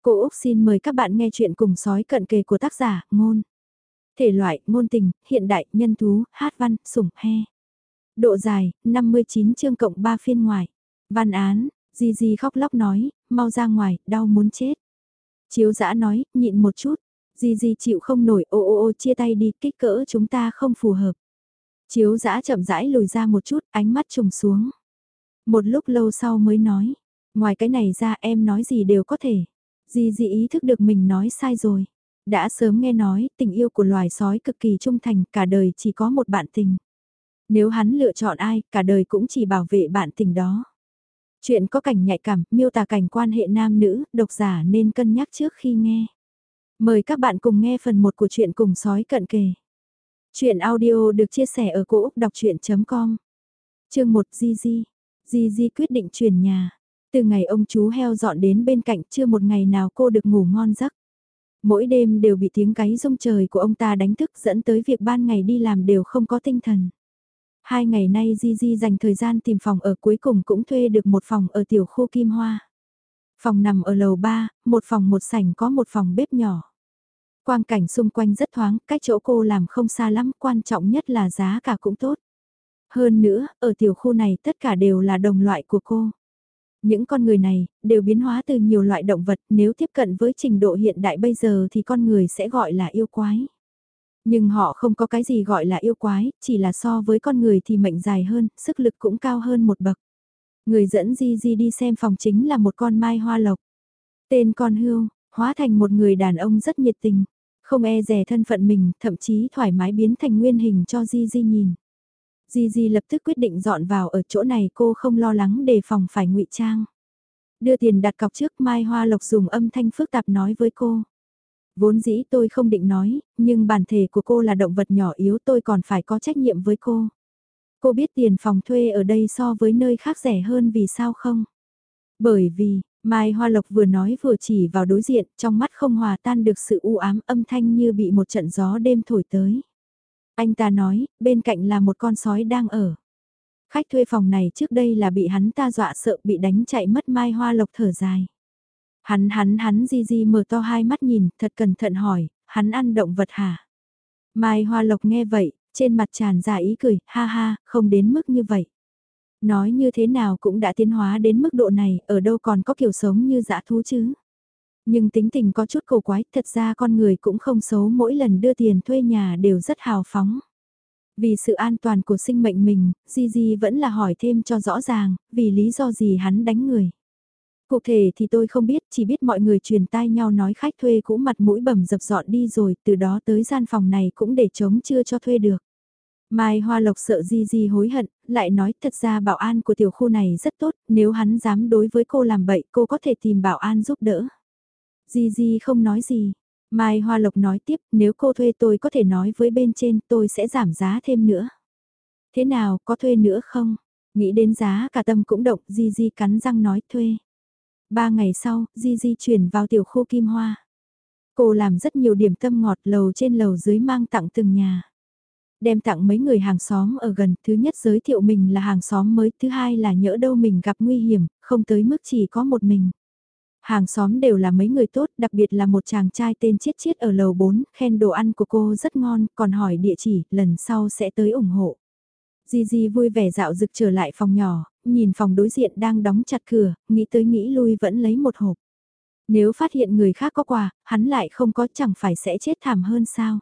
Cô Úc xin mời các bạn nghe chuyện cùng sói cận kề của tác giả Ngôn. Thể loại, ngôn tình, hiện đại, nhân thú, hát văn, sủng, he. Độ dài, 59 chương cộng 3 phiên ngoài. Văn án, Di khóc lóc nói, mau ra ngoài, đau muốn chết. Chiếu dã nói, nhịn một chút. Di chịu không nổi, ô chia tay đi, kích cỡ chúng ta không phù hợp. Chiếu dã chậm rãi lùi ra một chút, ánh mắt trùng xuống. Một lúc lâu sau mới nói, ngoài cái này ra em nói gì đều có thể. Di ý thức được mình nói sai rồi. Đã sớm nghe nói tình yêu của loài sói cực kỳ trung thành, cả đời chỉ có một bạn tình. Nếu hắn lựa chọn ai, cả đời cũng chỉ bảo vệ bạn tình đó. Chuyện có cảnh nhạy cảm, miêu tả cảnh quan hệ nam nữ, độc giả nên cân nhắc trước khi nghe. Mời các bạn cùng nghe phần 1 của chuyện cùng sói cận kề. Chuyện audio được chia sẻ ở cỗ đọc chuyện.com. Chương 1 Di quyết định chuyển nhà. Từ ngày ông chú heo dọn đến bên cạnh chưa một ngày nào cô được ngủ ngon giấc. Mỗi đêm đều bị tiếng gáy rông trời của ông ta đánh thức dẫn tới việc ban ngày đi làm đều không có tinh thần. 2 ngày nay Di dành thời gian tìm phòng ở cuối cùng cũng thuê được một phòng ở tiểu khu Kim Hoa. Phòng nằm ở lầu 3, một phòng một sảnh có một phòng bếp nhỏ. Quang cảnh xung quanh rất thoáng, cách chỗ cô làm không xa lắm, quan trọng nhất là giá cả cũng tốt. Hơn nữa, ở tiểu khu này tất cả đều là đồng loại của cô. Những con người này, đều biến hóa từ nhiều loại động vật, nếu tiếp cận với trình độ hiện đại bây giờ thì con người sẽ gọi là yêu quái. Nhưng họ không có cái gì gọi là yêu quái, chỉ là so với con người thì mệnh dài hơn, sức lực cũng cao hơn một bậc. Người dẫn Di đi xem phòng chính là một con mai hoa lộc. Tên con hươu, hóa thành một người đàn ông rất nhiệt tình, không e dè thân phận mình, thậm chí thoải mái biến thành nguyên hình cho Di nhìn. Di lập tức quyết định dọn vào ở chỗ này, cô không lo lắng đề phòng phải ngụy trang. Đưa tiền đặt cọc trước, Mai Hoa Lộc dùng âm thanh phức tạp nói với cô. Vốn dĩ tôi không định nói, nhưng bản thể của cô là động vật nhỏ yếu, tôi còn phải có trách nhiệm với cô. Cô biết tiền phòng thuê ở đây so với nơi khác rẻ hơn vì sao không? Bởi vì, Mai Hoa Lộc vừa nói vừa chỉ vào đối diện, trong mắt không hòa tan được sự u ám, âm thanh như bị một trận gió đêm thổi tới. Anh ta nói, bên cạnh là một con sói đang ở. Khách thuê phòng này trước đây là bị hắn ta dọa sợ bị đánh chạy mất. Mai Hoa Lộc thở dài. Hắn Di mở to hai mắt nhìn, thật cẩn thận hỏi, hắn ăn động vật hả? Mai Hoa Lộc nghe vậy, trên mặt tràn ra ý cười, ha ha, không đến mức như vậy. Nói như thế nào cũng đã tiến hóa đến mức độ này, ở đâu còn có kiểu sống như dã thú chứ? Nhưng tính tình có chút cổ quái, thật ra con người cũng không xấu, mỗi lần đưa tiền thuê nhà đều rất hào phóng. Vì sự an toàn của sinh mệnh mình, Di vẫn là hỏi thêm cho rõ ràng, vì lý do gì hắn đánh người. Cụ thể thì tôi không biết, chỉ biết mọi người truyền tai nhau nói khách thuê cũ mặt mũi bầm dập dọn đi rồi, từ đó tới gian phòng này cũng để trống chưa cho thuê được. Mai Hoa Lộc sợ Di hối hận, lại nói thật ra bảo an của tiểu khu này rất tốt, nếu hắn dám đối với cô làm bậy cô có thể tìm bảo an giúp đỡ. Di không nói gì. Mai Hoa Lộc nói tiếp, nếu cô thuê tôi có thể nói với bên trên, tôi sẽ giảm giá thêm nữa. Thế nào, có thuê nữa không? Nghĩ đến giá cả tâm cũng động, Di cắn răng nói thuê. 3 ngày sau, Di chuyển vào tiểu khu Kim Hoa. Cô làm rất nhiều điểm tâm ngọt, lầu trên lầu dưới mang tặng từng nhà. Đem tặng mấy người hàng xóm ở gần, thứ nhất giới thiệu mình là hàng xóm mới, thứ hai là nhỡ đâu mình gặp nguy hiểm, không tới mức chỉ có một mình. Hàng xóm đều là mấy người tốt, đặc biệt là một chàng trai tên Chiết ở lầu 4, khen đồ ăn của cô rất ngon, còn hỏi địa chỉ, lần sau sẽ tới ủng hộ. Di vui vẻ dạo dực trở lại phòng nhỏ, nhìn phòng đối diện đang đóng chặt cửa, nghĩ tới nghĩ lui vẫn lấy một hộp. Nếu phát hiện người khác có quà, hắn lại không có, chẳng phải sẽ chết thảm hơn sao?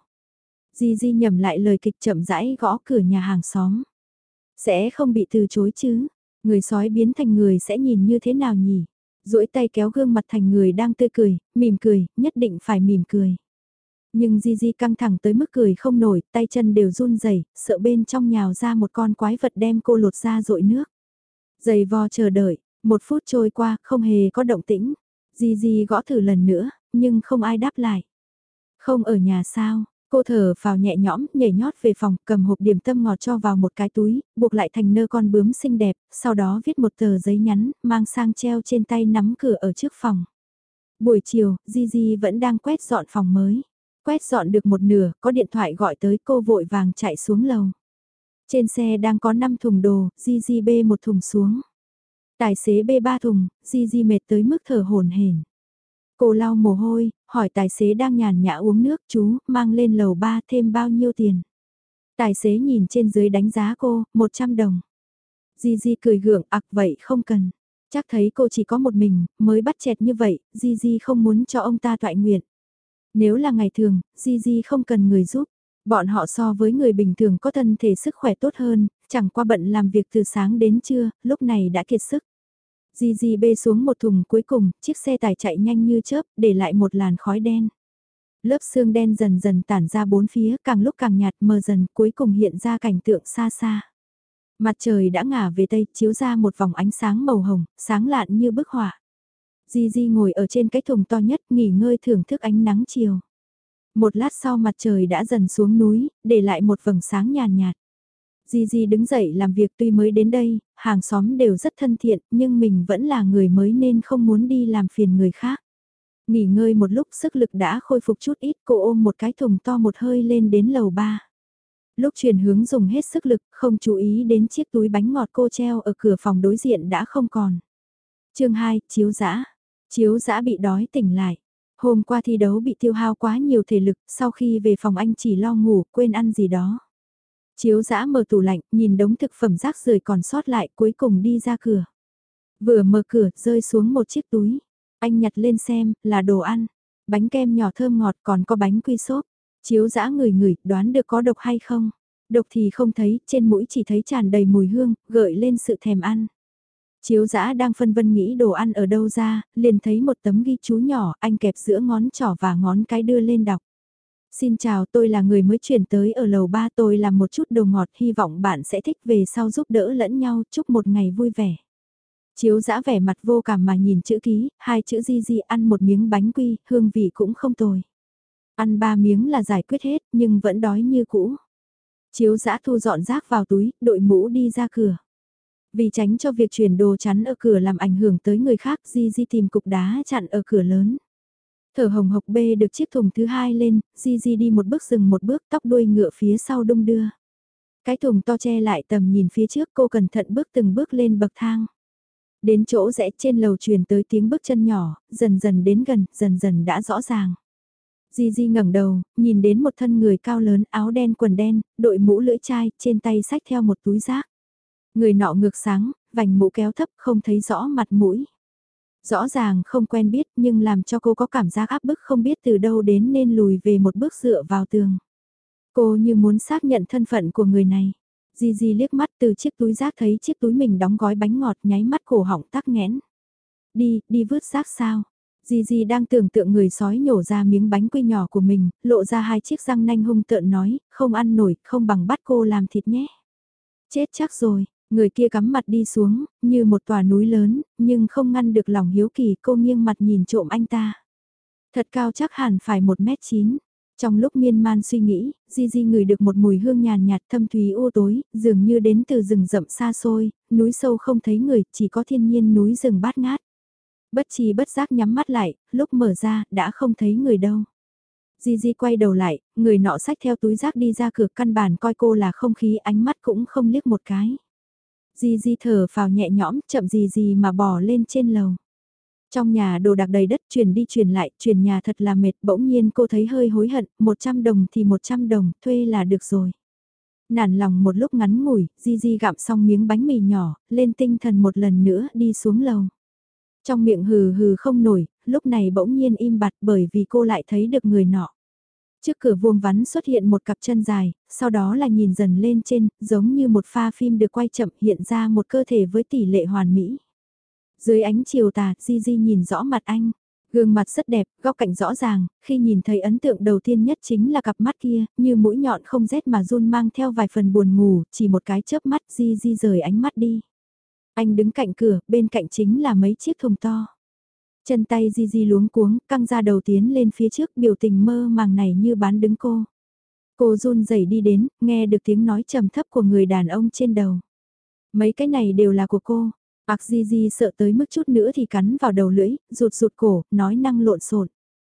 Di nhẩm lại lời kịch, chậm rãi gõ cửa nhà hàng xóm. Sẽ không bị từ chối chứ? Người sói biến thành người sẽ nhìn như thế nào nhỉ? Duỗi tay kéo gương mặt thành người đang tươi cười, mỉm cười, nhất định phải mỉm cười. Nhưng Di căng thẳng tới mức cười không nổi, tay chân đều run rẩy, sợ bên trong nhào ra một con quái vật đem cô lột ra dội nước. Giày vò chờ đợi, 1 phút trôi qua, không hề có động tĩnh. Di gõ thử lần nữa, nhưng không ai đáp lại. Không ở nhà sao? Cô thở phào nhẹ nhõm, nhảy nhót về phòng, cầm hộp điểm tâm ngọt cho vào một cái túi, buộc lại thành nơ con bướm xinh đẹp, sau đó viết một tờ giấy nhắn, mang sang treo trên tay nắm cửa ở trước phòng. Buổi chiều, Di vẫn đang quét dọn phòng mới. Quét dọn được một nửa, có điện thoại gọi tới, cô vội vàng chạy xuống lầu. Trên xe đang có 5 thùng đồ, Di bê một thùng xuống. Tài xế bê 3 thùng, Di mệt tới mức thở hổn hển. Cô lau mồ hôi, hỏi tài xế đang nhàn nhã uống nước, chú, mang lên lầu 3 thêm bao nhiêu tiền? Tài xế nhìn trên dưới đánh giá cô, 100 đồng. Gigi cười gượng, ặc vậy không cần. Chắc thấy cô chỉ có một mình, mới bắt chẹt như vậy, Gigi không muốn cho ông ta toại nguyện. Nếu là ngày thường, Gigi không cần người giúp. Bọn họ so với người bình thường có thân thể sức khỏe tốt hơn, chẳng qua bận làm việc từ sáng đến trưa, lúc này đã kiệt sức. Gigi bê xuống một thùng cuối cùng, chiếc xe tải chạy nhanh như chớp, để lại một làn khói đen. Lớp sương đen dần dần tản ra bốn phía, càng lúc càng nhạt mờ dần, cuối cùng hiện ra cảnh tượng xa xa. Mặt trời đã ngả về tây, chiếu ra một vòng ánh sáng màu hồng, sáng lạn như bức họa. Gigi ngồi ở trên cái thùng to nhất, nghỉ ngơi thưởng thức ánh nắng chiều. Một lát sau mặt trời đã dần xuống núi, để lại một vầng sáng nhàn nhạt. Gigi đứng dậy làm việc, tuy mới đến đây, hàng xóm đều rất thân thiện, nhưng mình vẫn là người mới nên không muốn đi làm phiền người khác. Nghỉ ngơi một lúc sức lực đã khôi phục chút ít, cô ôm một cái thùng to một hơi lên đến lầu 3. Lúc chuyển hướng dùng hết sức lực, không chú ý đến chiếc túi bánh ngọt cô treo ở cửa phòng đối diện đã không còn. Chương 2, Chiếu Dã. Chiếu Dã bị đói tỉnh lại. Hôm qua thi đấu bị tiêu hao quá nhiều thể lực, sau khi về phòng anh chỉ lo ngủ, quên ăn gì đó. Chiếu Dã mở tủ lạnh, nhìn đống thực phẩm rác rưởi còn sót lại, cuối cùng đi ra cửa. Vừa mở cửa, rơi xuống một chiếc túi. Anh nhặt lên xem, là đồ ăn. Bánh kem nhỏ thơm ngọt, còn có bánh quy xốp. Chiếu Dã ngửi ngửi, đoán được có độc hay không? Độc thì không thấy, trên mũi chỉ thấy tràn đầy mùi hương, gợi lên sự thèm ăn. Chiếu Dã đang phân vân nghĩ đồ ăn ở đâu ra, liền thấy một tấm ghi chú nhỏ, anh kẹp giữa ngón trỏ và ngón cái đưa lên đọc. Xin chào, tôi là người mới chuyển tới ở lầu 3, tôi làm một chút đồ ngọt, hy vọng bạn sẽ thích, về sau giúp đỡ lẫn nhau, chúc một ngày vui vẻ. Chiếu Dã vẻ mặt vô cảm mà nhìn chữ ký, hai chữ Gigi ăn một miếng bánh quy, hương vị cũng không tồi. Ăn 3 miếng là giải quyết hết, nhưng vẫn đói như cũ. Chiếu Dã thu dọn rác vào túi, đội mũ đi ra cửa. Vì tránh cho việc chuyển đồ chắn ở cửa làm ảnh hưởng tới người khác, Gigi tìm cục đá chặn ở cửa lớn. Thở hồng hộc bê được chiếc thùng thứ hai lên, Gigi đi một bước dừng một bước, tóc đuôi ngựa phía sau đung đưa. Cái thùng to che lại tầm nhìn phía trước, cô cẩn thận bước từng bước lên bậc thang. Đến chỗ rẽ trên lầu truyền tới tiếng bước chân nhỏ, dần dần đến gần, dần dần đã rõ ràng. Gigi ngẩng đầu, nhìn đến một thân người cao lớn, áo đen quần đen, đội mũ lưỡi chai, trên tay xách theo một túi rác. Người nọ ngược sáng, vành mũ kéo thấp không thấy rõ mặt mũi. Rõ ràng không quen biết nhưng làm cho cô có cảm giác áp bức không biết từ đâu đến nên lùi về một bước dựa vào tường. Cô như muốn xác nhận thân phận của người này. Gigi liếc mắt từ chiếc túi rác thấy chiếc túi mình đóng gói bánh ngọt, nháy mắt cổ họng tắc nghẽn. Đi vứt rác sao? Gigi đang tưởng tượng người sói nhổ ra miếng bánh quy nhỏ của mình, lộ ra hai chiếc răng nanh hung tợn nói, không ăn nổi, không bằng bắt cô làm thịt nhé. Chết chắc rồi, người kia cắm mặt đi xuống, như một tòa núi lớn, nhưng không ngăn được lòng hiếu kỳ, cô nghiêng mặt nhìn trộm anh ta. Thật cao chắc hẳn phải 1m9. Trong lúc miên man suy nghĩ, Gigi ngửi được một mùi hương nhàn nhạt thâm thúy u tối, dường như đến từ rừng rậm xa xôi, núi sâu không thấy người, chỉ có thiên nhiên núi rừng bát ngát. Bất chi bất giác nhắm mắt lại, lúc mở ra, đã không thấy người đâu. Gigi quay đầu lại, người nọ xách theo túi rác đi ra cửa, căn bản coi cô là không khí, ánh mắt cũng không liếc một cái. Gigi thở phào nhẹ nhõm, chậm gì mà bò lên trên lầu. Trong nhà đồ đạc đầy đất, chuyển đi chuyển lại, chuyển nhà thật là mệt, bỗng nhiên cô thấy hơi hối hận, 100 đồng thì 100 đồng, thuê là được rồi. Nản lòng một lúc ngắn ngủi, Gigi gặm xong miếng bánh mì nhỏ, lên tinh thần một lần nữa đi xuống lầu. Trong miệng hừ hừ không nổi, lúc này bỗng nhiên im bặt bởi vì cô lại thấy được người nọ. Trước cửa vuông vắn xuất hiện một cặp chân dài, sau đó là nhìn dần lên trên, giống như một pha phim được quay chậm hiện ra một cơ thể với tỷ lệ hoàn mỹ. Dưới ánh chiều tà, Gigi nhìn rõ mặt anh. Gương mặt rất đẹp, góc cạnh rõ ràng, khi nhìn thấy ấn tượng đầu tiên nhất chính là cặp mắt kia, như mũi nhọn không rét mà run mang theo vài phần buồn ngủ, chỉ một cái chớp mắt Gigi rời ánh mắt đi. Anh đứng cạnh cửa, bên cạnh chính là mấy chiếc thùng to. Chân tay Gigi luống cuống, căng ra đầu tiến lên phía trước, biểu tình mơ màng này như bán đứng cô. Cô run rẩy đi đến, nghe được tiếng nói trầm thấp của người đàn ông trên đầu. Mấy cái này đều là của cô. Gigi sợ tới mức chút nữa thì cắn vào đầu lưỡi, rụt cổ, nói năng lộn xộn.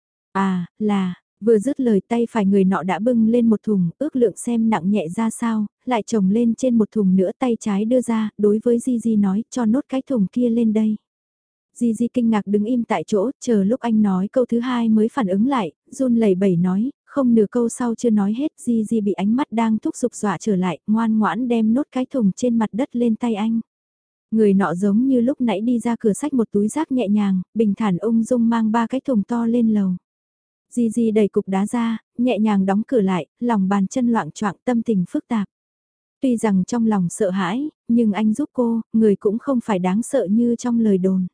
À, là, vừa dứt lời tay phải người nọ đã bưng lên một thùng, ước lượng xem nặng nhẹ ra sao, lại chồng lên trên một thùng nữa tay trái đưa ra, đối với Gigi nói cho nốt cái thùng kia lên đây. Di kinh ngạc đứng im tại chỗ, chờ lúc anh nói câu thứ hai mới phản ứng lại, run lẩy bẩy nói, không nửa câu sau chưa nói hết, Di bị ánh mắt đang thúc giục dọa trở lại, ngoan ngoãn đem nốt cái thùng trên mặt đất lên tay anh. Người nọ giống như lúc nãy đi ra cửa xách một túi rác nhẹ nhàng, bình thản ung dung mang 3 cái thùng to lên lầu. Di đẩy cục đá ra, nhẹ nhàng đóng cửa lại, lòng bàn chân loạng choạng tâm tình phức tạp. Tuy rằng trong lòng sợ hãi, nhưng anh giúp cô, người cũng không phải đáng sợ như trong lời đồn.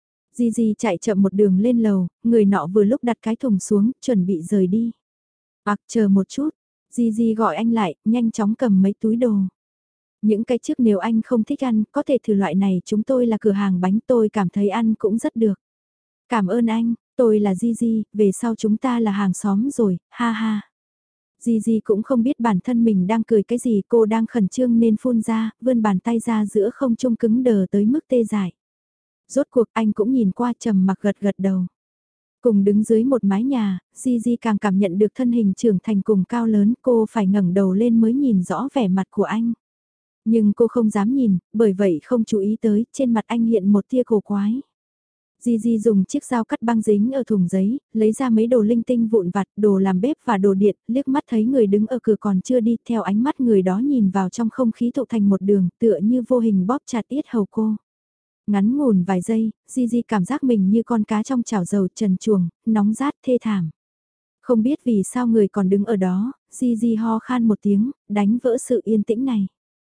Di chạy chậm một đường lên lầu, người nọ vừa lúc đặt cái thùng xuống, chuẩn bị rời đi. Chờ một chút, Di gọi anh lại, nhanh chóng cầm mấy túi đồ. Những cái trước nếu anh không thích ăn, có thể thử loại này, chúng tôi là cửa hàng bánh, tôi cảm thấy ăn cũng rất được. Cảm ơn anh, tôi là Di, về sau chúng ta là hàng xóm rồi, ha ha. Di cũng không biết bản thân mình đang cười cái gì, cô đang khẩn trương nên phun ra, vươn bàn tay ra giữa không trung cứng đờ tới mức tê dại. Rốt cuộc anh cũng nhìn qua trầm mặc gật gật đầu. Cùng đứng dưới một mái nhà, Di càng cảm nhận được thân hình trưởng thành cùng cao lớn, cô phải ngẩng đầu lên mới nhìn rõ vẻ mặt của anh. Nhưng cô không dám nhìn, bởi vậy không chú ý tới, trên mặt anh hiện một tia cổ quái. Di dùng chiếc dao cắt băng dính ở thùng giấy, lấy ra mấy đồ linh tinh vụn vặt, đồ làm bếp và đồ điện, liếc mắt thấy người đứng ở cửa còn chưa đi, theo ánh mắt người đó nhìn vào trong không khí tụ thành một đường, tựa như vô hình bóp chặt yết hầu cô. Ngắn ngủn vài giây, Di cảm giác mình như con cá trong chảo dầu trần truồng, nóng rát thê thảm. Không biết vì sao người còn đứng ở đó, Di ho khan một tiếng, đánh vỡ sự yên tĩnh này.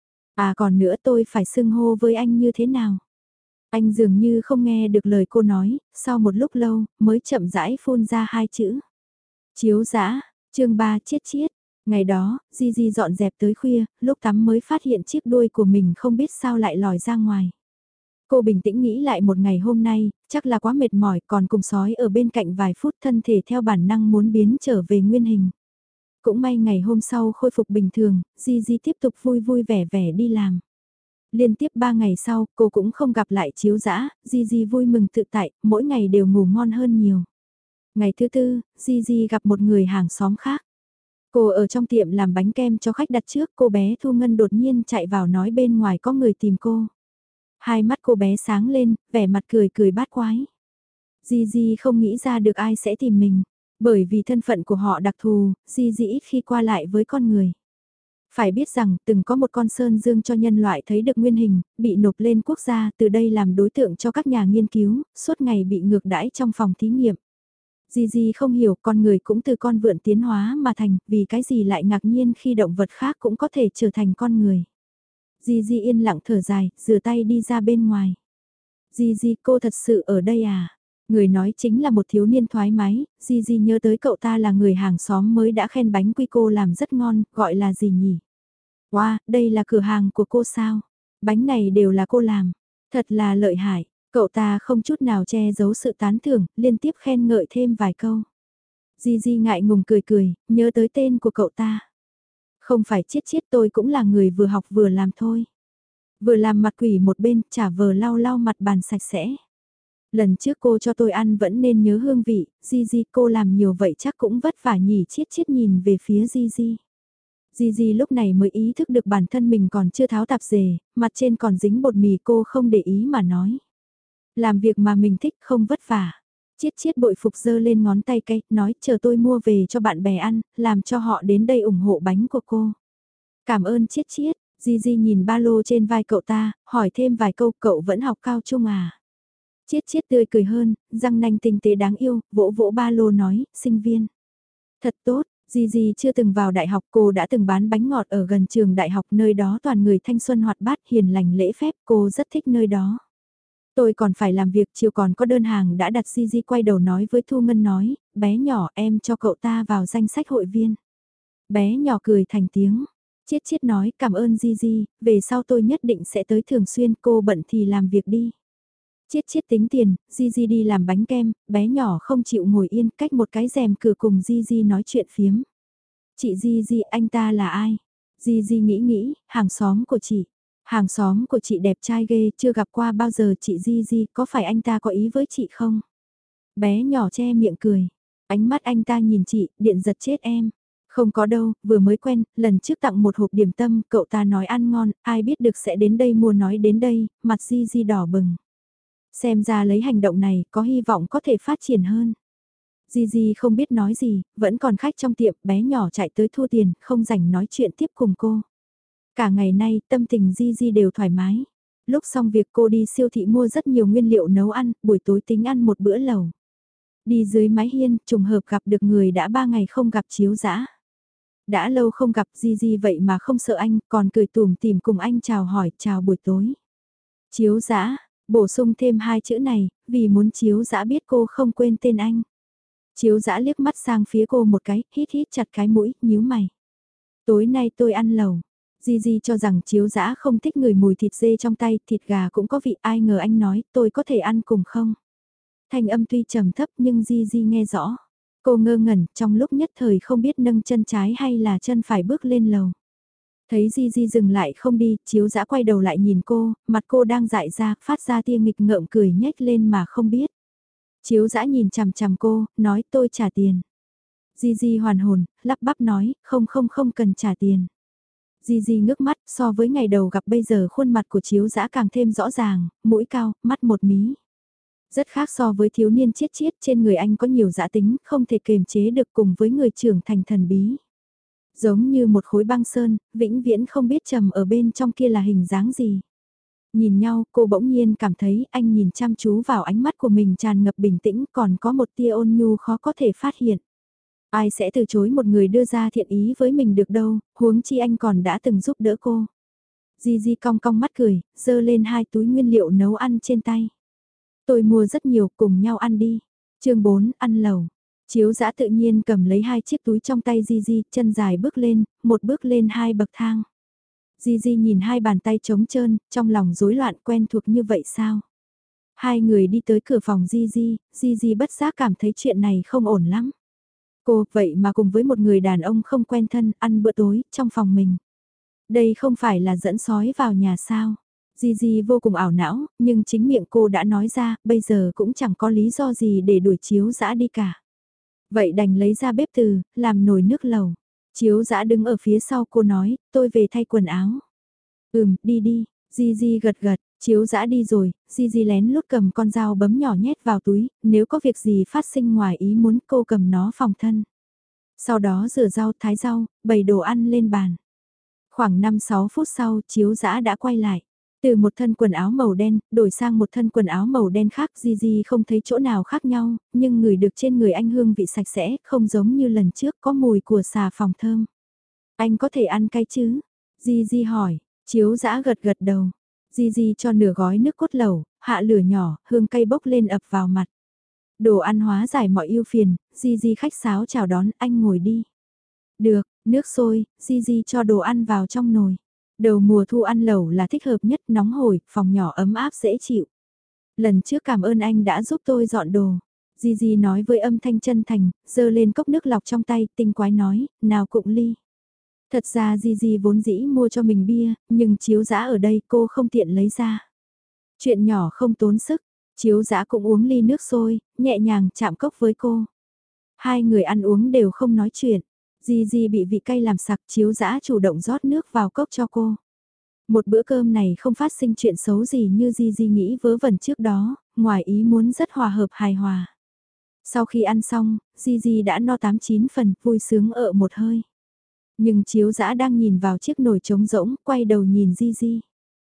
Còn nữa tôi phải xưng hô với anh như thế nào? Anh dường như không nghe được lời cô nói, sau một lúc lâu, mới chậm rãi phun ra 2 chữ. Chiếu dã, chương 3 chiết chiết. Ngày đó, Di dọn dẹp tới khuya, lúc tắm mới phát hiện chiếc đuôi của mình không biết sao lại lòi ra ngoài. Cô bình tĩnh nghĩ lại một ngày hôm nay, chắc là quá mệt mỏi còn cùng sói ở bên cạnh vài phút thân thể theo bản năng muốn biến trở về nguyên hình. Cũng may ngày hôm sau khôi phục bình thường, Di tiếp tục vui vui vẻ vẻ đi làm. Liên tiếp 3 ngày sau, cô cũng không gặp lại Chiếu Dã, Di vui mừng tự tại, mỗi ngày đều ngủ ngon hơn nhiều. Ngày thứ tư, Di gặp một người hàng xóm khác. Cô ở trong tiệm làm bánh kem cho khách đặt trước, cô bé Thu Ngân đột nhiên chạy vào nói bên ngoài có người tìm cô. Hai mắt cô bé sáng lên, vẻ mặt cười cười bát quái. Di không nghĩ ra được ai sẽ tìm mình, bởi vì thân phận của họ đặc thù, Di ít khi qua lại với con người. Phải biết rằng từng có một con sơn dương cho nhân loại thấy được nguyên hình, bị nộp lên quốc gia từ đây làm đối tượng cho các nhà nghiên cứu, suốt ngày bị ngược đãi trong phòng thí nghiệm. Di không hiểu con người cũng từ con vượn tiến hóa mà thành, vì cái gì lại ngạc nhiên khi động vật khác cũng có thể trở thành con người. Di yên lặng thở dài, rửa tay đi ra bên ngoài. Di cô thật sự ở đây à? Người nói chính là một thiếu niên thoải mái, Di nhớ tới cậu ta là người hàng xóm mới đã khen bánh quy cô làm rất ngon, gọi là gì nhỉ? Wow, đây là cửa hàng của cô sao? Bánh này đều là cô làm. Thật là lợi hại. Cậu ta không chút nào che giấu sự tán thưởng, liên tiếp khen ngợi thêm vài câu. Di ngại ngùng cười cười, nhớ tới tên của cậu ta. Không phải chiết tôi cũng là người vừa học vừa làm thôi. Vừa làm mặt quỷ một bên, chả vờ lau lau mặt bàn sạch sẽ. Lần trước cô cho tôi ăn vẫn nên nhớ hương vị, Di cô làm nhiều vậy chắc cũng vất vả nhỉ. Chiết nhìn về phía Di. Di lúc này mới ý thức được bản thân mình còn chưa tháo tạp dề, mặt trên còn dính bột mì, cô không để ý mà nói. Làm việc mà mình thích không vất vả. Chiết bội phục giơ lên ngón tay cây, nói chờ tôi mua về cho bạn bè ăn, làm cho họ đến đây ủng hộ bánh của cô. Cảm ơn Chiết. Di nhìn ba lô trên vai cậu ta, hỏi thêm vài câu, cậu vẫn học cao trung à? Chiết tươi cười hơn, răng nanh tinh tế đáng yêu, vỗ vỗ ba lô nói, sinh viên. Thật tốt, Di chưa từng vào đại học, cô đã từng bán bánh ngọt ở gần trường đại học, nơi đó toàn người thanh xuân hoạt bát hiền lành lễ phép, cô rất thích nơi đó. Tôi còn phải làm việc, chiều còn có đơn hàng đã đặt. Di quay đầu nói với Thu Ngân nói, bé nhỏ em cho cậu ta vào danh sách hội viên. Bé nhỏ cười thành tiếng. Chiết nói cảm ơn Di, về sau tôi nhất định sẽ tới thường xuyên, cô bận thì làm việc đi. Chiết tính tiền, Di đi làm bánh kem, bé nhỏ không chịu ngồi yên, cách một cái rèm cửa cùng Di nói chuyện phiếm. Chị Di, anh ta là ai? Di nghĩ, hàng xóm của chị. Hàng xóm của chị đẹp trai ghê, chưa gặp qua bao giờ. Chị Di, có phải anh ta có ý với chị không? Bé nhỏ che miệng cười. Ánh mắt anh ta nhìn chị, điện giật chết em. Không có đâu, vừa mới quen, lần trước tặng một hộp điểm tâm, cậu ta nói ăn ngon, ai biết được sẽ đến đây mua, nói đến đây, mặt Di đỏ bừng. Xem ra lấy hành động này có hy vọng có thể phát triển hơn. Gigi không biết nói gì, vẫn còn khách trong tiệm, bé nhỏ chạy tới thu tiền, không rảnh nói chuyện tiếp cùng cô. Cả ngày nay, tâm tình Gigi đều thoải mái. Lúc xong việc cô đi siêu thị mua rất nhiều nguyên liệu nấu ăn, buổi tối tính ăn một bữa lẩu. Đi dưới mái hiên, trùng hợp gặp được người đã 3 ngày không gặp Chiếu Dã. Đã lâu không gặp Gigi vậy mà không sợ anh, còn cười tủm tỉm cùng anh chào hỏi, chào buổi tối. Chiếu Dã, bổ sung thêm 2 chữ này, vì muốn Chiếu Dã biết cô không quên tên anh. Chiếu Dã liếc mắt sang phía cô một cái, hít hít chặt cái mũi, nhíu mày. Tối nay tôi ăn lẩu. Gigi cho rằng Chiếu Dã không thích ngửi mùi thịt dê trong tay, thịt gà cũng có vị, ai ngờ anh nói, tôi có thể ăn cùng không? Thanh âm tuy trầm thấp nhưng Gigi nghe rõ. Cô ngơ ngẩn, trong lúc nhất thời không biết nâng chân trái hay là chân phải bước lên lầu. Thấy Gigi dừng lại không đi, Chiếu Dã quay đầu lại nhìn cô, mặt cô đang dại ra, phát ra tia nghịch ngợm cười nhếch lên mà không biết. Chiếu Dã nhìn chằm chằm cô, nói tôi trả tiền. Gigi hoàn hồn, lắp bắp nói, không cần trả tiền. Gigi ngước mắt, so với ngày đầu gặp bây giờ khuôn mặt của Chiếu Dã càng thêm rõ ràng, mũi cao, mắt một mí. Rất khác so với thiếu niên chiết chiết, trên người anh có nhiều dã tính, không thể kềm chế được cùng với người trưởng thành thần bí. Giống như một khối băng sơn, vĩnh viễn không biết trầm ở bên trong kia là hình dáng gì. Nhìn nhau, cô bỗng nhiên cảm thấy anh nhìn chăm chú vào ánh mắt của mình tràn ngập bình tĩnh, còn có một tia ôn nhu khó có thể phát hiện. Ai sẽ từ chối một người đưa ra thiện ý với mình được đâu, huống chi anh còn đã từng giúp đỡ cô. Gigi cong cong mắt cười, giơ lên 2 túi nguyên liệu nấu ăn trên tay. Tôi mua rất nhiều, cùng nhau ăn đi. Chương 4, ăn lẩu. Chiếu Dã tự nhiên cầm lấy 2 chiếc túi trong tay Gigi, chân dài bước lên, một bước lên 2 bậc thang. Gigi nhìn 2 bàn tay trống trơn, trong lòng rối loạn, quen thuộc như vậy sao? Hai người đi tới cửa phòng Gigi bất giác cảm thấy chuyện này không ổn lắm. Cô vậy mà cùng với một người đàn ông không quen thân ăn bữa tối trong phòng mình. Đây không phải là dẫn sói vào nhà sao? Gigi vô cùng ảo não, nhưng chính miệng cô đã nói ra, bây giờ cũng chẳng có lý do gì để đuổi Chiếu Dã đi cả. Vậy đành lấy ra bếp từ, làm nồi nước lẩu. Chiếu Dã đứng ở phía sau cô nói, tôi về thay quần áo. Đi đi, Gigi gật gật, Chiếu Dã đi rồi, Gigi lén lút cầm con dao bấm nhỏ nhét vào túi, nếu có việc gì phát sinh ngoài ý muốn cô cầm nó phòng thân. Sau đó rửa rau thái rau, bày đồ ăn lên bàn. Khoảng 5-6 phút sau, Chiếu Dã đã quay lại. Từ một thân quần áo màu đen, đổi sang một thân quần áo màu đen khác, Gigi không thấy chỗ nào khác nhau, nhưng ngửi được trên người anh hương vị sạch sẽ, không giống như lần trước có mùi của xà phòng thơm. Anh có thể ăn cay chứ? Gigi hỏi, Chiếu Dã gật gật đầu. Gigi cho nửa gói nước cốt lẩu, hạ lửa nhỏ, hương cay bốc lên ập vào mặt. Đồ ăn hóa giải mọi ưu phiền, Gigi khách sáo chào đón, anh ngồi đi. Được, nước sôi, Gigi cho đồ ăn vào trong nồi. Đầu mùa thu ăn lẩu là thích hợp nhất, nóng hổi, phòng nhỏ ấm áp dễ chịu. Lần trước cảm ơn anh đã giúp tôi dọn đồ. Gigi nói với âm thanh chân thành, giơ lên cốc nước lọc trong tay, tinh quái nói, nào cụng ly. Thật ra Gigi vốn dĩ mua cho mình bia, nhưng Chiếu Dã ở đây cô không tiện lấy ra. Chuyện nhỏ không tốn sức, Chiếu Dã cũng uống ly nước sôi, nhẹ nhàng chạm cốc với cô. Hai người ăn uống đều không nói chuyện. Gigi bị vị cay làm sặc, Chiếu Dã chủ động rót nước vào cốc cho cô. Một bữa cơm này không phát sinh chuyện xấu gì như Gigi nghĩ vớ vẩn trước đó, ngoài ý muốn rất hòa hợp hài hòa. Sau khi ăn xong, Gigi đã no 8-9 phần, vui sướng ở một hơi. Nhưng Chiếu Dã đang nhìn vào chiếc nồi trống rỗng, quay đầu nhìn Gigi.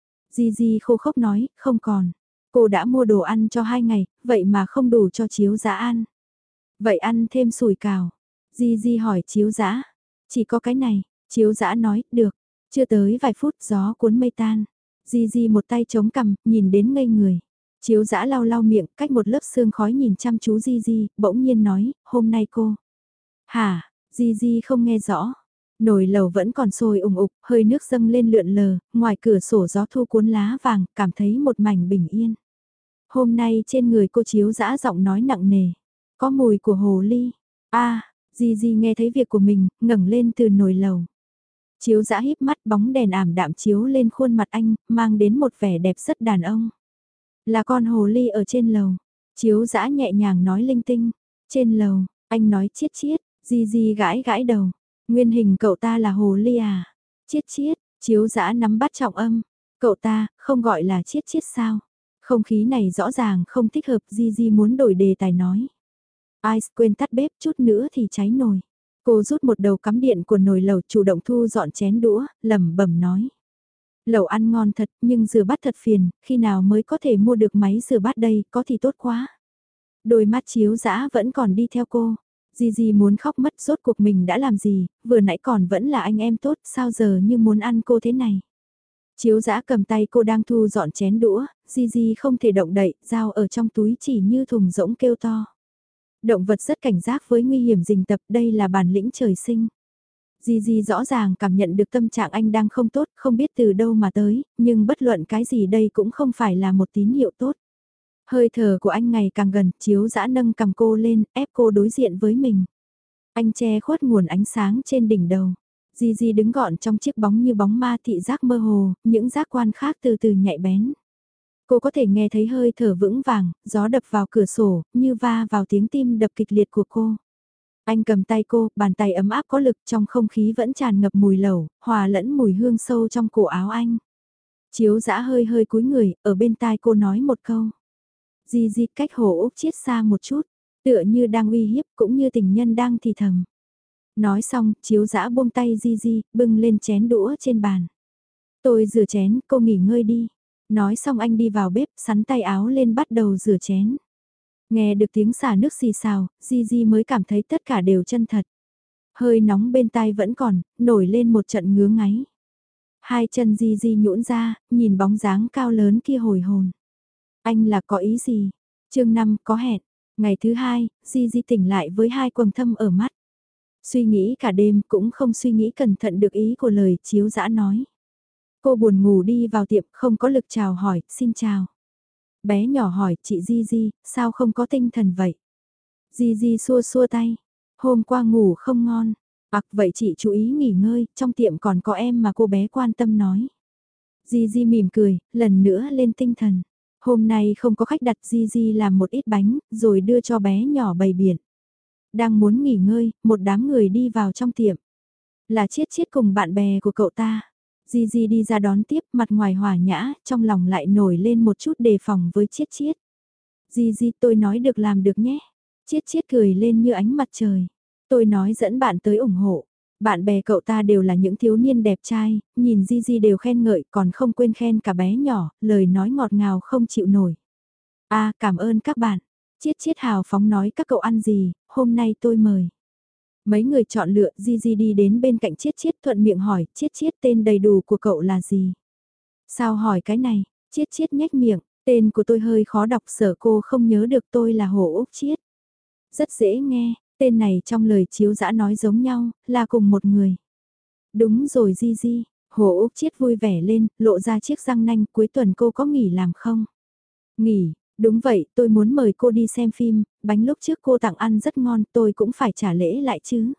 Gigi khô khốc nói, không còn. Cô đã mua đồ ăn cho 2 ngày, vậy mà không đủ cho Chiếu Dã ăn. Vậy ăn thêm sủi cảo. Gigi hỏi Chiếu Dã. Chỉ có cái này, Chiếu Dã nói, được. Chưa tới vài phút gió cuốn mây tan. Gigi một tay chống cằm, nhìn đến ngây người. Chiếu Dã lau lau miệng, cách một lớp sương khói nhìn chăm chú Gigi, bỗng nhiên nói, hôm nay cô. Hả, Gigi không nghe rõ. Nồi lẩu vẫn còn sôi ủng ục, hơi nước dâng lên lượn lờ, ngoài cửa sổ gió thu cuốn lá vàng, cảm thấy một mảnh bình yên. Hôm nay trên người cô Chiếu Dã giọng nói nặng nề. Có mùi của hồ ly. Gigi nghe thấy việc của mình, ngẩng lên từ nồi lẩu. Chiếu Dã híp mắt, bóng đèn ảm đạm chiếu lên khuôn mặt anh, mang đến một vẻ đẹp rất đàn ông. Là con hồ ly ở trên lầu. Chiếu Dã nhẹ nhàng nói linh tinh. Trên lầu, anh nói chiết chiết, Gigi gãi gãi đầu. Nguyên hình cậu ta là hồ ly à? Chiết chiết, Chiếu Dã nắm bắt trọng âm. Cậu ta, không gọi là chiết chiết sao? Không khí này rõ ràng không thích hợp, Gigi muốn đổi đề tài nói. Ai quên tắt bếp, chút nữa thì cháy nồi. Cô rút một đầu cắm điện của nồi lẩu, chủ động thu dọn chén đũa, lẩm bẩm nói. Lẩu ăn ngon thật nhưng rửa bát thật phiền, khi nào mới có thể mua được máy rửa bát đây, có thì tốt quá. Đôi mắt Chiếu Dã vẫn còn đi theo cô. Gigi muốn khóc mất, rốt cuộc mình đã làm gì, vừa nãy còn vẫn là anh em tốt, sao giờ như muốn ăn cô thế này. Chiếu Dã cầm tay cô đang thu dọn chén đũa, Gigi không thể động đậy, dao ở trong túi chỉ như thùng rỗng kêu to. Động vật rất cảnh giác với nguy hiểm rình tập, đây là bản lĩnh trời sinh. Gigi rõ ràng cảm nhận được tâm trạng anh đang không tốt, không biết từ đâu mà tới, nhưng bất luận cái gì đây cũng không phải là một tín hiệu tốt. Hơi thở của anh ngày càng gần, Chiếu Dã nâng cầm cô lên, ép cô đối diện với mình. Anh che khuất nguồn ánh sáng trên đỉnh đầu. Gigi đứng gọn trong chiếc bóng như bóng ma, thị giác mơ hồ, những giác quan khác từ từ nhạy bén. Cô có thể nghe thấy hơi thở vững vàng, gió đập vào cửa sổ, như va vào tiếng tim đập kịch liệt của cô. Anh cầm tay cô, bàn tay ấm áp có lực, trong không khí vẫn tràn ngập mùi lẩu, hòa lẫn mùi hương sâu trong cổ áo anh. Chiếu Dã hơi hơi cúi người, ở bên tai cô nói một câu. Gigi cách Hồ Úc Chiết xa một chút, tựa như đang uy hiếp cũng như tình nhân đang thì thầm. Nói xong, Chiếu Dã buông tay Gigi, bưng lên chén đũa trên bàn. Tôi rửa chén, cô nghỉ ngơi đi. Nói xong anh đi vào bếp, sắn tay áo lên bắt đầu rửa chén. Nghe được tiếng xả nước xì xào, Gigi mới cảm thấy tất cả đều chân thật. Hơi nóng bên tai vẫn còn, nổi lên một trận ngứa ngáy. Hai chân Gigi nhũn ra, nhìn bóng dáng cao lớn kia hồi hồn. Anh là có ý gì? Chương 5 có hẹn. Ngày thứ hai, Gigi tỉnh lại với hai quầng thâm ở mắt. Suy nghĩ cả đêm cũng không suy nghĩ cẩn thận được ý của lời Chiếu Dã nói. Cô buồn ngủ đi vào tiệm không có lực chào hỏi, xin chào. Bé nhỏ hỏi chị Gigi, sao không có tinh thần vậy? Gigi xua xua tay. Hôm qua ngủ không ngon. Vậy chị chú ý nghỉ ngơi, trong tiệm còn có em mà cô bé quan tâm nói. Gigi mỉm cười, lần nữa lên tinh thần. Hôm nay không có khách đặt, Gigi làm một ít bánh, rồi đưa cho bé nhỏ bày biển. Đang muốn nghỉ ngơi, một đám người đi vào trong tiệm. Là Chiết Chiết cùng bạn bè của cậu ta. Gigi đi ra đón tiếp, mặt ngoài hòa nhã, trong lòng lại nổi lên một chút đề phòng với Chiết Chiết. Gigi, tôi nói được làm được nhé. Chiết Chiết cười lên như ánh mặt trời. Tôi nói dẫn bạn tới ủng hộ. Bạn bè cậu ta đều là những thiếu niên đẹp trai, nhìn Gigi đều khen ngợi, còn không quên khen cả bé nhỏ, lời nói ngọt ngào không chịu nổi. Cảm ơn các bạn. Chiết Chiết hào phóng nói các cậu ăn gì, hôm nay tôi mời. Mấy người chọn lựa, Gigi đi đến bên cạnh Chiết Chiết thuận miệng hỏi, Chiết Chiết tên đầy đủ của cậu là gì? Sao hỏi cái này? Chiết Chiết nhếch miệng, tên của tôi hơi khó đọc, sợ cô không nhớ được, tôi là Hồ Úc Chiết. Rất dễ nghe, tên này trong lời Chiếu Dã nói giống nhau, là cùng một người. Đúng rồi Gigi, Hồ Úc Chiết vui vẻ lên, lộ ra chiếc răng nanh, cuối tuần cô có nghỉ làm không? Nghỉ, đúng vậy, tôi muốn mời cô đi xem phim, bánh lúc trước cô tặng ăn rất ngon, tôi cũng phải trả lễ lại chứ.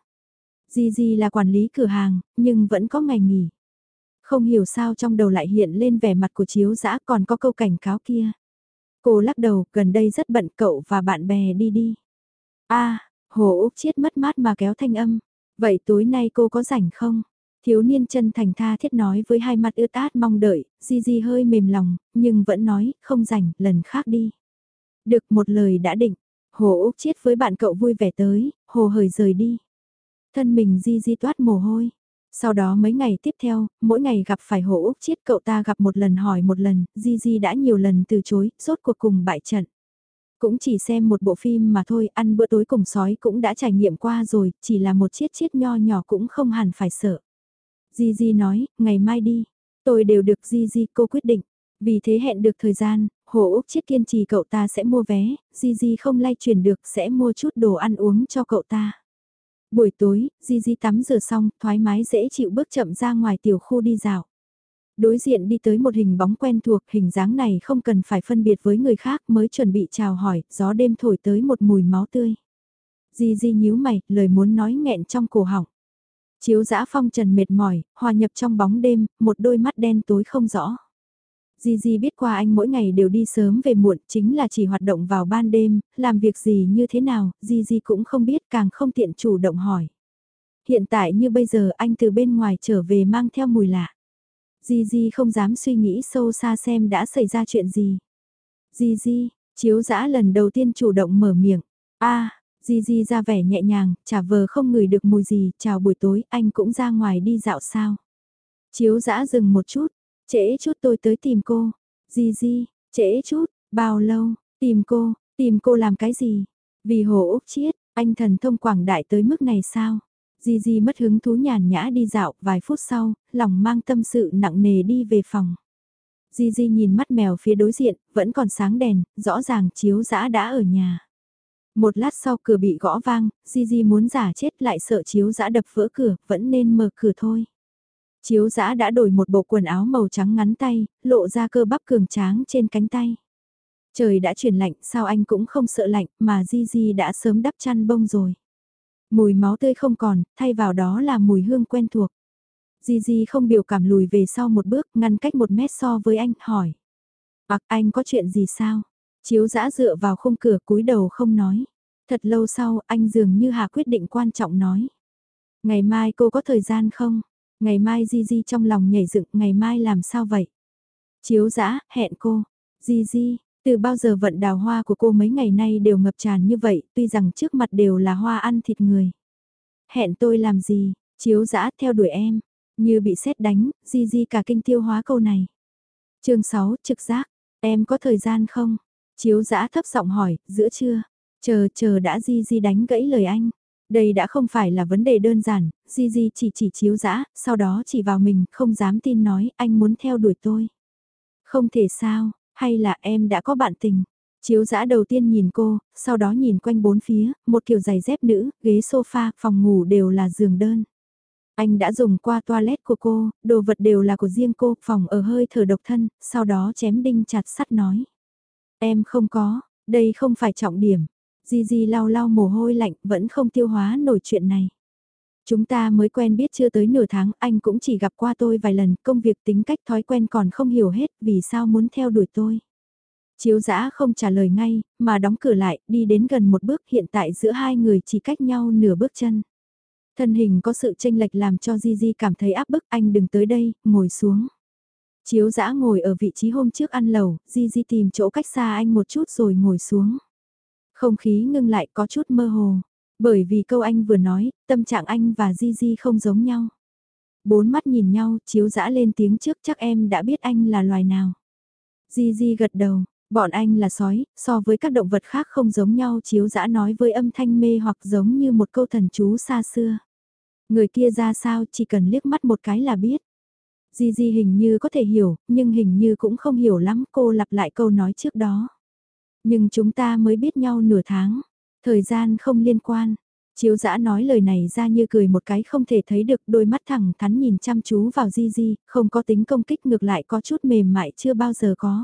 Gigi là quản lý cửa hàng, nhưng vẫn có ngày nghỉ. Không hiểu sao trong đầu lại hiện lên vẻ mặt của Chiếu Dã, còn có câu cảnh cáo kia. Cô lắc đầu, gần đây rất bận, cậu và bạn bè đi đi. Hồ Úc Chiết mất mát mà kéo thanh âm. Vậy tối nay cô có rảnh không? Thiếu niên chân thành tha thiết nói với hai mặt ướt át mong đợi, Gigi hơi mềm lòng, nhưng vẫn nói, không rảnh, lần khác đi. Được, một lời đã định. Hồ Úc Chiết với bạn cậu vui vẻ tới, Hồ hởi rời đi. Thân mình Gigi toát mồ hôi. Sau đó mấy ngày tiếp theo, mỗi ngày gặp phải Hồ Úc Chiết, cậu ta gặp một lần hỏi một lần, Gigi đã nhiều lần từ chối, rốt cuộc cùng bại trận. Cũng chỉ xem một bộ phim mà thôi, ăn bữa tối cùng sói cũng đã trải nghiệm qua rồi, chỉ là một chiết chiết nho nhỏ cũng không hẳn phải sợ. Gigi nói, ngày mai đi. Tôi đều được Gigi, cô quyết định. Vì thế hẹn được thời gian, Hồ Úc Chiết kiên trì cậu ta sẽ mua vé, Gigi không lay chuyển được sẽ mua chút đồ ăn uống cho cậu ta. Buổi tối, Gigi tắm rửa xong, thoải mái dễ chịu bước chậm ra ngoài tiểu khu đi dạo. Đối diện đi tới một hình bóng quen thuộc, hình dáng này không cần phải phân biệt với người khác, mới chuẩn bị chào hỏi, gió đêm thổi tới một mùi máu tươi. Gigi nhíu mày, lời muốn nói nghẹn trong cổ họng. Chiếu Dã phong trần mệt mỏi, hòa nhập trong bóng đêm, một đôi mắt đen tối không rõ. Gigi biết qua anh mỗi ngày đều đi sớm về muộn, chính là chỉ hoạt động vào ban đêm, làm việc gì như thế nào, Gigi cũng không biết, càng không tiện chủ động hỏi. Hiện tại như bây giờ anh từ bên ngoài trở về mang theo mùi lạ. Gigi không dám suy nghĩ sâu xa xem đã xảy ra chuyện gì. Di Di, Chiếu Dã lần đầu tiên chủ động mở miệng. A, Di Di ra vẻ nhẹ nhàng, chả vờ không ngửi được mùi gì, chào buổi tối, anh cũng ra ngoài đi dạo sao. Chiếu Dã dừng một chút, trễ chút tôi tới tìm cô. Di Di, trễ chút, bao lâu, tìm cô làm cái gì? Vì Hồ Úc Chiết, anh thần thông quảng đại tới mức này sao? Di Di mất hứng thú nhàn nhã đi dạo, vài phút sau, lòng mang tâm sự nặng nề đi về phòng. Di Di nhìn mắt mèo phía đối diện, vẫn còn sáng đèn, rõ ràng Chiếu Dã đã ở nhà. Một lát sau cửa bị gõ vang, Di Di muốn giả chết lại sợ Chiếu Dã đập vỡ cửa, vẫn nên mở cửa thôi. Chiếu Dã đã đổi một bộ quần áo màu trắng ngắn tay, lộ ra cơ bắp cường tráng trên cánh tay. Trời đã chuyển lạnh, sao anh cũng không sợ lạnh, mà Di Di đã sớm đắp chăn bông rồi. Mùi máu tươi không còn, thay vào đó là mùi hương quen thuộc. Di Di không biểu cảm lùi về sau một bước, ngăn cách 1 mét so với anh, hỏi. Anh có chuyện gì sao? Chiếu Dã dựa vào khung cửa cúi đầu không nói. Thật lâu sau, anh dường như hạ quyết định quan trọng nói. Ngày mai cô có thời gian không? Ngày mai Di Di trong lòng nhảy dựng, ngày mai làm sao vậy? Chiếu Dã, hẹn cô. Di Di, từ bao giờ vận đào hoa của cô mấy ngày nay đều ngập tràn như vậy, tuy rằng trước mặt đều là hoa ăn thịt người. Hẹn tôi làm gì? Chiếu Dã theo đuổi em. Như bị sét đánh, Di Di cả kinh tiêu hóa câu này. Chương 6, trực giác. Em có thời gian không? Chiếu Dã thấp giọng hỏi, giữa trưa. Chờ đã, Di Di đánh gãy lời anh. Đây đã không phải là vấn đề đơn giản, Di Di chỉ Chiếu Dã, sau đó chỉ vào mình, không dám tin nói, anh muốn theo đuổi tôi. Không thể sao, hay là em đã có bạn tình? Chiếu Dã đầu tiên nhìn cô, sau đó nhìn quanh bốn phía, một kiểu giày dép nữ, ghế sofa, phòng ngủ đều là giường đơn. Anh đã dùng qua toilet của cô, đồ vật đều là của riêng cô, phòng ở hơi thở độc thân, sau đó chém đinh chặt sắt nói. Em không có, đây không phải trọng điểm. Di Di lau lau mồ hôi lạnh, vẫn không tiêu hóa nổi chuyện này. Chúng ta mới quen biết chưa tới nửa tháng, anh cũng chỉ gặp qua tôi vài lần, công việc tính cách thói quen còn không hiểu hết, vì sao muốn theo đuổi tôi. Chiếu Dã không trả lời ngay, mà đóng cửa lại, đi đến gần một bước, hiện tại giữa hai người chỉ cách nhau nửa bước chân. Thân hình có sự chênh lệch làm cho Di Di cảm thấy áp bức, anh đừng tới đây, ngồi xuống. Chiếu Dã ngồi ở vị trí hôm trước ăn lẩu, Di Di tìm chỗ cách xa anh một chút rồi ngồi xuống. Không khí ngưng lại có chút mơ hồ, bởi vì câu anh vừa nói, tâm trạng anh và Di Di không giống nhau. Bốn mắt nhìn nhau, Chiếu Dã lên tiếng trước, chắc em đã biết anh là loài nào. Di Di gật đầu, bọn anh là sói, so với các động vật khác không giống nhau, Chiếu Dã nói với âm thanh mê hoặc giống như một câu thần chú xa xưa. Người kia ra sao chỉ cần liếc mắt một cái là biết. Di Di hình như có thể hiểu, nhưng hình như cũng không hiểu lắm, cô lặp lại câu nói trước đó. Nhưng chúng ta mới biết nhau nửa tháng, thời gian không liên quan. Chiếu Dã nói lời này ra như cười một cái không thể thấy được, đôi mắt thẳng thắn nhìn chăm chú vào Di Di, không có tính công kích, ngược lại có chút mềm mại chưa bao giờ có.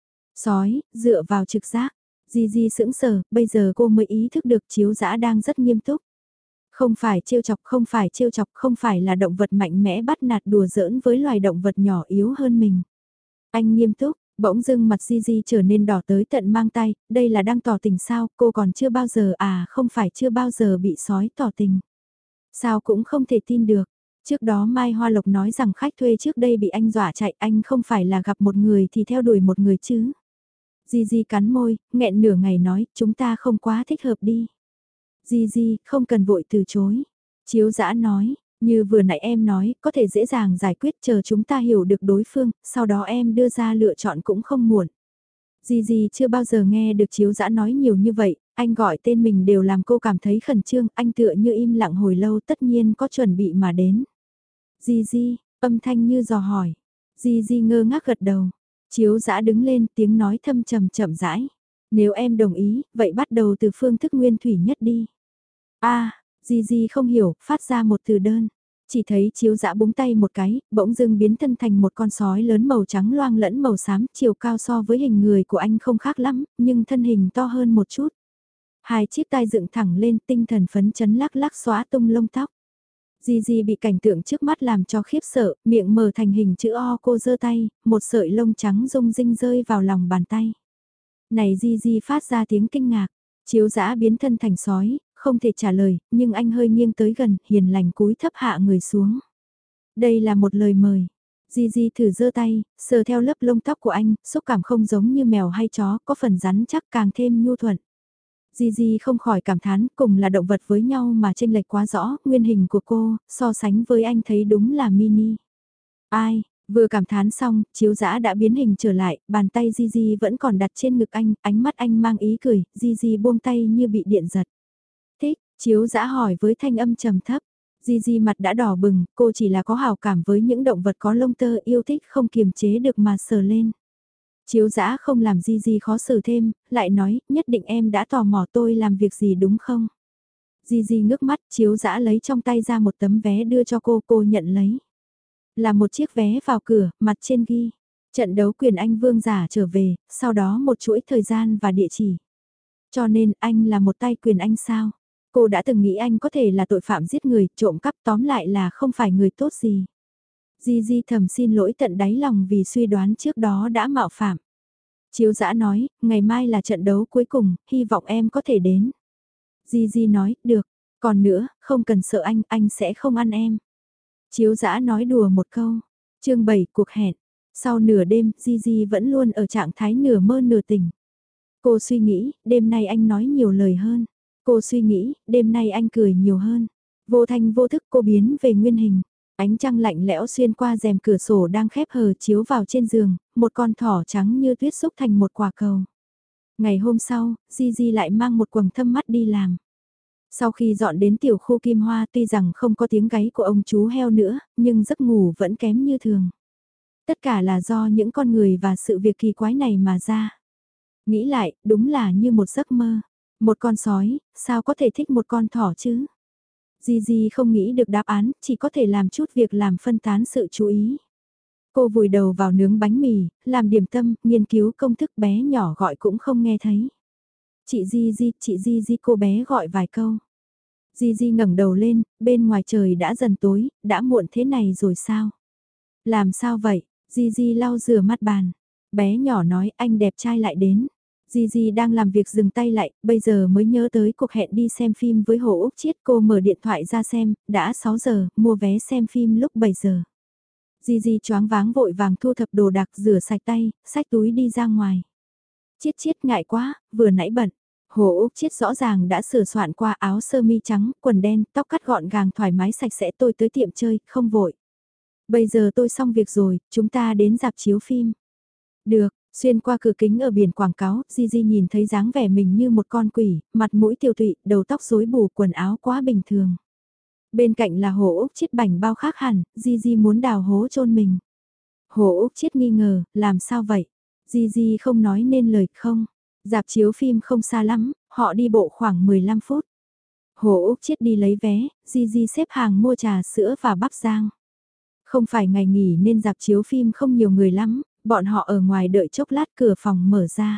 Sói, dựa vào trực giác. Di Di sững sờ, bây giờ cô mới ý thức được Chiếu Dã đang rất nghiêm túc. Không phải trêu chọc, không phải trêu chọc, không phải là động vật mạnh mẽ bắt nạt đùa giỡn với loài động vật nhỏ yếu hơn mình. Anh nghiêm túc, bỗng dưng mặt Di Di trở nên đỏ tới tận mang tay, đây là đang tỏ tình sao, cô còn chưa bao giờ không phải chưa bao giờ bị sói tỏ tình. Sao cũng không thể tin được, trước đó Mai Hoa Lộc nói rằng khách thuê trước đây bị anh dọa chạy, anh không phải là gặp một người thì theo đuổi một người chứ. Di Di cắn môi, nghẹn nửa ngày nói, chúng ta không quá thích hợp đi. Di Di, không cần vội từ chối. Chiếu Dã nói, như vừa nãy em nói, có thể dễ dàng giải quyết chờ chúng ta hiểu được đối phương, sau đó em đưa ra lựa chọn cũng không muộn. Di Di chưa bao giờ nghe được Chiếu Dã nói nhiều như vậy, anh gọi tên mình đều làm cô cảm thấy khẩn trương, anh tựa như im lặng hồi lâu tất nhiên có chuẩn bị mà đến. Di Di, âm thanh như dò hỏi. Di Di ngơ ngác gật đầu. Chiếu Dã đứng lên tiếng nói thâm trầm chậm rãi. Nếu em đồng ý, vậy bắt đầu từ phương thức nguyên thủy nhất đi. Di Di không hiểu, phát ra một từ đơn. Chỉ thấy Chiếu Dã búng tay một cái, bỗng dưng biến thân thành một con sói lớn màu trắng loang lẫn màu xám, chiều cao so với hình người của anh không khác lắm, nhưng thân hình to hơn một chút. Hai chiếc tai dựng thẳng lên, tinh thần phấn chấn lắc lắc xóa tung lông tóc. Di Di bị cảnh tượng trước mắt làm cho khiếp sợ, miệng mở thành hình chữ O, cô giơ tay, một sợi lông trắng rung rinh rơi vào lòng bàn tay. Này Di Di phát ra tiếng kinh ngạc, Chiếu Dã biến thân thành sói, không thể trả lời, nhưng anh hơi nghiêng tới gần, hiền lành cúi thấp hạ người xuống. Đây là một lời mời. Gigi thử giơ tay, sờ theo lớp lông tóc của anh, xúc cảm không giống như mèo hay chó, có phần rắn chắc càng thêm nhu thuận. Gigi không khỏi cảm thán, cùng là động vật với nhau mà chênh lệch quá rõ, nguyên hình của cô, so sánh với anh thấy đúng là mini. Ai, vừa cảm thán xong, Chiếu Dã đã biến hình trở lại, bàn tay Gigi vẫn còn đặt trên ngực anh, ánh mắt anh mang ý cười, Gigi buông tay như bị điện giật. Thích, Chiếu Dã hỏi với thanh âm trầm thấp. Gigi mặt đã đỏ bừng, cô chỉ là có hào cảm với những động vật có lông tơ yêu thích không kiềm chế được mà sờ lên. Chiếu Dã không làm Gigi khó xử thêm, lại nói, nhất định em đã tò mò tôi làm việc gì đúng không? Gigi ngước mắt, Chiếu Dã lấy trong tay ra một tấm vé đưa cho cô nhận lấy. Là một chiếc vé vào cửa, mặt trên ghi. Trận đấu quyền Anh Vương giả trở về, sau đó một chuỗi thời gian và địa chỉ. Cho nên anh là một tay quyền Anh sao? Cô đã từng nghĩ anh có thể là tội phạm giết người, trộm cắp tóm lại là không phải người tốt gì. Gigi thầm xin lỗi tận đáy lòng vì suy đoán trước đó đã mạo phạm. Chiếu Dã nói, ngày mai là trận đấu cuối cùng, hy vọng em có thể đến. Gigi nói, được, còn nữa, không cần sợ anh sẽ không ăn em. Chiếu Dã nói đùa một câu. Chương 7 cuộc hẹn. Sau nửa đêm, Gigi vẫn luôn ở trạng thái nửa mơ nửa tỉnh. Cô suy nghĩ, đêm nay anh nói nhiều lời hơn. Cô suy nghĩ, đêm nay anh cười nhiều hơn. Vô thanh vô thức cô biến về nguyên hình. Ánh trăng lạnh lẽo xuyên qua rèm cửa sổ đang khép hờ chiếu vào trên giường, một con thỏ trắng như tuyết xúc thành một quả cầu. Ngày hôm sau, Gigi lại mang một quầng thâm mắt đi làm. Sau khi dọn đến tiểu khu Kim Hoa tuy rằng không có tiếng gáy của ông chú heo nữa, nhưng giấc ngủ vẫn kém như thường. Tất cả là do những con người và sự việc kỳ quái này mà ra. Nghĩ lại, đúng là như một giấc mơ. Một con sói, sao có thể thích một con thỏ chứ? Gigi không nghĩ được đáp án, chỉ có thể làm chút việc làm phân tán sự chú ý. Cô vùi đầu vào nướng bánh mì, làm điểm tâm, nghiên cứu công thức bé nhỏ gọi cũng không nghe thấy. Chị Gigi, cô bé gọi vài câu. Gigi ngẩng đầu lên, bên ngoài trời đã dần tối, đã muộn thế này rồi sao? Làm sao vậy? Gigi lau rửa mắt bàn. Bé nhỏ nói anh đẹp trai lại đến. Gigi đang làm việc dừng tay lại, bây giờ mới nhớ tới cuộc hẹn đi xem phim với Hồ Úc Chiết. Cô mở điện thoại ra xem, đã 6 giờ, mua vé xem phim lúc 7 giờ. Gigi choáng váng vội vàng thu thập đồ đạc rửa sạch tay, xách túi đi ra ngoài. Chiết Chiết ngại quá, vừa nãy bận. Hồ Úc Chiết rõ ràng đã sửa soạn qua áo sơ mi trắng, quần đen, tóc cắt gọn gàng thoải mái sạch sẽ tôi tới tiệm chơi, không vội. Bây giờ tôi xong việc rồi, chúng ta đến rạp chiếu phim. Được, xuyên qua cửa kính ở biển quảng cáo, Gigi nhìn thấy dáng vẻ mình như một con quỷ, mặt mũi tiêu tụy, đầu tóc rối bù, quần áo quá bình thường. Bên cạnh là Hồ Úc Chiết bảnh bao khác hẳn, Gigi muốn đào hố chôn mình. Hồ Úc Chiết nghi ngờ, làm sao vậy? Gigi không nói nên lời không. Rạp chiếu phim không xa lắm, họ đi bộ khoảng 15 phút. Hồ Úc Chiết đi lấy vé, Gigi xếp hàng mua trà sữa và bắp rang. Không phải ngày nghỉ nên rạp chiếu phim không nhiều người lắm, bọn họ ở ngoài đợi chốc lát cửa phòng mở ra.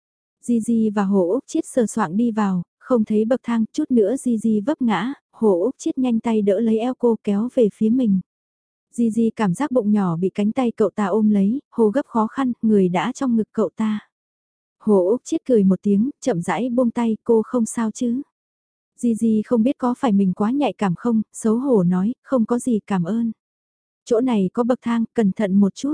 Gigi và Hồ Úc Chiết sờ soạng đi vào, không thấy bậc thang, chút nữa Gigi vấp ngã, Hồ Úc Chiết nhanh tay đỡ lấy eo cô kéo về phía mình. Gigi cảm giác bụng nhỏ bị cánh tay cậu ta ôm lấy, Hồ gấp khó khăn, người đã trong ngực cậu ta. Hồ Úc Chiết cười một tiếng, chậm rãi buông tay, cô không sao chứ. Gigi không biết có phải mình quá nhạy cảm không, xấu hổ nói, không có gì cảm ơn. Chỗ này có bậc thang, cẩn thận một chút.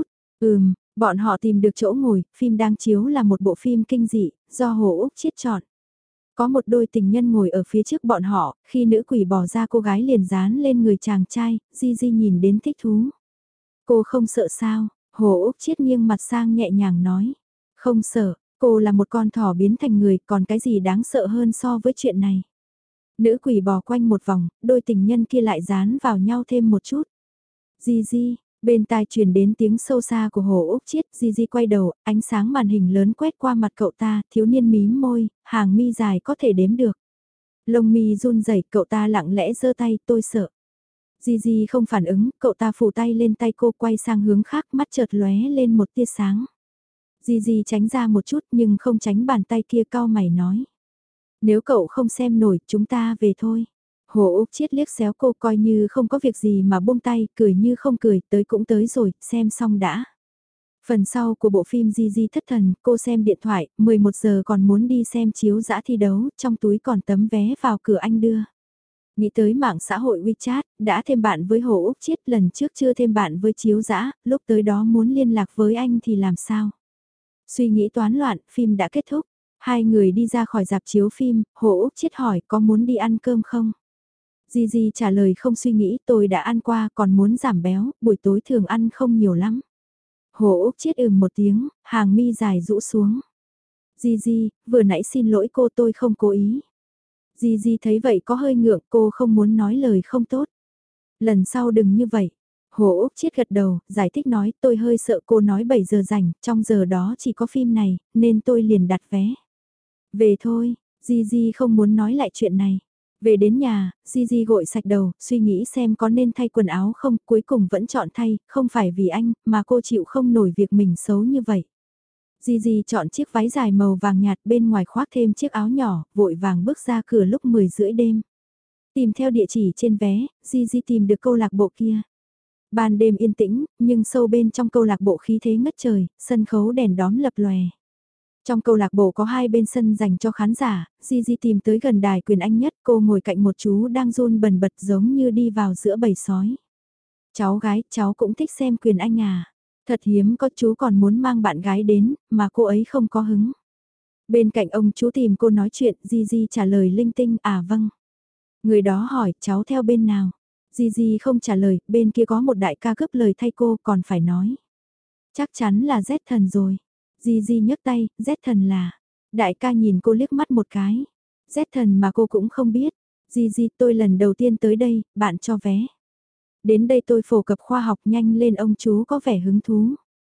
Bọn họ tìm được chỗ ngồi, phim đang chiếu là một bộ phim kinh dị, do Hồ Úc Chiết chọn. Có một đôi tình nhân ngồi ở phía trước bọn họ, khi nữ quỷ bỏ ra cô gái liền dán lên người chàng trai, Gigi nhìn đến thích thú. Cô không sợ sao, Hồ Úc Chiết nghiêng mặt sang nhẹ nhàng nói. Không sợ, cô là một con thỏ biến thành người, còn cái gì đáng sợ hơn so với chuyện này. Nữ quỷ bò quanh một vòng, đôi tình nhân kia lại dán vào nhau thêm một chút. Gigi, bên tai truyền đến tiếng sâu xa của Hồ Úc Chiết, Gigi quay đầu, ánh sáng màn hình lớn quét qua mặt cậu ta, thiếu niên mím môi, hàng mi dài có thể đếm được. Lông mi run rẩy, cậu ta lặng lẽ giơ tay, tôi sợ. Gigi không phản ứng, cậu ta phủ tay lên tay cô quay sang hướng khác, mắt chợt lóe lên một tia sáng. Gigi tránh ra một chút nhưng không tránh bàn tay kia, cau mày nói. Nếu cậu không xem nổi, chúng ta về thôi. Hồ Úc Chiết liếc xéo cô coi như không có việc gì mà buông tay, cười như không cười, tới cũng tới rồi, xem xong đã. Phần sau của bộ phim Gigi thất thần, cô xem điện thoại, 11 giờ còn muốn đi xem chiếu dã thi đấu, trong túi còn tấm vé vào cửa anh đưa. Nghĩ tới mạng xã hội WeChat, đã thêm bạn với Hồ Úc Chiết, lần trước chưa thêm bạn với Chiếu Dã, lúc tới đó muốn liên lạc với anh thì làm sao? Suy nghĩ toán loạn, phim đã kết thúc. Hai người đi ra khỏi rạp chiếu phim, Hồ Úc Chiết hỏi có muốn đi ăn cơm không? Gigi trả lời không suy nghĩ, tôi đã ăn qua còn muốn giảm béo, buổi tối thường ăn không nhiều lắm. Hồ Úc Chiết một tiếng, hàng mi dài rũ xuống. Gigi, vừa nãy xin lỗi cô, tôi không cố ý. Gigi thấy vậy có hơi ngượng, cô không muốn nói lời không tốt. Lần sau đừng như vậy. Hồ Úc Chiết gật đầu, giải thích nói tôi hơi sợ cô nói 7 giờ rảnh, trong giờ đó chỉ có phim này, nên tôi liền đặt vé. Về thôi, Gigi không muốn nói lại chuyện này. Về đến nhà, Gigi gội sạch đầu, suy nghĩ xem có nên thay quần áo không, cuối cùng vẫn chọn thay, không phải vì anh, mà cô chịu không nổi việc mình xấu như vậy. Gigi chọn chiếc váy dài màu vàng nhạt bên ngoài khoác thêm chiếc áo nhỏ, vội vàng bước ra cửa lúc 10 rưỡi đêm. Tìm theo địa chỉ trên vé, Gigi tìm được câu lạc bộ kia. Ban đêm yên tĩnh, nhưng sâu bên trong câu lạc bộ khí thế ngất trời, sân khấu đèn đóm lập lòe. Trong câu lạc bộ có hai bên sân dành cho khán giả, Gigi tìm tới gần đài quyền anh nhất, cô ngồi cạnh một chú đang run bần bật giống như đi vào giữa bầy sói. Cháu gái, cháu cũng thích xem quyền anh à. Thật hiếm có chú còn muốn mang bạn gái đến, mà cô ấy không có hứng. Bên cạnh ông chú tìm cô nói chuyện, Gigi trả lời linh tinh, à vâng. Người đó hỏi, cháu theo bên nào? Gigi không trả lời, bên kia có một đại ca cướp lời thay cô còn phải nói. Chắc chắn là Z thần rồi. Gigi nhấc tay, Z thần là. Đại ca nhìn cô liếc mắt một cái. Z thần mà cô cũng không biết. Gigi, tôi lần đầu tiên tới đây, bạn cho vé. Đến đây tôi phổ cập khoa học, nhanh lên, ông chú có vẻ hứng thú.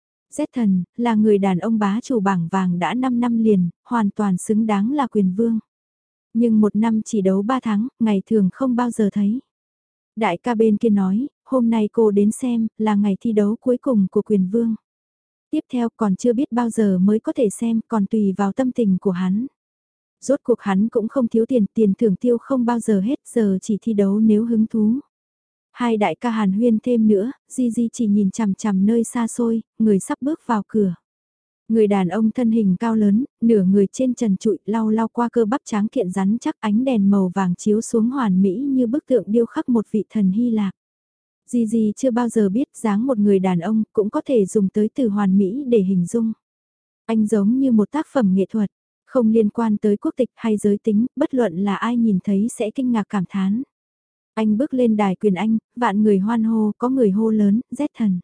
Z thần, là người đàn ông bá chủ bảng vàng đã 5 năm liền, hoàn toàn xứng đáng là quyền vương. Nhưng một năm chỉ đấu 3 tháng, ngày thường không bao giờ thấy. Đại ca bên kia nói, hôm nay cô đến xem, là ngày thi đấu cuối cùng của quyền vương. Tiếp theo còn chưa biết bao giờ mới có thể xem, còn tùy vào tâm tình của hắn. Rốt cuộc hắn cũng không thiếu tiền, tiền thưởng tiêu không bao giờ hết, giờ chỉ thi đấu nếu hứng thú. Hai đại ca hàn huyên thêm nữa, Gigi chỉ nhìn chằm chằm nơi xa xôi, người sắp bước vào cửa. Người đàn ông thân hình cao lớn, nửa người trên trần trụi lau lau qua cơ bắp tráng kiện rắn chắc, ánh đèn màu vàng chiếu xuống hoàn mỹ như bức tượng điêu khắc một vị thần Hy Lạp. Gigi chưa bao giờ biết dáng một người đàn ông cũng có thể dùng tới từ hoàn mỹ để hình dung. Anh giống như một tác phẩm nghệ thuật, không liên quan tới quốc tịch hay giới tính, bất luận là ai nhìn thấy sẽ kinh ngạc cảm thán. Anh bước lên đài quyền anh, vạn người hoan hô, có người hô lớn, Z thần.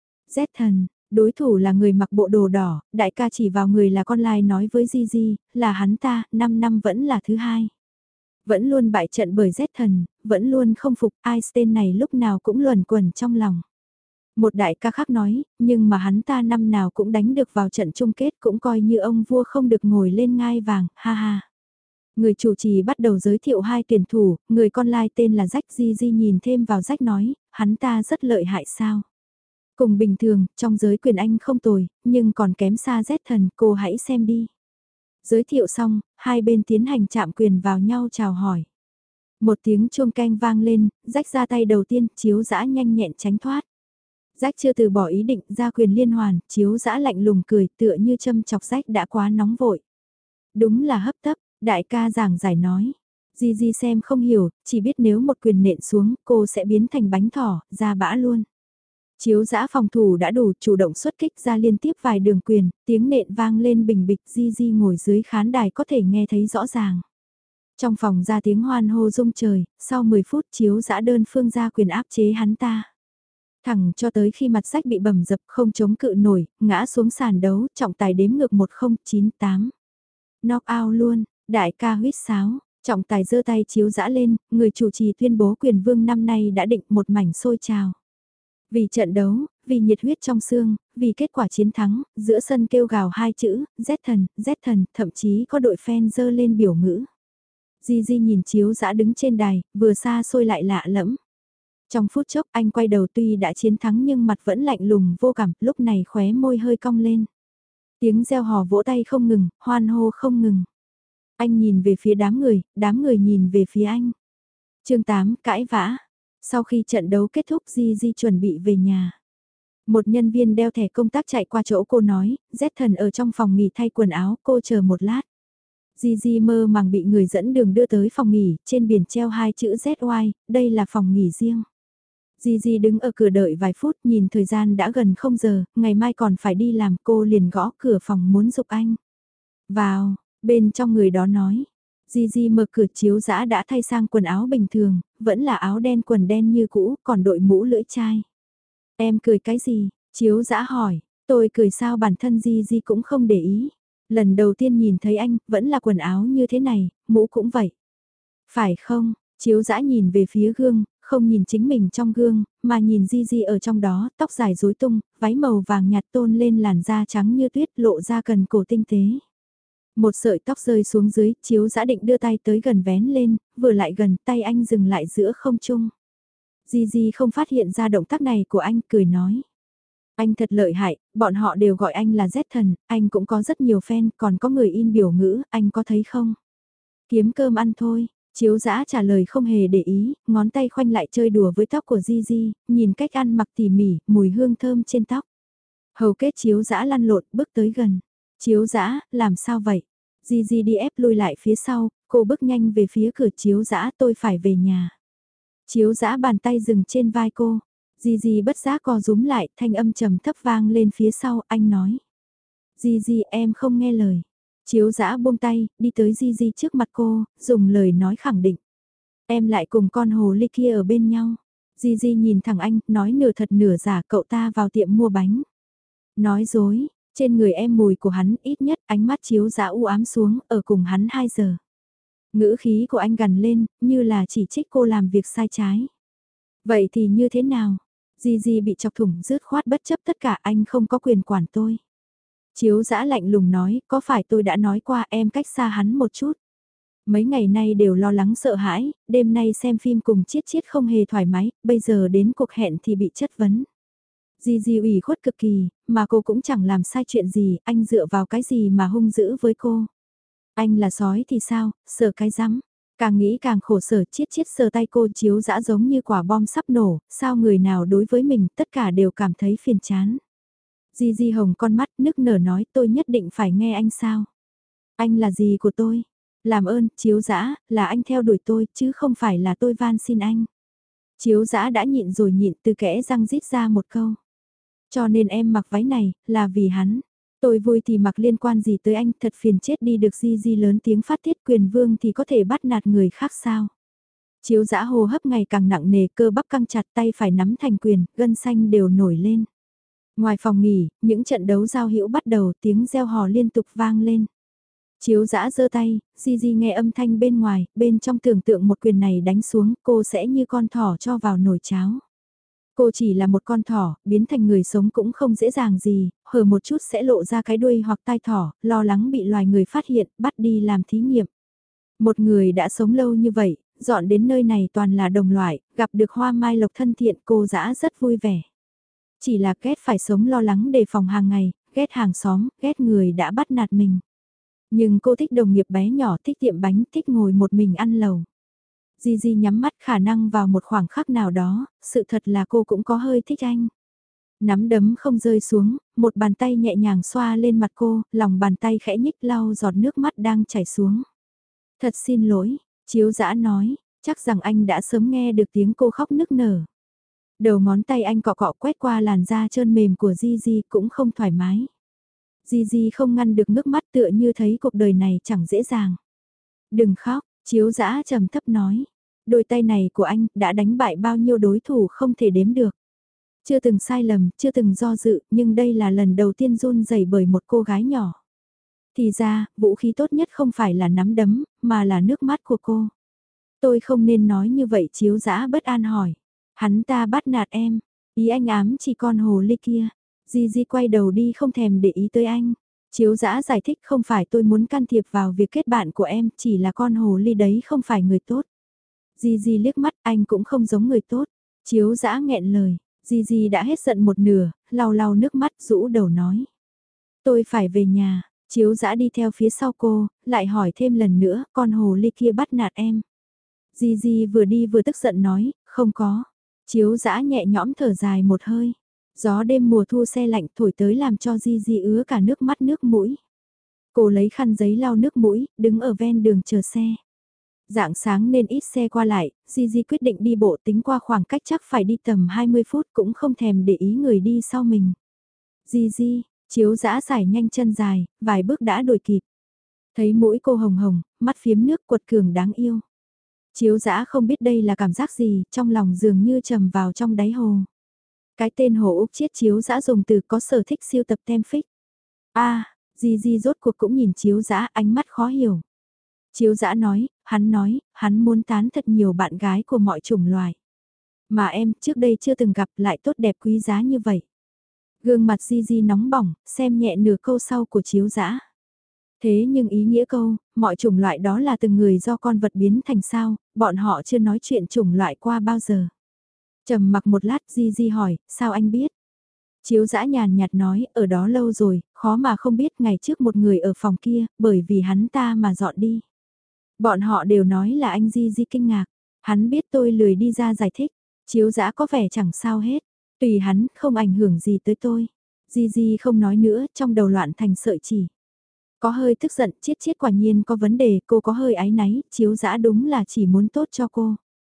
Z thần, đối thủ là người mặc bộ đồ đỏ, đại ca chỉ vào người là con lai nói với Gigi, là hắn ta, 5 năm vẫn là thứ hai. Vẫn luôn bại trận bởi Z thần, vẫn luôn không phục, ai tên này lúc nào cũng luẩn quẩn trong lòng. Một đại ca khác nói, nhưng mà hắn ta năm nào cũng đánh được vào trận chung kết, cũng coi như ông vua không được ngồi lên ngai vàng, ha ha. Người chủ trì bắt đầu giới thiệu hai tuyển thủ, người con lai tên là Jack. Gigi nhìn thêm vào Jack nói, hắn ta rất lợi hại sao. Cùng bình thường, trong giới quyền anh không tồi, nhưng còn kém xa Z thần, cô hãy xem đi. Giới thiệu xong, hai bên tiến hành chạm quyền vào nhau chào hỏi. Một tiếng chuông canh vang lên, Jack ra tay đầu tiên, Chiếu Dã nhanh nhẹn tránh thoát. Jack chưa từ bỏ ý định ra quyền liên hoàn, Chiếu Dã lạnh lùng cười tựa như châm chọc Jack đã quá nóng vội. Đúng là hấp tấp, đại ca giảng giải nói. Gigi xem không hiểu, chỉ biết nếu một quyền nện xuống, cô sẽ biến thành bánh thỏ, ra bã luôn. Chiếu Dã phòng thủ đã đủ, chủ động xuất kích ra liên tiếp vài đường quyền, tiếng nện vang lên bình bịch, Gigi ngồi dưới khán đài có thể nghe thấy rõ ràng. Trong phòng ra tiếng hoan hô rung trời, sau 10 phút Chiếu Dã đơn phương ra quyền áp chế hắn ta. Thẳng cho tới khi mặt sách bị bầm dập không chống cự nổi, ngã xuống sàn đấu, trọng tài đếm ngược 1098. Knock out luôn, đại ca huýt sáo, trọng tài giơ tay Chiếu Dã lên, người chủ trì tuyên bố quyền vương năm nay đã định, một mảnh sôi trào. Vì trận đấu, vì nhiệt huyết trong xương, vì kết quả chiến thắng, giữa sân kêu gào hai chữ, Z thần, thậm chí có đội fan giơ lên biểu ngữ. Gigi nhìn Chiếu Dã đứng trên đài, vừa xa xôi lại lạ lẫm. Trong phút chốc anh quay đầu, tuy đã chiến thắng nhưng mặt vẫn lạnh lùng vô cảm, lúc này khóe môi hơi cong lên. Tiếng reo hò vỗ tay không ngừng, hoan hô không ngừng. Anh nhìn về phía đám người nhìn về phía anh. Chương 8, cãi vã. Sau khi trận đấu kết thúc, Gigi chuẩn bị về nhà. Một nhân viên đeo thẻ công tác chạy qua chỗ cô nói, Z thần ở trong phòng nghỉ thay quần áo, cô chờ một lát. Gigi mơ màng bị người dẫn đường đưa tới phòng nghỉ, trên biển treo hai chữ ZY, đây là phòng nghỉ riêng. Gigi đứng ở cửa đợi vài phút, nhìn thời gian đã gần 0 giờ, ngày mai còn phải đi làm, cô liền gõ cửa phòng muốn giục anh. Vào, bên trong người đó nói. Gigi mở cửa, Chiếu Dã đã thay sang quần áo bình thường, vẫn là áo đen quần đen như cũ, còn đội mũ lưỡi chai. Em cười cái gì? Chiếu Dã hỏi, tôi cười sao bản thân Gigi cũng không để ý. Lần đầu tiên nhìn thấy anh, vẫn là quần áo như thế này, mũ cũng vậy. Phải không? Chiếu Dã nhìn về phía gương, không nhìn chính mình trong gương, mà nhìn Gigi ở trong đó, tóc dài rối tung, váy màu vàng nhạt tôn lên làn da trắng như tuyết lộ ra cần cổ tinh tế. Một sợi tóc rơi xuống dưới, Chiếu Dã định đưa tay tới gần vén lên, vừa lại gần tay anh dừng lại giữa không trung. Gigi không phát hiện ra động tác này của anh, cười nói. Anh thật lợi hại, bọn họ đều gọi anh là Z thần, anh cũng có rất nhiều fan, còn có người in biểu ngữ, anh có thấy không? Kiếm cơm ăn thôi, Chiếu Dã trả lời không hề để ý, ngón tay khoanh lại chơi đùa với tóc của Gigi, nhìn cách ăn mặc tỉ mỉ, mùi hương thơm trên tóc. Hầu kết Chiếu Dã lăn lộn, bước tới gần. Chiếu Dã, làm sao vậy? Gigi đi ép lui lại phía sau, cô bước nhanh về phía cửa. Chiếu Dã, tôi phải về nhà. Chiếu Dã bàn tay dừng trên vai cô. Gigi bất giác co rúm lại, thanh âm trầm thấp vang lên phía sau, anh nói. Gigi, em không nghe lời. Chiếu Dã buông tay, đi tới Gigi trước mặt cô, dùng lời nói khẳng định. Em lại cùng con hồ ly kia ở bên nhau. Gigi nhìn thẳng anh, nói nửa thật nửa giả, cậu ta vào tiệm mua bánh. Nói dối, trên người em mùi của hắn, ít nhất ánh mắt Chiếu Dã u ám xuống, ở cùng hắn 2 giờ. Ngữ khí của anh gằn lên, như là chỉ trích cô làm việc sai trái. Vậy thì như thế nào? Gigi bị chọc thủng rứt khoát bất chấp tất cả, anh không có quyền quản tôi. Chiếu Dã lạnh lùng nói, có phải tôi đã nói qua em cách xa hắn một chút. Mấy ngày nay đều lo lắng sợ hãi, đêm nay xem phim cùng Chiết Chiết không hề thoải mái, bây giờ đến cuộc hẹn thì bị chất vấn. Gigi ủy khuất cực kỳ, mà cô cũng chẳng làm sai chuyện gì, anh dựa vào cái gì mà hung dữ với cô. Anh là sói thì sao, sợ cái rắm. Càng nghĩ càng khổ sở. Chiết Chiết sờ tay cô. Chiếu Dã giống như quả bom sắp nổ, sao người nào đối với mình tất cả đều cảm thấy phiền chán. Gigi hồng con mắt nức nở nói, tôi nhất định phải nghe anh sao. Anh là gì của tôi? Làm ơn, Chiếu Dã, là anh theo đuổi tôi chứ không phải là tôi van xin anh. Chiếu Dã đã nhịn rồi nhịn, từ kẽ răng rít ra một câu. Cho nên em mặc váy này, là vì hắn. Tôi vui thì mặc liên quan gì tới anh, thật phiền chết đi được. Gigi lớn tiếng phát tiết, quyền vương thì có thể bắt nạt người khác sao. Chiếu Dã hô hấp ngày càng nặng nề, cơ bắp căng chặt, tay phải nắm thành quyền, gân xanh đều nổi lên. Ngoài phòng nghỉ, những trận đấu giao hữu bắt đầu, tiếng reo hò liên tục vang lên. Chiếu Dã giơ tay, Gigi nghe âm thanh bên ngoài, bên trong tưởng tượng một quyền này đánh xuống, cô sẽ như con thỏ cho vào nồi cháo. Cô chỉ là một con thỏ, biến thành người sống cũng không dễ dàng gì, hở một chút sẽ lộ ra cái đuôi hoặc tai thỏ, lo lắng bị loài người phát hiện, bắt đi làm thí nghiệm. Một người đã sống lâu như vậy, dọn đến nơi này toàn là đồng loại, gặp được Hoa Mai Lộc thân thiện, cô Dã rất vui vẻ. Chỉ là ghét phải sống lo lắng đề phòng hàng ngày, ghét hàng xóm, ghét người đã bắt nạt mình. Nhưng cô thích đồng nghiệp bé nhỏ, thích tiệm bánh, thích ngồi một mình ăn lẩu. Gigi nhắm mắt, khả năng vào một khoảng khắc nào đó, sự thật là cô cũng có hơi thích anh. Nắm đấm không rơi xuống, một bàn tay nhẹ nhàng xoa lên mặt cô, lòng bàn tay khẽ nhích lau giọt nước mắt đang chảy xuống. Thật xin lỗi, Chiếu Dã nói, chắc rằng anh đã sớm nghe được tiếng cô khóc nức nở. Đầu ngón tay anh cọ cọ quét qua làn da trơn mềm của Gigi cũng không thoải mái. Gigi không ngăn được nước mắt, tựa như thấy cuộc đời này chẳng dễ dàng. Đừng khóc, Chiếu Dã trầm thấp nói. Đôi tay này của anh đã đánh bại bao nhiêu đối thủ không thể đếm được. Chưa từng sai lầm, chưa từng do dự, nhưng đây là lần đầu tiên run rẩy bởi một cô gái nhỏ. Thì ra, vũ khí tốt nhất không phải là nắm đấm, mà là nước mắt của cô. Tôi không nên nói như vậy. Chiếu Dã bất an hỏi. Hắn ta bắt nạt em, ý anh ám chỉ con hồ ly kia. Gigi quay đầu đi không thèm để ý tới anh. Chiếu Dã giải thích, không phải tôi muốn can thiệp vào việc kết bạn của em, chỉ là con hồ ly đấy không phải người tốt. Gigi liếc mắt, anh cũng không giống người tốt. Chiếu Dã nghẹn lời, Gigi đã hết giận một nửa, lau lau nước mắt rũ đầu nói. Tôi phải về nhà. Chiếu Dã đi theo phía sau cô, lại hỏi thêm lần nữa, con hồ ly kia bắt nạt em. Gigi vừa đi vừa tức giận nói, không có. Chiếu Dã nhẹ nhõm thở dài một hơi. Gió đêm mùa thu se lạnh thổi tới làm cho Gigi ứa cả nước mắt nước mũi. Cô lấy khăn giấy lau nước mũi, đứng ở ven đường chờ xe. Rạng sáng nên ít xe qua lại, Gigi quyết định đi bộ, tính qua khoảng cách chắc phải đi tầm 20 phút, cũng không thèm để ý người đi sau mình. Gigi, Chiếu Dã giải nhanh chân dài, vài bước đã đuổi kịp. Thấy mũi cô hồng hồng, mắt phiếm nước, quật cường đáng yêu. Chiếu Dã không biết đây là cảm giác gì, trong lòng dường như trầm vào trong đáy hồ. Cái tên Hồ Úc Chiết Chiếu Dã dùng từ có sở thích siêu tập tem phích. Gigi rốt cuộc cũng nhìn Chiếu Dã, ánh mắt khó hiểu. Chiếu Dã nói, hắn muốn tán thật nhiều bạn gái của mọi chủng loài. Mà em trước đây chưa từng gặp lại tốt đẹp quý giá như vậy. Gương mặt Gigi nóng bỏng, xem nhẹ nửa câu sau của Chiếu Dã. Thế nhưng ý nghĩa câu, mọi chủng loại đó là từng người do con vật biến thành sao, bọn họ chưa nói chuyện chủng loại qua bao giờ. Trầm mặc một lát Gigi hỏi, sao anh biết? Chiếu Dã nhàn nhạt nói, ở đó lâu rồi, khó mà không biết ngày trước một người ở phòng kia, bởi vì hắn ta mà dọn đi. Bọn họ đều nói là anh Gigi kinh ngạc, hắn biết tôi lười đi ra giải thích, Chiếu Dã có vẻ chẳng sao hết, tùy hắn, không ảnh hưởng gì tới tôi. Gigi không nói nữa, trong đầu loạn thành sợi chỉ. Có hơi tức giận, Chiết Chiết quả nhiên có vấn đề, cô có hơi áy náy, Chiếu Dã đúng là chỉ muốn tốt cho cô.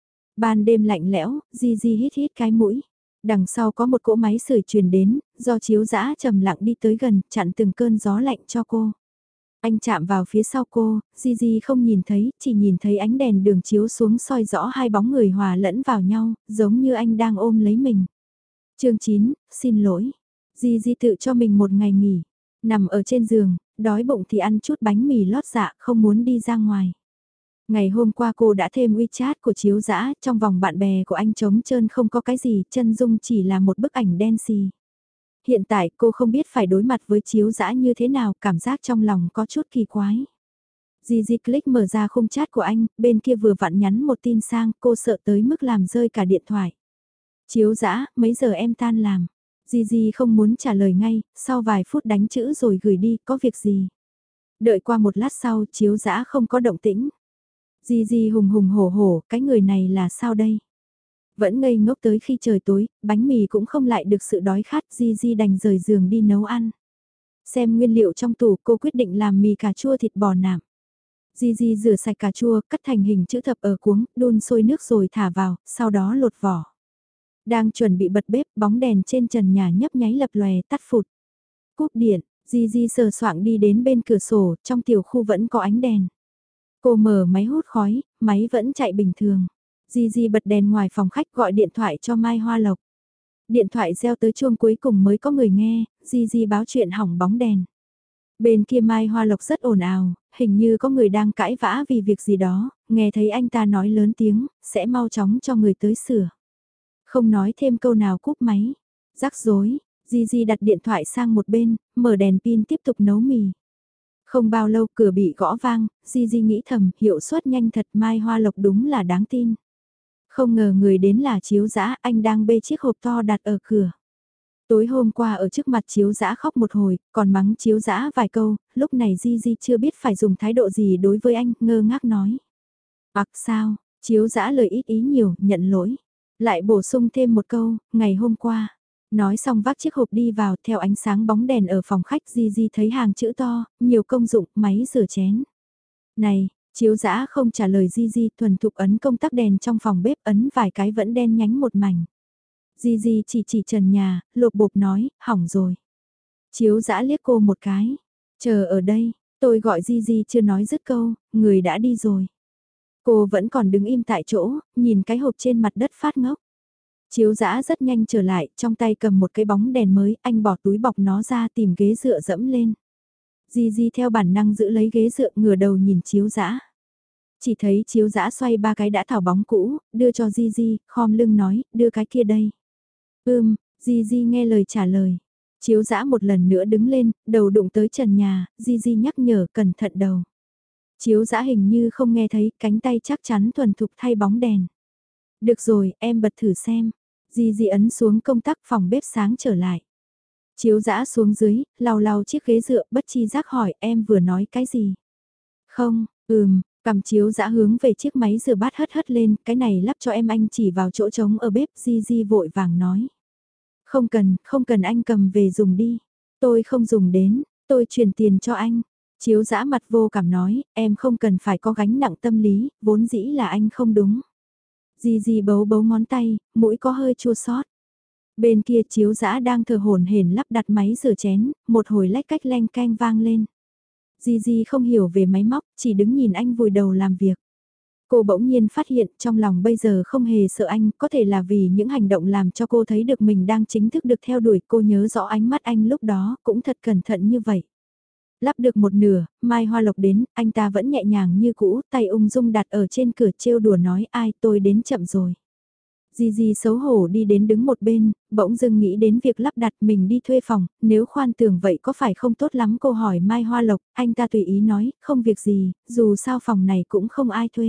Ban đêm lạnh lẽo, Gigi hít hít cái mũi. Đằng sau có một cỗ máy sưởi truyền đến, do Chiếu Dã trầm lặng đi tới gần, chặn từng cơn gió lạnh cho cô. Anh chạm vào phía sau cô, Gigi không nhìn thấy, chỉ nhìn thấy ánh đèn đường chiếu xuống soi rõ hai bóng người hòa lẫn vào nhau, giống như anh đang ôm lấy mình. Chương 9, xin lỗi. Gigi tự cho mình một ngày nghỉ. Nằm ở trên giường, đói bụng thì ăn chút bánh mì lót dạ, không muốn đi ra ngoài. Ngày hôm qua cô đã thêm WeChat của Chiếu Dã, trong vòng bạn bè của anh trống trơn không có cái gì, chân dung chỉ là một bức ảnh đen xì. Hiện tại cô không biết phải đối mặt với Chiếu Dã như thế nào, cảm giác trong lòng có chút kỳ quái. Gigi click mở ra khung chat của anh, bên kia vừa vặn nhắn một tin sang, cô sợ tới mức làm rơi cả điện thoại. Chiếu Dã, mấy giờ em tan làm? Gigi không muốn trả lời ngay, sau vài phút đánh chữ rồi gửi đi, có việc gì? Đợi qua một lát sau, Chiếu Dã không có động tĩnh. Gigi hùng hùng hổ hổ, cái người này là sao đây? Vẫn ngây ngốc tới khi trời tối, bánh mì cũng không lại được sự đói khát, Gigi đành rời giường đi nấu ăn. Xem nguyên liệu trong tủ, cô quyết định làm mì cà chua thịt bò nạm. Gigi rửa sạch cà chua, cắt thành hình chữ thập ở cuống, đun sôi nước rồi thả vào, sau đó lột vỏ. Đang chuẩn bị bật bếp, bóng đèn trên trần nhà nhấp nháy lập lòe tắt phụt. Cúp điện, Gigi sờ soạng đi đến bên cửa sổ, trong tiểu khu vẫn có ánh đèn. Cô mở máy hút khói, máy vẫn chạy bình thường. Gigi bật đèn ngoài phòng khách gọi điện thoại cho Mai Hoa Lộc. Điện thoại reo tới chuông cuối cùng mới có người nghe, Gigi báo chuyện hỏng bóng đèn. Bên kia Mai Hoa Lộc rất ồn ào, hình như có người đang cãi vã vì việc gì đó, nghe thấy anh ta nói lớn tiếng, sẽ mau chóng cho người tới sửa. Không nói thêm câu nào cúp máy. Rắc rối, Gigi đặt điện thoại sang một bên, mở đèn pin tiếp tục nấu mì. Không bao lâu cửa bị gõ vang, Gigi nghĩ thầm hiệu suất nhanh thật, Mai Hoa Lộc đúng là đáng tin. Không ngờ người đến là Chiếu Dã, anh đang bê chiếc hộp to đặt ở cửa. Tối hôm qua ở trước mặt Chiếu Dã khóc một hồi, còn mắng Chiếu Dã vài câu, lúc này Gigi chưa biết phải dùng thái độ gì đối với anh, ngơ ngác nói. Sao, Chiếu Dã lời ít ý nhiều, nhận lỗi. Lại bổ sung thêm một câu, ngày hôm qua. Nói xong vác chiếc hộp đi vào, theo ánh sáng bóng đèn ở phòng khách Gigi thấy hàng chữ to, nhiều công dụng, máy rửa chén. Này, Chiếu Dã không trả lời Gigi, thuần thục ấn công tắc đèn trong phòng bếp, ấn vài cái vẫn đen nhánh một mảnh. Gigi chỉ trần nhà, lột bột nói, hỏng rồi. Chiếu Dã liếc cô một cái. Chờ ở đây, tôi gọi Gigi chưa nói dứt câu, người đã đi rồi. Cô vẫn còn đứng im tại chỗ, nhìn cái hộp trên mặt đất phát ngốc. Chiếu Dã rất nhanh trở lại, trong tay cầm một cái bóng đèn mới, anh bỏ túi bọc nó ra tìm ghế dựa dẫm lên. Gigi theo bản năng giữ lấy ghế dựa, ngửa đầu nhìn Chiếu Dã. Chỉ thấy Chiếu Dã xoay ba cái đã thảo bóng cũ, đưa cho Gigi, khom lưng nói, đưa cái kia đây. Gigi nghe lời trả lời. Chiếu Dã một lần nữa đứng lên, đầu đụng tới trần nhà, Gigi nhắc nhở cẩn thận đầu. Chiếu Dã hình như không nghe thấy, cánh tay chắc chắn thuần thục thay bóng đèn. Được rồi, em bật thử xem. Gigi ấn xuống công tắc, phòng bếp sáng trở lại. Chiếu Dã xuống dưới, lau lau chiếc ghế dựa, bất chi giác hỏi em vừa nói cái gì. Không, cầm Chiếu Dã hướng về chiếc máy rửa bát hất hất lên, cái này lắp cho em, anh chỉ vào chỗ trống ở bếp. Gigi vội vàng nói. Không cần anh cầm về dùng đi. Tôi không dùng đến, tôi chuyển tiền cho anh. Chiếu dã mặt vô cảm nói, em không cần phải có gánh nặng tâm lý, vốn dĩ là anh không đúng. Di bấu bấu ngón tay, mũi có hơi chua xót. Bên kia chiếu dã đang thờ hổn hển lắp đặt máy rửa chén, một hồi lách cách leng keng vang lên. Di không hiểu về máy móc, chỉ đứng nhìn anh vùi đầu làm việc. Cô bỗng nhiên phát hiện trong lòng bây giờ không hề sợ anh, có thể là vì những hành động làm cho cô thấy được mình đang chính thức được theo đuổi. Cô nhớ rõ ánh mắt anh lúc đó cũng thật cẩn thận như vậy. Lắp được một nửa, Mai Hoa Lộc đến, anh ta vẫn nhẹ nhàng như cũ, tay ung dung đặt ở trên cửa trêu đùa nói ai tôi đến chậm rồi. Di xấu hổ đi đến đứng một bên, bỗng dưng nghĩ đến việc lắp đặt mình đi thuê phòng, nếu khoan tưởng vậy có phải không tốt lắm cô hỏi Mai Hoa Lộc, anh ta tùy ý nói, không việc gì, dù sao phòng này cũng không ai thuê.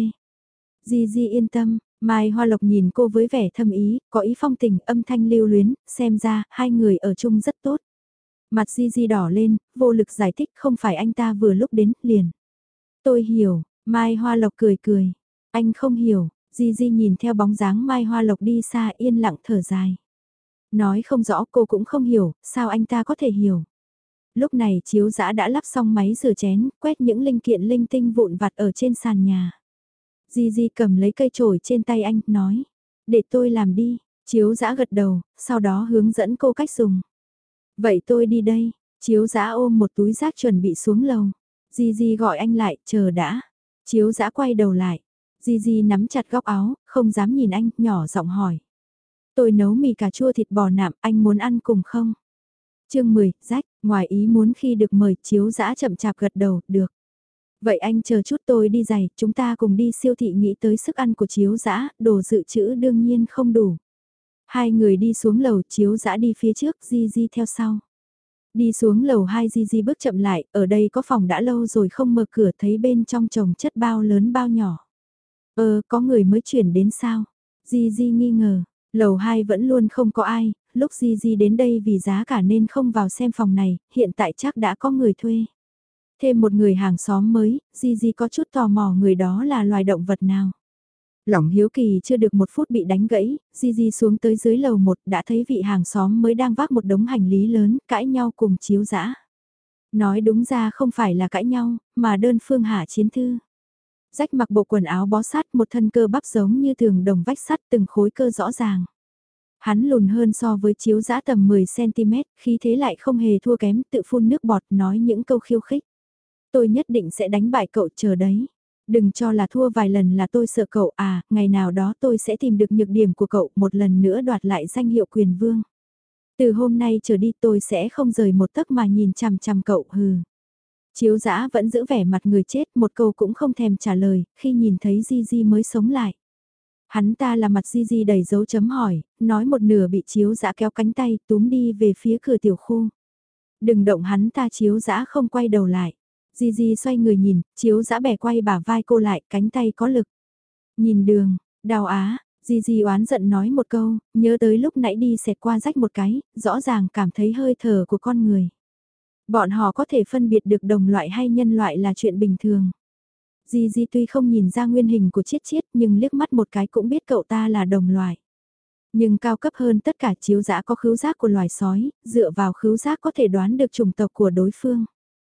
Di yên tâm, Mai Hoa Lộc nhìn cô với vẻ thâm ý, có ý phong tình, âm thanh lưu luyến, xem ra, hai người ở chung rất tốt. Mặt Di đỏ lên, vô lực giải thích không phải anh ta vừa lúc đến, liền. Tôi hiểu, Mai Hoa Lộc cười cười. Anh không hiểu, Di nhìn theo bóng dáng Mai Hoa Lộc đi xa yên lặng thở dài. Nói không rõ cô cũng không hiểu, sao anh ta có thể hiểu. Lúc này chiếu dã đã lắp xong máy rửa chén, quét những linh kiện linh tinh vụn vặt ở trên sàn nhà. Di cầm lấy cây chổi trên tay anh, nói. Để tôi làm đi, chiếu dã gật đầu, sau đó hướng dẫn cô cách dùng. Vậy tôi đi đây, chiếu dã ôm một túi rác chuẩn bị xuống lầu. Di gọi anh lại, chờ đã. Chiếu dã quay đầu lại. Di nắm chặt góc áo, không dám nhìn anh, nhỏ giọng hỏi. Tôi nấu mì cà chua thịt bò nạm, anh muốn ăn cùng không? Chương 10, rách, ngoài ý muốn khi được mời, chiếu dã chậm chạp gật đầu, được. Vậy anh chờ chút tôi đi giày, chúng ta cùng đi siêu thị nghĩ tới sức ăn của chiếu dã, đồ dự trữ đương nhiên không đủ. Hai người đi xuống lầu, chiếu dã đi phía trước, Di theo sau. Đi xuống lầu 2 Di bước chậm lại, ở đây có phòng đã lâu rồi không mở cửa thấy bên trong chồng chất bao lớn bao nhỏ. Có người mới chuyển đến sao? Di nghi ngờ, lầu 2 vẫn luôn không có ai, lúc Di đến đây vì giá cả nên không vào xem phòng này, hiện tại chắc đã có người thuê. Thêm một người hàng xóm mới, Di có chút tò mò người đó là loài động vật nào. Lòng hiếu kỳ chưa được một phút bị đánh gãy, Di xuống tới dưới lầu 1 đã thấy vị hàng xóm mới đang vác một đống hành lý lớn, cãi nhau cùng chiếu dã. Nói đúng ra không phải là cãi nhau, mà đơn phương hạ chiến thư. Rách mặc bộ quần áo bó sát một thân cơ bắp giống như tường đồng vách sắt từng khối cơ rõ ràng. Hắn lùn hơn so với chiếu dã tầm 10cm, khí thế lại không hề thua kém, tự phun nước bọt nói những câu khiêu khích. Tôi nhất định sẽ đánh bại cậu, chờ đấy. Đừng cho là thua vài lần là tôi sợ cậu à, ngày nào đó tôi sẽ tìm được nhược điểm của cậu một lần nữa đoạt lại danh hiệu quyền vương. Từ hôm nay trở đi tôi sẽ không rời một tấc mà nhìn chằm chằm cậu, hừ. Chiếu dã vẫn giữ vẻ mặt người chết, một câu cũng không thèm trả lời, khi nhìn thấy Di mới sống lại. Hắn ta là mặt Di đầy dấu chấm hỏi, nói một nửa bị chiếu dã kéo cánh tay túm đi về phía cửa tiểu khu. Đừng động hắn ta, chiếu dã không quay đầu lại. Di xoay người nhìn, chiếu dã bẻ quay bả vai cô lại, cánh tay có lực. Nhìn đường, đau á, Di oán giận nói một câu, nhớ tới lúc nãy đi xẹt qua rách một cái, rõ ràng cảm thấy hơi thở của con người. Bọn họ có thể phân biệt được đồng loại hay nhân loại là chuyện bình thường. Di tuy không nhìn ra nguyên hình của Chiết Chiết nhưng liếc mắt một cái cũng biết cậu ta là đồng loại. Nhưng cao cấp hơn tất cả, chiếu dã có khứu giác của loài sói, dựa vào khứu giác có thể đoán được chủng tộc của đối phương.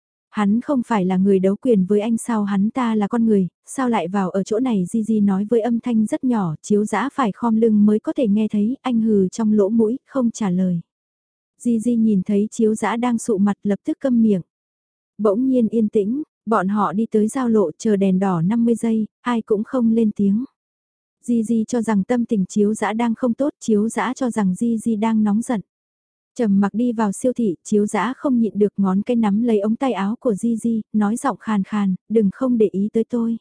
Hắn không phải là người đấu quyền với anh, sao hắn ta là con người, sao lại vào ở chỗ này? Di nói với âm thanh rất nhỏ, chiếu dã phải khom lưng mới có thể nghe thấy, anh hừ trong lỗ mũi, không trả lời. Di nhìn thấy chiếu dã đang sụ mặt lập tức câm miệng. Bỗng nhiên yên tĩnh, bọn họ đi tới giao lộ chờ đèn đỏ 50 giây, ai cũng không lên tiếng. Di cho rằng tâm tình chiếu dã đang không tốt, chiếu dã cho rằng Di đang nóng giận. Trầm mặc đi vào siêu thị, chiếu dã không nhịn được ngón cái nắm lấy ống tay áo của Di, nói giọng khàn khàn, đừng không để ý tới tôi.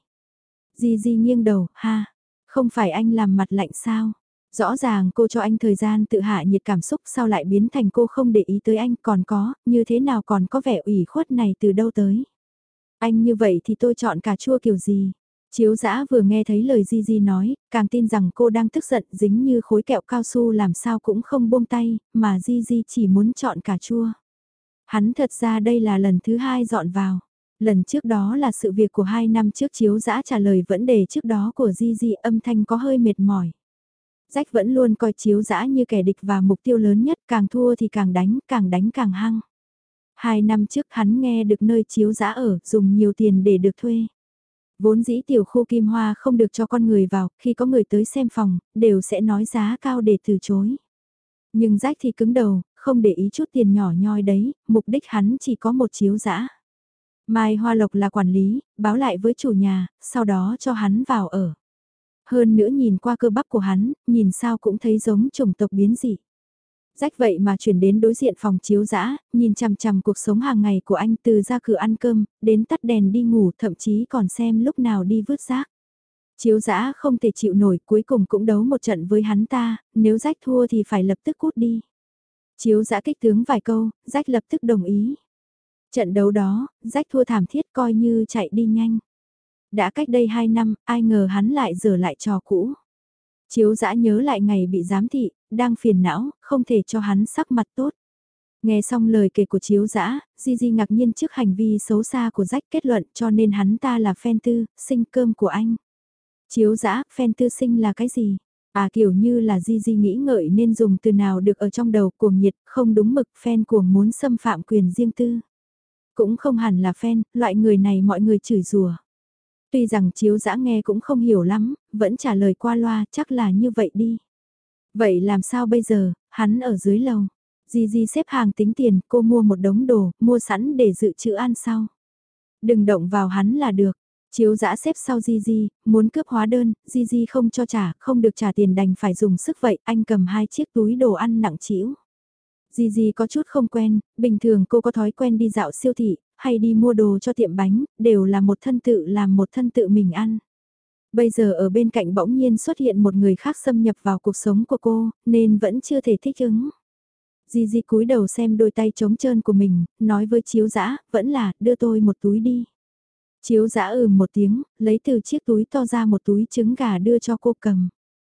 Di nghiêng đầu, ha, không phải anh làm mặt lạnh sao? Rõ ràng cô cho anh thời gian tự hạ nhiệt cảm xúc, sao lại biến thành cô không để ý tới anh, còn có, như thế nào còn có vẻ ủy khuất này từ đâu tới? Anh như vậy thì tôi chọn cà chua kiểu gì? Chiếu dã vừa nghe thấy lời Di nói, càng tin rằng cô đang tức giận, dính như khối kẹo cao su làm sao cũng không buông tay, mà Di chỉ muốn chọn cà chua. Hắn thật ra đây là lần thứ 2 dọn vào. Lần trước đó là sự việc của 2 năm trước, chiếu dã trả lời vấn đề trước đó của Di, âm thanh có hơi mệt mỏi. Rách vẫn luôn coi chiếu dã như kẻ địch và mục tiêu lớn nhất, càng thua thì càng đánh càng hăng. 2 năm trước hắn nghe được nơi Chiếu Dã ở, dùng nhiều tiền để được thuê. Vốn dĩ tiểu khu Kim Hoa không được cho con người vào, khi có người tới xem phòng, đều sẽ nói giá cao để từ chối. Nhưng Rách thì cứng đầu, không để ý chút tiền nhỏ nhoi đấy, mục đích hắn chỉ có một Chiếu Dã. Mai Hoa Lộc là quản lý, báo lại với chủ nhà, sau đó cho hắn vào ở. Hơn nữa nhìn qua cơ bắp của hắn, nhìn sao cũng thấy giống chủng tộc biến dị. Rách vậy mà chuyển đến đối diện phòng Chiếu Dã, nhìn chằm chằm cuộc sống hàng ngày của anh từ ra cửa ăn cơm, đến tắt đèn đi ngủ, thậm chí còn xem lúc nào đi vứt rác. Chiếu Dã không thể chịu nổi, cuối cùng cũng đấu một trận với hắn ta, nếu Rách thua thì phải lập tức cút đi. Chiếu Dã kích tướng vài câu, Rách lập tức đồng ý. Trận đấu đó, Rách thua thảm thiết coi như chạy đi nhanh. Đã cách đây 2 năm, ai ngờ hắn lại giở lại trò cũ. Chiếu Dã nhớ lại ngày bị giám thị, đang phiền não, không thể cho hắn sắc mặt tốt. Nghe xong lời kể của Chiếu Dã, Gigi ngạc nhiên trước hành vi xấu xa của Rách, kết luận cho nên hắn ta là fan tư, sinh cơm của anh. Chiếu Dã, fan tư sinh là cái gì? À, kiểu như là Gigi nghĩ ngợi nên dùng từ nào được ở trong đầu, cuồng nhiệt, không đúng mực, fan cuồng muốn xâm phạm quyền riêng tư. Cũng không hẳn là fan, loại người này mọi người chửi rủa. Tuy rằng Chiếu Dã nghe cũng không hiểu lắm, vẫn trả lời qua loa, chắc là như vậy đi. Vậy làm sao bây giờ, hắn ở dưới lầu. Gigi xếp hàng tính tiền, cô mua một đống đồ, mua sẵn để dự trữ ăn sau. Đừng động vào hắn là được. Chiếu Dã xếp sau Gigi, muốn cướp hóa đơn, Gigi không cho trả, không được trả tiền đành phải dùng sức vậy, anh cầm 2 chiếc túi đồ ăn nặng trĩu. Gigi có chút không quen, bình thường cô có thói quen đi dạo siêu thị, hay đi mua đồ cho tiệm bánh, đều là một thân tự làm một thân tự mình ăn. Bây giờ ở bên cạnh bỗng nhiên xuất hiện một người khác xâm nhập vào cuộc sống của cô, nên vẫn chưa thể thích ứng. Gigi cúi đầu xem đôi tay trống trơn của mình, nói với Chiếu Dã, vẫn là, đưa tôi một túi đi. Chiếu Dã một tiếng, lấy từ chiếc túi to ra một túi trứng gà đưa cho cô cầm.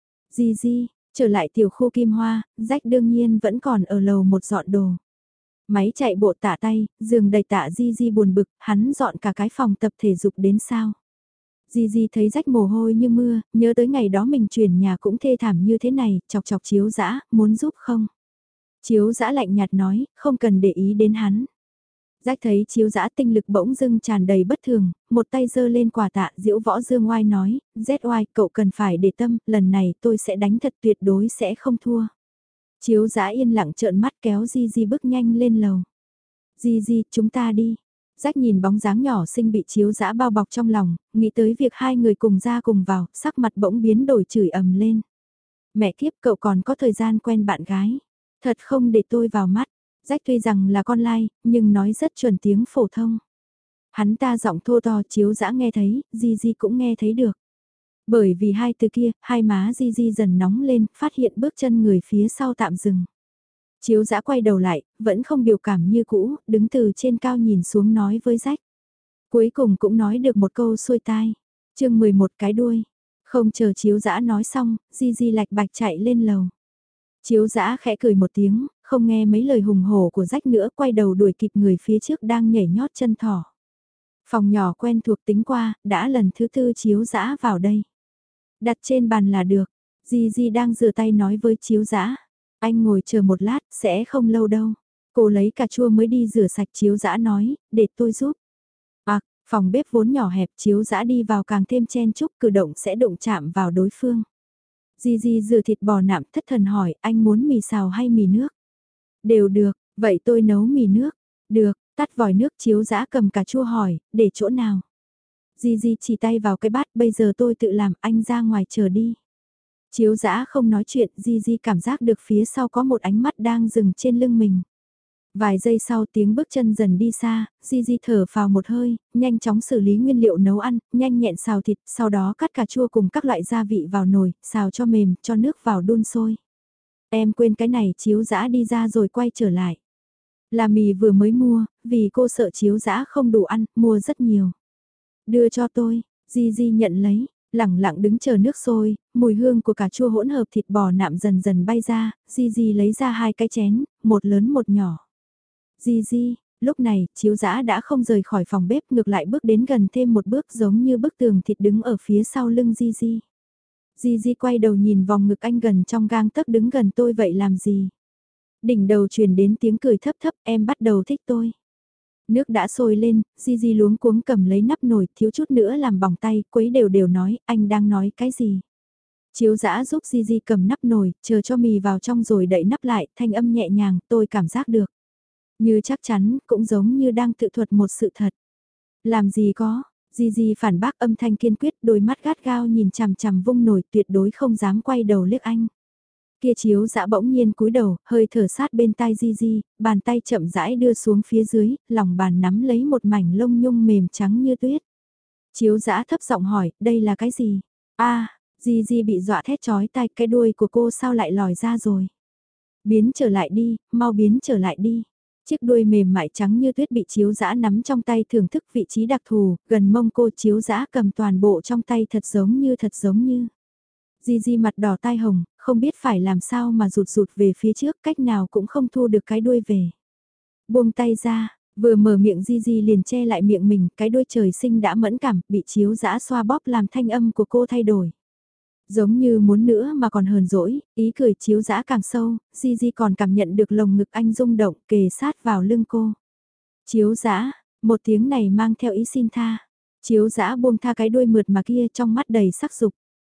Gigi, trở lại tiểu khu Kim Hoa, Rách đương nhiên vẫn còn ở lầu một dọn đồ. Máy chạy bộ tạ tay, giường đầy tạ Gigi buồn bực, hắn dọn cả cái phòng tập thể dục đến sao. Gigi thấy Rách mồ hôi như mưa, nhớ tới ngày đó mình chuyển nhà cũng thê thảm như thế này, chọc chọc Chiếu Dã, muốn giúp không? Chiếu Dã lạnh nhạt nói, không cần để ý đến hắn. Rách thấy Chiếu Dã tinh lực bỗng dưng tràn đầy bất thường, một tay giơ lên quà tạ, Diễu Võ Dương oai nói, ZY cậu cần phải để tâm, lần này tôi sẽ đánh thật, tuyệt đối sẽ không thua. Chiếu Dã yên lặng trợn mắt kéo Gigi bước nhanh lên lầu. Gigi, chúng ta đi. Rách nhìn bóng dáng nhỏ xinh bị Chiếu Dã bao bọc trong lòng, nghĩ tới việc hai người cùng ra cùng vào, sắc mặt bỗng biến đổi chửi ầm lên. Mẹ kiếp, cậu còn có thời gian quen bạn gái. Thật không để tôi vào mắt. Rách tuy rằng là con lai, nhưng nói rất chuẩn tiếng phổ thông. Hắn ta giọng thô to, Chiếu Dã nghe thấy, Gigi cũng nghe thấy được. Bởi vì hai từ kia, hai má Gigi dần nóng lên, phát hiện bước chân người phía sau tạm dừng. Chiếu Dã quay đầu lại, vẫn không biểu cảm như cũ, đứng từ trên cao nhìn xuống nói với Rách. Cuối cùng cũng nói được một câu xuôi tai. Chương 11 cái đuôi. Không chờ Chiếu Dã nói xong, Gigi lạch bạch chạy lên lầu. Chiếu Dã khẽ cười một tiếng, không nghe mấy lời hùng hổ của Rách nữa, quay đầu đuổi kịp người phía trước đang nhảy nhót chân thỏ. Phòng nhỏ quen thuộc tính qua, đã lần thứ 4 Chiếu Dã vào đây. Đặt trên bàn là được. Gigi đang rửa tay nói với Chiếu Dã. Anh ngồi chờ một lát, sẽ không lâu đâu. Cô lấy cà chua mới đi rửa sạch. Chiếu Dã nói, để tôi giúp. À, phòng bếp vốn nhỏ hẹp, Chiếu Dã đi vào càng thêm chen chúc, cử động sẽ đụng chạm vào đối phương. Gigi rửa thịt bò nạm, thất thần hỏi, anh muốn mì xào hay mì nước? Đều được, vậy tôi nấu mì nước. Được, tắt vòi nước. Chiếu Dã cầm cà chua hỏi, để chỗ nào? Gigi chỉ tay vào cái bát, bây giờ tôi tự làm, anh ra ngoài chờ đi. Chiếu Dã không nói chuyện, Gigi cảm giác được phía sau có một ánh mắt đang dừng trên lưng mình. Vài giây sau tiếng bước chân dần đi xa, Gigi thở phào một hơi, nhanh chóng xử lý nguyên liệu nấu ăn, nhanh nhẹn xào thịt, sau đó cắt cà chua cùng các loại gia vị vào nồi, xào cho mềm, cho nước vào đun sôi. Em quên cái này. Chiếu Dã đi ra rồi quay trở lại. Là mì vừa mới mua, vì cô sợ Chiếu Dã không đủ ăn, mua rất nhiều. Đưa cho tôi, Gigi nhận lấy, lẳng lặng đứng chờ nước sôi, mùi hương của cà chua hỗn hợp thịt bò nạm dần dần bay ra, Gigi lấy ra 2 cái chén, một lớn một nhỏ. Gigi, lúc này, Chiếu Dã đã không rời khỏi phòng bếp, ngược lại bước đến gần thêm một bước, giống như bức tường thịt đứng ở phía sau lưng Gigi. Gigi quay đầu nhìn vòng ngực anh gần trong gang tấc, đứng gần tôi vậy làm gì? Đỉnh đầu truyền đến tiếng cười thấp thấp, em bắt đầu thích tôi. Nước đã sôi lên, Gigi luống cuống cầm lấy nắp nồi, thiếu chút nữa làm bỏng tay, quấy đều đều nói, anh đang nói cái gì? Chiếu dã giúp Gigi cầm nắp nồi, chờ cho mì vào trong rồi đậy nắp lại, thanh âm nhẹ nhàng, tôi cảm giác được. Như chắc chắn, cũng giống như đang tự thuật một sự thật. Làm gì có, Gigi phản bác âm thanh kiên quyết, đôi mắt gắt gao nhìn chằm chằm vung nồi, tuyệt đối không dám quay đầu liếc anh. Kia chiếu dã bỗng nhiên cúi đầu, hơi thở sát bên tai Gigi, bàn tay chậm rãi đưa xuống phía dưới, lòng bàn nắm lấy một mảnh lông nhung mềm trắng như tuyết. Chiếu dã thấp giọng hỏi, đây là cái gì? A, Gigi bị dọa thét chói tai, cái đuôi của cô sao lại lòi ra rồi? Biến trở lại đi, mau biến trở lại đi. Chiếc đuôi mềm mại trắng như tuyết bị chiếu dã nắm trong tay thưởng thức vị trí đặc thù, gần mông cô chiếu dã cầm toàn bộ trong tay thật giống như thật giống như. Gigi mặt đỏ tai hồng, không biết phải làm sao mà rụt rụt về phía trước, cách nào cũng không thu được cái đuôi về. Buông tay ra, vừa mở miệng Gigi liền che lại miệng mình, cái đuôi trời sinh đã mẫn cảm, bị chiếu dã xoa bóp làm thanh âm của cô thay đổi. Giống như muốn nữa mà còn hờn dỗi, ý cười chiếu dã càng sâu, Gigi còn cảm nhận được lồng ngực anh rung động kề sát vào lưng cô. Chiếu dã, một tiếng này mang theo ý xin tha. Chiếu dã buông tha cái đuôi mượt mà kia trong mắt đầy sắc dục.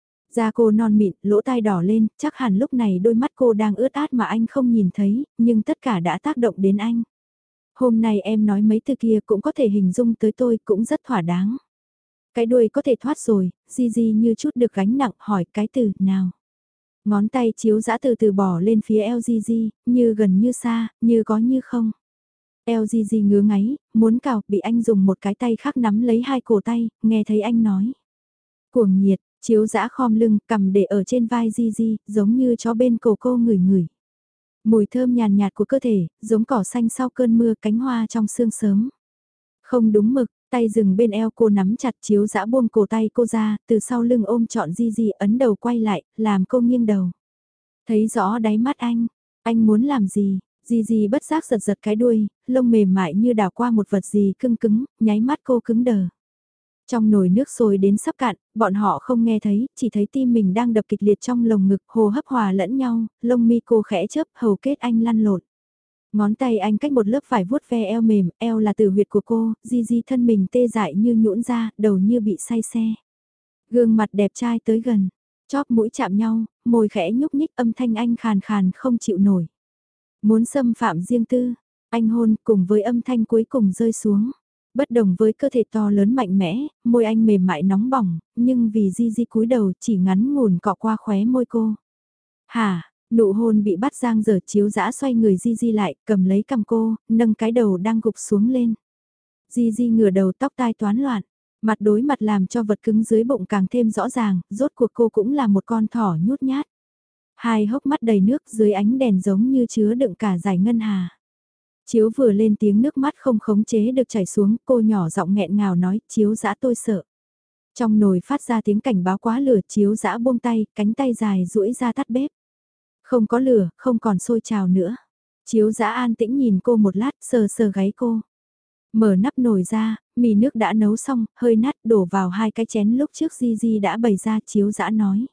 Da cô non mịn, lỗ tai đỏ lên, chắc hẳn lúc này đôi mắt cô đang ướt át mà anh không nhìn thấy, nhưng tất cả đã tác động đến anh. Hôm nay em nói mấy từ kia cũng có thể hình dung tới tôi, cũng rất thỏa đáng. Cái đuôi có thể thoát rồi, Gigi như chút được gánh nặng hỏi cái từ nào. Ngón tay chiếu dã từ từ bỏ lên phía eo Gigi, như gần như xa, như có như không. Eo Gigi ngứa ngáy, muốn cào, bị anh dùng một cái tay khác nắm lấy hai cổ tay, nghe thấy anh nói. Cuồng nhiệt, chiếu dã khom lưng, cầm để ở trên vai Gigi, giống như chó bên cổ cô ngửi ngửi. Mùi thơm nhàn nhạt của cơ thể, giống cỏ xanh sau cơn mưa, cánh hoa trong sương sớm. Không đúng mực, tay dừng bên eo cô nắm chặt chiếu dã buông cổ tay cô ra, từ sau lưng ôm trọn Gigi ấn đầu quay lại, làm cô nghiêng đầu. Thấy rõ đáy mắt anh muốn làm gì? Gigi bất giác giật giật cái đuôi, lông mềm mại như đào qua một vật gì cưng cứng, nháy mắt cô cứng đờ. Trong nồi nước sôi đến sắp cạn, bọn họ không nghe thấy, chỉ thấy tim mình đang đập kịch liệt trong lồng ngực, hô hấp hòa lẫn nhau, lông mi cô khẽ chớp, hầu kết anh lăn lộn. Ngón tay anh cách một lớp vải vuốt ve eo mềm, eo là từ huyệt của cô, Gigi thân mình tê dại như nhũn ra, đầu như bị say xe. Gương mặt đẹp trai tới gần, chóp mũi chạm nhau, môi khẽ nhúc nhích âm thanh anh khàn khàn không chịu nổi. Muốn xâm phạm riêng tư, anh hôn cùng với âm thanh cuối cùng rơi xuống. Bất đồng với cơ thể to lớn mạnh mẽ, môi anh mềm mại nóng bỏng, nhưng vì Gigi cúi đầu chỉ ngắn ngủn cọ qua khóe môi cô. Hả, nụ hôn bị bắt giang dở chiếu dã xoay người Gigi lại, cầm lấy cằm cô, nâng cái đầu đang gục xuống lên. Gigi ngửa đầu tóc tai toán loạn, mặt đối mặt làm cho vật cứng dưới bụng càng thêm rõ ràng, rốt cuộc cô cũng là một con thỏ nhút nhát. Hai hốc mắt đầy nước dưới ánh đèn giống như chứa đựng cả dải ngân hà. Chiếu vừa lên tiếng nước mắt không khống chế được chảy xuống, cô nhỏ giọng nghẹn ngào nói, chiếu dã tôi sợ. Trong nồi phát ra tiếng cảnh báo quá lửa, chiếu dã buông tay, cánh tay dài duỗi ra tắt bếp. Không có lửa, không còn sôi trào nữa. Chiếu dã an tĩnh nhìn cô một lát, sờ sờ gáy cô. Mở nắp nồi ra, mì nước đã nấu xong, hơi nát đổ vào hai cái chén lúc trước Gigi đã bày ra, chiếu dã nói.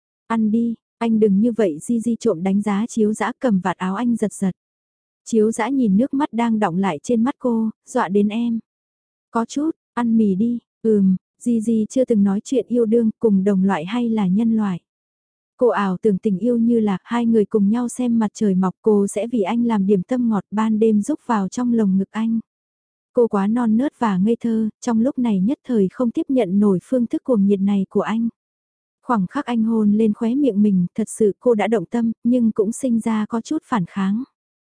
Ăn đi, anh đừng như vậy, Gigi trộm đánh giá chiếu dã, cầm vạt áo anh giật giật. Chiếu dã nhìn nước mắt đang đọng lại trên mắt cô, dọa đến em. Có chút, ăn mì đi, Gigi chưa từng nói chuyện yêu đương cùng đồng loại hay là nhân loại. Cô ảo tưởng tình yêu như là hai người cùng nhau xem mặt trời mọc, cô sẽ vì anh làm điểm tâm ngọt ban đêm rúc vào trong lồng ngực anh. Cô quá non nớt và ngây thơ, trong lúc này nhất thời không tiếp nhận nổi phương thức cuồng nhiệt này của anh. Khoảng khắc anh hôn lên khóe miệng mình, thật sự cô đã động tâm, nhưng cũng sinh ra có chút phản kháng.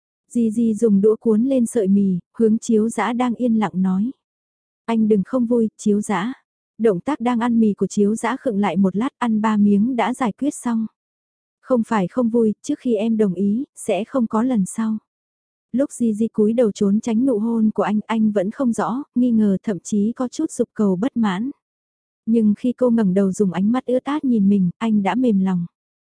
Gigi dùng đũa cuốn lên sợi mì, hướng chiếu dã đang yên lặng nói. Anh đừng không vui, chiếu dã. Động tác đang ăn mì của chiếu dã khựng lại một lát, ăn 3 miếng đã giải quyết xong. Không phải không vui, trước khi em đồng ý, sẽ không có lần sau. Lúc Gigi cúi đầu trốn tránh nụ hôn của anh vẫn không rõ, nghi ngờ thậm chí có chút dục cầu bất mãn. Nhưng khi cô ngẩng đầu dùng ánh mắt ướt át nhìn mình, anh đã mềm lòng.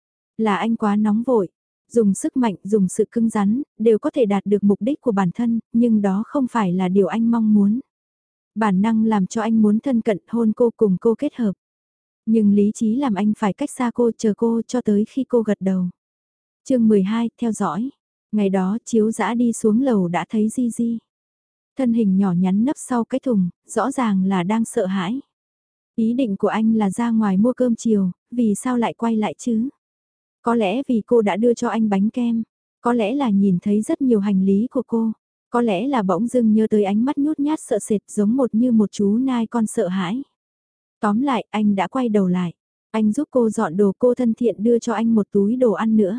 Là anh quá nóng vội. Dùng sức mạnh, dùng sự cứng rắn, đều có thể đạt được mục đích của bản thân, nhưng đó không phải là điều anh mong muốn. Bản năng làm cho anh muốn thân cận hôn cô cùng cô kết hợp. Nhưng lý trí làm anh phải cách xa cô chờ cô cho tới khi cô gật đầu. Chương 12, theo dõi. Ngày đó chiếu dã đi xuống lầu đã thấy Gigi. Thân hình nhỏ nhắn nấp sau cái thùng, rõ ràng là đang sợ hãi. Ý định của anh là ra ngoài mua cơm chiều, vì sao lại quay lại chứ? Có lẽ vì cô đã đưa cho anh bánh kem, có lẽ là nhìn thấy rất nhiều hành lý của cô, có lẽ là bỗng dưng nhớ tới ánh mắt nhút nhát sợ sệt giống như một chú nai con sợ hãi. Tóm lại, anh đã quay đầu lại. Anh giúp cô dọn đồ, cô thân thiện đưa cho anh một túi đồ ăn nữa.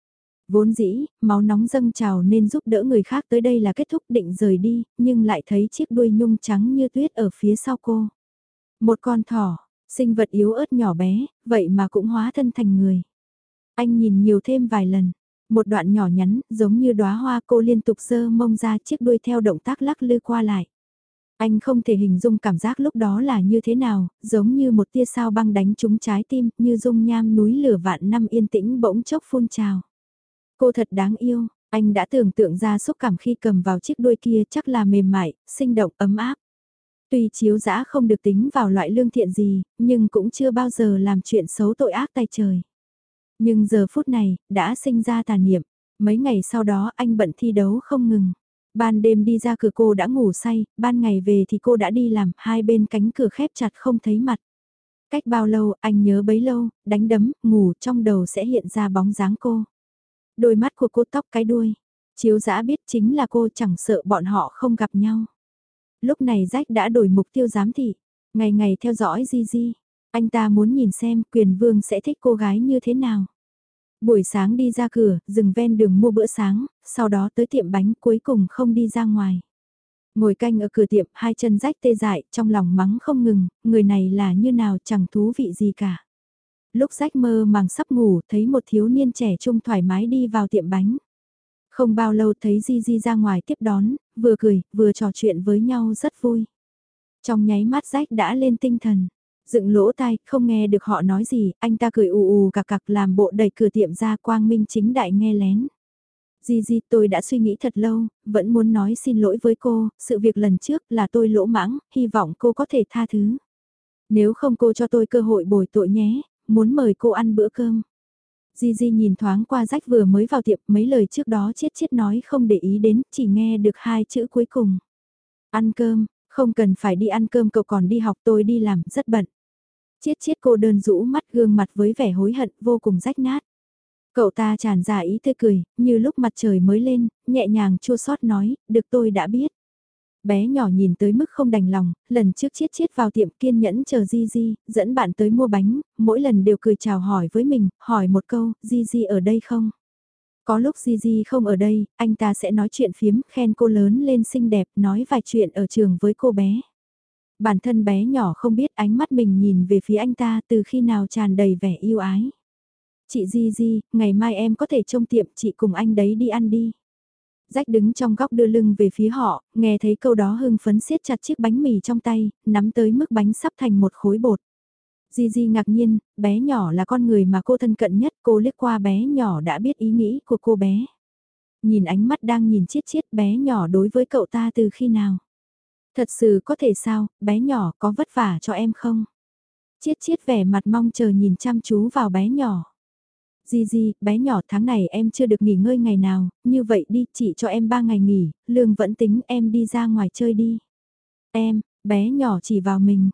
Vốn dĩ, máu nóng dâng trào nên giúp đỡ người khác tới đây là kết thúc định rời đi, nhưng lại thấy chiếc đuôi nhung trắng như tuyết ở phía sau cô. Một con thỏ, sinh vật yếu ớt nhỏ bé, vậy mà cũng hóa thân thành người. Anh nhìn nhiều thêm vài lần, một đoạn nhỏ nhắn, giống như đóa hoa, cô liên tục giơ mông ra, chiếc đuôi theo động tác lắc lư qua lại. Anh không thể hình dung cảm giác lúc đó là như thế nào, giống như một tia sao băng đánh trúng trái tim, như dung nham núi lửa vạn năm yên tĩnh bỗng chốc phun trào. Cô thật đáng yêu, anh đã tưởng tượng ra xúc cảm khi cầm vào chiếc đuôi kia, chắc là mềm mại, sinh động, ấm áp. Tuy Chiếu Dã không được tính vào loại lương thiện gì, nhưng cũng chưa bao giờ làm chuyện xấu tội ác tay trời. Nhưng giờ phút này, đã sinh ra tà niệm. Mấy ngày sau đó anh bận thi đấu không ngừng. Ban đêm đi ra cửa cô đã ngủ say, ban ngày về thì cô đã đi làm, hai bên cánh cửa khép chặt không thấy mặt. Cách bao lâu anh nhớ bấy lâu, đánh đấm, ngủ trong đầu sẽ hiện ra bóng dáng cô. Đôi mắt của cô, tóc, cái đuôi. Chiếu Dã biết chính là cô, chẳng sợ bọn họ không gặp nhau. Lúc này Jack đã đổi mục tiêu giám thị, ngày ngày theo dõi Gigi. Anh ta muốn nhìn xem Quyền Vương sẽ thích cô gái như thế nào. Buổi sáng đi ra cửa, dừng ven đường mua bữa sáng, sau đó tới tiệm bánh, cuối cùng không đi ra ngoài. Ngồi canh ở cửa tiệm, hai chân Jack tê dại, trong lòng mắng không ngừng, người này là như nào chẳng thú vị gì cả. Lúc Jack mơ màng sắp ngủ, thấy một thiếu niên trẻ trung thoải mái đi vào tiệm bánh. Không bao lâu thấy Gigi ra ngoài tiếp đón, vừa cười, vừa trò chuyện với nhau rất vui. Trong nháy mắt Jack đã lên tinh thần. Dựng lỗ tai, không nghe được họ nói gì, anh ta cười ù ù cặc cặc làm bộ đẩy cửa tiệm ra, quang minh chính đại nghe lén. Gigi, tôi đã suy nghĩ thật lâu, vẫn muốn nói xin lỗi với cô, sự việc lần trước là tôi lỗ mãng, hy vọng cô có thể tha thứ. Nếu không cô cho tôi cơ hội bồi tội nhé, muốn mời cô ăn bữa cơm. Gigi nhìn thoáng qua Jack vừa mới vào tiệm, mấy lời trước đó Chiết Chiết nói không để ý đến, chỉ nghe được hai chữ cuối cùng. Ăn cơm, không cần phải đi ăn cơm, cậu còn đi học, tôi đi làm, rất bận. Chiết Chiết cô đơn rũ mắt, gương mặt với vẻ hối hận vô cùng rách nát. Cậu ta tràn ra ý tươi cười, như lúc mặt trời mới lên, nhẹ nhàng chua xót nói, được tôi đã biết. Bé nhỏ nhìn tới mức không đành lòng, lần trước Chiết Chiết vào tiệm kiên nhẫn chờ Gigi, dẫn bạn tới mua bánh, mỗi lần đều cười chào hỏi với mình, hỏi một câu, Gigi ở đây không? Có lúc Gigi không ở đây, anh ta sẽ nói chuyện phiếm, khen cô lớn lên xinh đẹp, nói vài chuyện ở trường với cô bé. Bản thân bé nhỏ không biết ánh mắt mình nhìn về phía anh ta từ khi nào tràn đầy vẻ yêu ái. Chị Gigi, ngày mai em có thể trông tiệm, chị cùng anh đấy đi ăn đi. Jack đứng trong góc đưa lưng về phía họ, nghe thấy câu đó hưng phấn siết chặt chiếc bánh mì trong tay, nắm tới mức bánh sắp thành một khối bột. Gigi ngạc nhiên, bé nhỏ là con người mà cô thân cận nhất, cô liếc qua bé nhỏ đã biết ý nghĩ của cô bé. Nhìn ánh mắt đang nhìn chiết chiết, bé nhỏ đối với cậu ta từ khi nào? Thật sự có thể sao, bé nhỏ có vất vả cho em không? Chiết chiết vẻ mặt mong chờ nhìn chăm chú vào bé nhỏ. Gigi, bé nhỏ, tháng này em chưa được nghỉ ngơi ngày nào, như vậy đi, chị cho em 3 ngày nghỉ, lương vẫn tính, em đi ra ngoài chơi đi. Em, bé nhỏ chỉ vào mình.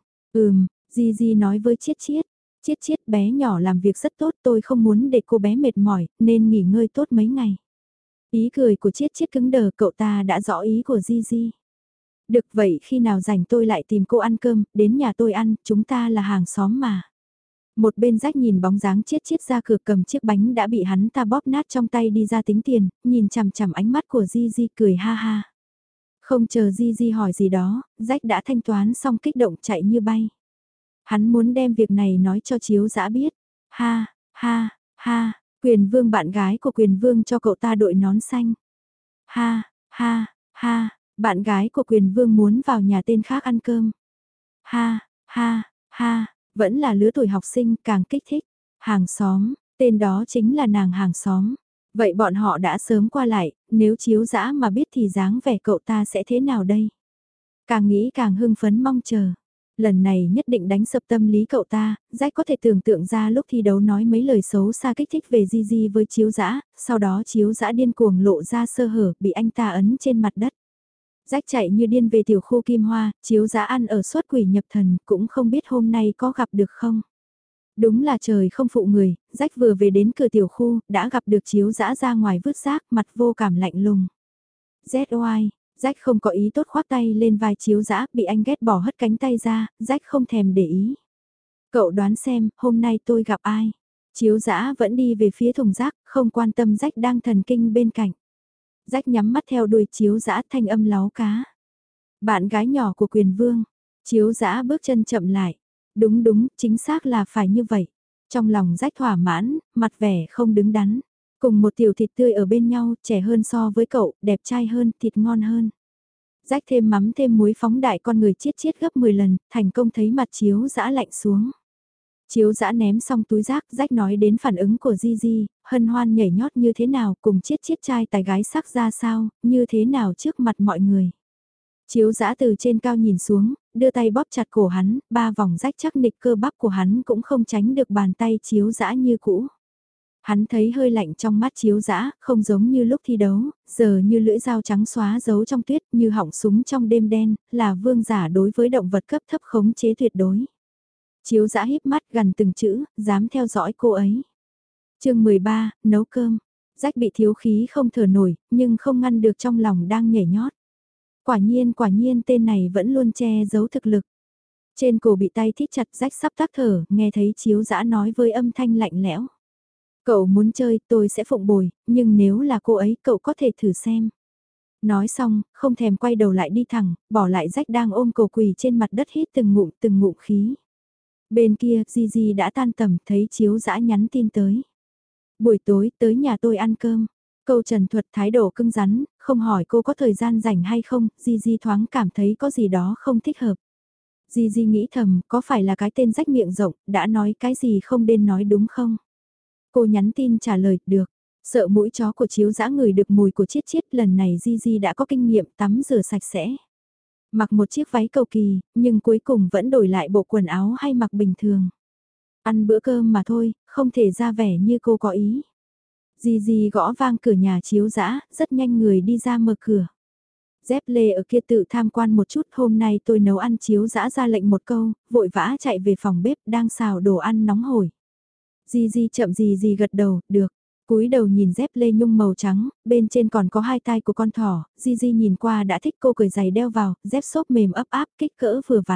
Gigi nói với Chiết Chiết. Chiết Chiết, bé nhỏ làm việc rất tốt, tôi không muốn để cô bé mệt mỏi, nên nghỉ ngơi tốt mấy ngày. Ý cười của Chiết Chiết cứng đờ, cậu ta đã rõ ý của Gigi. Được vậy, khi nào rảnh tôi lại tìm cô ăn cơm, đến nhà tôi ăn, chúng ta là hàng xóm mà. Một bên Jack nhìn bóng dáng Chiết Chiết ra cửa cầm chiếc bánh đã bị hắn ta bóp nát trong tay đi ra tính tiền, nhìn chằm chằm ánh mắt của Gigi cười ha ha. Không chờ Gigi hỏi gì đó, Jack đã thanh toán xong kích động chạy như bay. Hắn muốn đem việc này nói cho Chiếu Dã biết. Ha, ha, ha, Quyền Vương, bạn gái của Quyền Vương cho cậu ta đội nón xanh. Ha, ha, ha, bạn gái của Quyền Vương muốn vào nhà tên khác ăn cơm. Ha, ha, ha, vẫn là lứa tuổi học sinh càng kích thích. Hàng xóm, tên đó chính là nàng hàng xóm. Vậy bọn họ đã sớm qua lại, nếu Chiếu Dã mà biết thì dáng vẻ cậu ta sẽ thế nào đây? Càng nghĩ càng hưng phấn mong chờ. Lần này nhất định đánh sập tâm lý cậu ta, Jack có thể tưởng tượng ra lúc thi đấu nói mấy lời xấu xa kích thích về Gigi với Chiếu Dã, sau đó Chiếu Dã điên cuồng lộ ra sơ hở bị anh ta ấn trên mặt đất. Rách chạy như điên về tiểu khu Kim Hoa, Chiếu Dã ăn ở suốt quỷ nhập thần, cũng không biết hôm nay có gặp được không. Đúng là trời không phụ người, Rách vừa về đến cửa tiểu khu, đã gặp được Chiếu Dã ra ngoài vứt rác, mặt vô cảm lạnh lùng. ZOI, Rách không có ý tốt khoác tay lên vai Chiếu Dã, bị anh ghét bỏ hất cánh tay ra, Rách không thèm để ý. Cậu đoán xem, hôm nay tôi gặp ai? Chiếu Dã vẫn đi về phía thùng rác, không quan tâm Rách đang thần kinh bên cạnh. Rách nhắm mắt theo đuôi Chiếu Dã, thanh âm láu cá. Bạn gái nhỏ của Quyền Vương. Chiếu Dã bước chân chậm lại. Đúng đúng, chính xác là phải như vậy. Trong lòng Rách thỏa mãn, mặt vẻ không đứng đắn. Cùng một tiểu thịt tươi ở bên nhau, trẻ hơn so với cậu, đẹp trai hơn, thịt ngon hơn. Rách thêm mắm thêm muối phóng đại con người chiết chiết gấp 10 lần, thành công thấy mặt Chiếu Dã lạnh xuống. Chiếu Dã ném xong túi rác, Rách nói đến phản ứng của Gigi, hân hoan nhảy nhót như thế nào, cùng chiết chiết trai tài gái sắc ra sao, như thế nào trước mặt mọi người. Chiếu Dã từ trên cao nhìn xuống, đưa tay bóp chặt cổ hắn, 3 vòng rách chắc nịch cơ bắp của hắn cũng không tránh được bàn tay Chiếu Dã như cũ. Hắn thấy hơi lạnh trong mắt Chiếu Dã, không giống như lúc thi đấu, giờ như lưỡi dao trắng xóa giấu trong tuyết, như họng súng trong đêm đen, là vương giả đối với động vật cấp thấp khống chế tuyệt đối. Chiếu Dã híp mắt gần từng chữ, dám theo dõi cô ấy. Chương 13, nấu cơm. Rách bị thiếu khí không thở nổi, nhưng không ngăn được trong lòng đang nhảy nhót. Quả nhiên tên này vẫn luôn che giấu thực lực. Trên cổ bị tay thít chặt, Rách sắp tắc thở, nghe thấy Chiếu Dã nói với âm thanh lạnh lẽo. Cậu muốn chơi, tôi sẽ phụng bồi, nhưng nếu là cô ấy, cậu có thể thử xem. Nói xong, không thèm quay đầu lại đi thẳng, bỏ lại Rách đang ôm cổ quỳ trên mặt đất hít từng ngụm khí. Bên kia, Gigi đã tan tầm, thấy Chiếu Dã nhắn tin tới. Buổi tối tới nhà tôi ăn cơm. Câu trần thuật thái độ cứng rắn, không hỏi cô có thời gian rảnh hay không, Gigi thoáng cảm thấy có gì đó không thích hợp. Gigi nghĩ thầm, có phải là cái tên rách miệng rộng, đã nói cái gì không nên nói đúng không? Cô nhắn tin trả lời, được. Sợ mũi chó của Chiếu Dã ngửi được mùi của chiết chiết, lần này Gigi đã có kinh nghiệm tắm rửa sạch sẽ. Mặc một chiếc váy cầu kỳ, nhưng cuối cùng vẫn đổi lại bộ quần áo hay mặc bình thường. Ăn bữa cơm mà thôi, không thể ra vẻ như cô có ý. Gigi gõ vang cửa nhà Chiếu Dã, rất nhanh người đi ra mở cửa. Dép lê ở kia tự tham quan một chút, hôm nay tôi nấu ăn. Chiếu Dã ra lệnh một câu, vội vã chạy về phòng bếp đang xào đồ ăn nóng hổi. Gigi chậm gì gật đầu, được. Cúi đầu nhìn dép lê nhung màu trắng, bên trên còn có 2 tai của con thỏ, Gigi nhìn qua đã thích, cô cởi giày đeo vào, dép xốp mềm ấp áp, kích cỡ vừa vặn.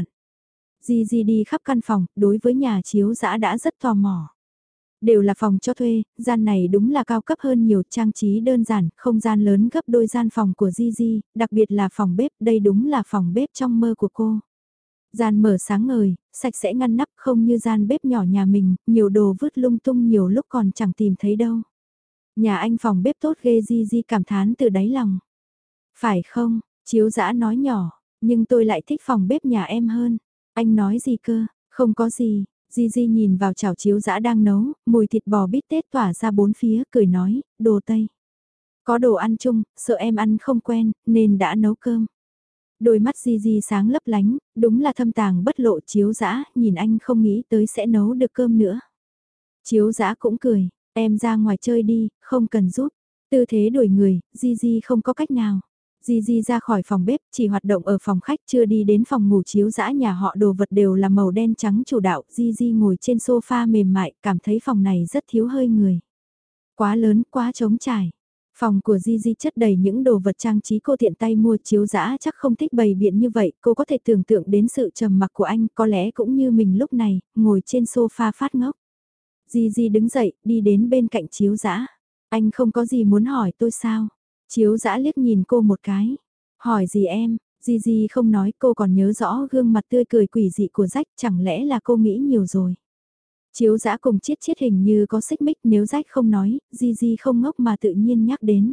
Gigi đi khắp căn phòng, đối với nhà Chiếu Dã đã rất tò mò. Đều là phòng cho thuê, gian này đúng là cao cấp hơn nhiều, trang trí đơn giản, không gian lớn gấp đôi gian phòng của Gigi, đặc biệt là phòng bếp, đây đúng là phòng bếp trong mơ của cô. Gian mở sáng ngời, sạch sẽ ngăn nắp, không như gian bếp nhỏ nhà mình, nhiều đồ vứt lung tung nhiều lúc còn chẳng tìm thấy đâu. Nhà anh phòng bếp tốt ghê, Gigi cảm thán từ đáy lòng. Phải không, Chiếu Dã nói nhỏ, nhưng tôi lại thích phòng bếp nhà em hơn. Anh nói gì cơ, không có gì. Gigi nhìn vào chảo Chiếu Dã đang nấu, mùi thịt bò bít tết tỏa ra bốn phía, cười nói, đồ Tây. Có đồ ăn chung, sợ em ăn không quen, nên đã nấu cơm. Đôi mắt Gigi sáng lấp lánh, đúng là thâm tàng bất lộ. Chiếu Dã, nhìn anh không nghĩ tới sẽ nấu được cơm nữa. Chiếu Dã cũng cười, em ra ngoài chơi đi, không cần giúp. Tư thế đuổi người, Gigi không có cách nào. Gigi ra khỏi phòng bếp, chỉ hoạt động ở phòng khách, chưa đi đến phòng ngủ Chiếu Dã. Nhà họ đồ vật đều là màu đen trắng chủ đạo. Gigi ngồi trên sofa mềm mại, cảm thấy phòng này rất thiếu hơi người. Quá lớn, quá trống trải. Phòng của Gigi chất đầy những đồ vật trang trí cô tiện tay mua. Chiếu Dã chắc không thích bày biện như vậy, cô có thể tưởng tượng đến sự trầm mặc của anh, có lẽ cũng như mình lúc này, ngồi trên sofa phát ngốc. Gigi đứng dậy, đi đến bên cạnh Chiếu Dã. Anh không có gì muốn hỏi tôi sao? Chiếu Dã liếc nhìn cô một cái. Hỏi gì em? Gigi không nói, cô còn nhớ rõ gương mặt tươi cười quỷ dị của Rách, chẳng lẽ là cô nghĩ nhiều rồi? Chiếu Dã cùng Chiết Chiết hình như có xích mích, nếu Rách không nói, Gigi không ngốc mà tự nhiên nhắc đến.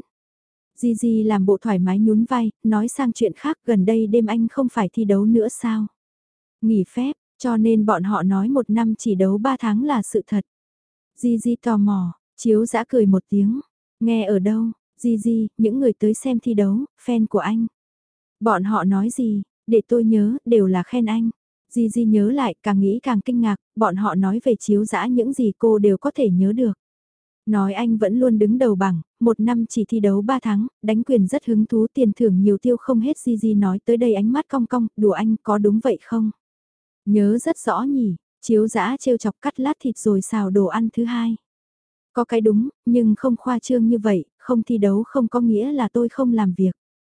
Gigi làm bộ thoải mái nhún vai, nói sang chuyện khác, gần đây đêm anh không phải thi đấu nữa sao? Nghỉ phép, cho nên bọn họ nói 1 năm chỉ đấu 3 tháng là sự thật. Gigi tò mò, Chiếu Dã cười một tiếng. Nghe ở đâu? Gigi, những người tới xem thi đấu, fan của anh. Bọn họ nói gì? Để tôi nhớ, đều là khen anh. Gigi nhớ lại, càng nghĩ càng kinh ngạc, bọn họ nói về Chiếu Dã những gì cô đều có thể nhớ được. Nói anh vẫn luôn đứng đầu bảng, một năm chỉ thi đấu 3 tháng, đánh quyền rất hứng thú, tiền thưởng nhiều tiêu không hết. Gigi nói tới đây ánh mắt cong cong, đùa anh có đúng vậy không? Nhớ rất rõ nhỉ, Chiếu Dã trêu chọc cắt lát thịt rồi xào đồ ăn thứ hai. Có cái đúng, nhưng không khoa trương như vậy, không thi đấu không có nghĩa là tôi không làm việc.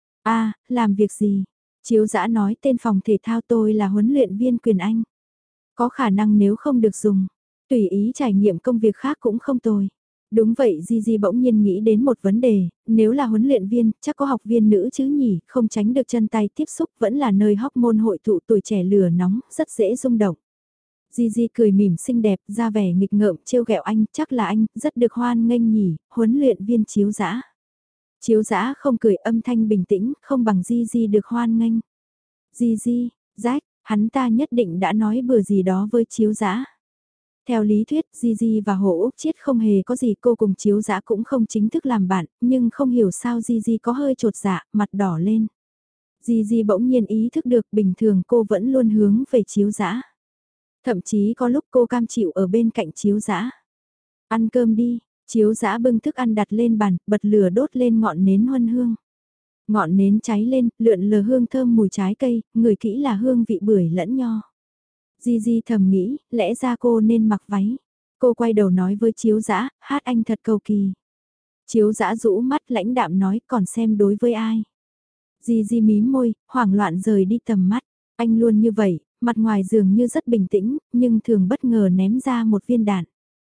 Làm việc gì? Chiếu Dã nói tên phòng thể thao tôi là huấn luyện viên quyền Anh. Có khả năng nếu không được dùng, tùy ý trải nghiệm công việc khác cũng không tồi. Đúng vậy, Gigi bỗng nhiên nghĩ đến một vấn đề, nếu là huấn luyện viên, chắc có học viên nữ chứ nhỉ, không tránh được chân tay tiếp xúc, vẫn là nơi hormone hội tụ tuổi trẻ lửa nóng, rất dễ rung động. Gigi cười mỉm xinh đẹp, ra vẻ nghịch ngợm, trêu ghẹo anh, chắc là anh, rất được hoan nghênh nhỉ, huấn luyện viên Chiếu Dã. Chiếu Dã không cười, âm thanh bình tĩnh, không bằng Gigi được hoan nghênh. Gigi, Jack, hắn ta nhất định đã nói bừa gì đó với Chiếu Dã. Theo lý thuyết, Gigi và Hồ Úc Chiết không hề có gì, cô cùng Chiếu Dã cũng không chính thức làm bạn, nhưng không hiểu sao Gigi có hơi trột dạ, mặt đỏ lên. Gigi bỗng nhiên ý thức được bình thường cô vẫn luôn hướng về Chiếu Dã. Thậm chí có lúc cô cam chịu ở bên cạnh Chiếu Dã. Ăn cơm đi, Chiếu Dã bưng thức ăn đặt lên bàn, bật lửa đốt lên ngọn nến huân hương. Ngọn nến cháy lên, lượn lờ hương thơm mùi trái cây, ngửi kỹ là hương vị bưởi lẫn nho. Gigi thầm nghĩ, lẽ ra cô nên mặc váy. Cô quay đầu nói với Chiếu Dã, hát anh thật cầu kỳ. Chiếu Dã rũ mắt lãnh đạm nói, còn xem đối với ai. Gigi mím môi, hoảng loạn rời đi tầm mắt. Anh luôn như vậy, mặt ngoài dường như rất bình tĩnh, nhưng thường bất ngờ ném ra một viên đạn.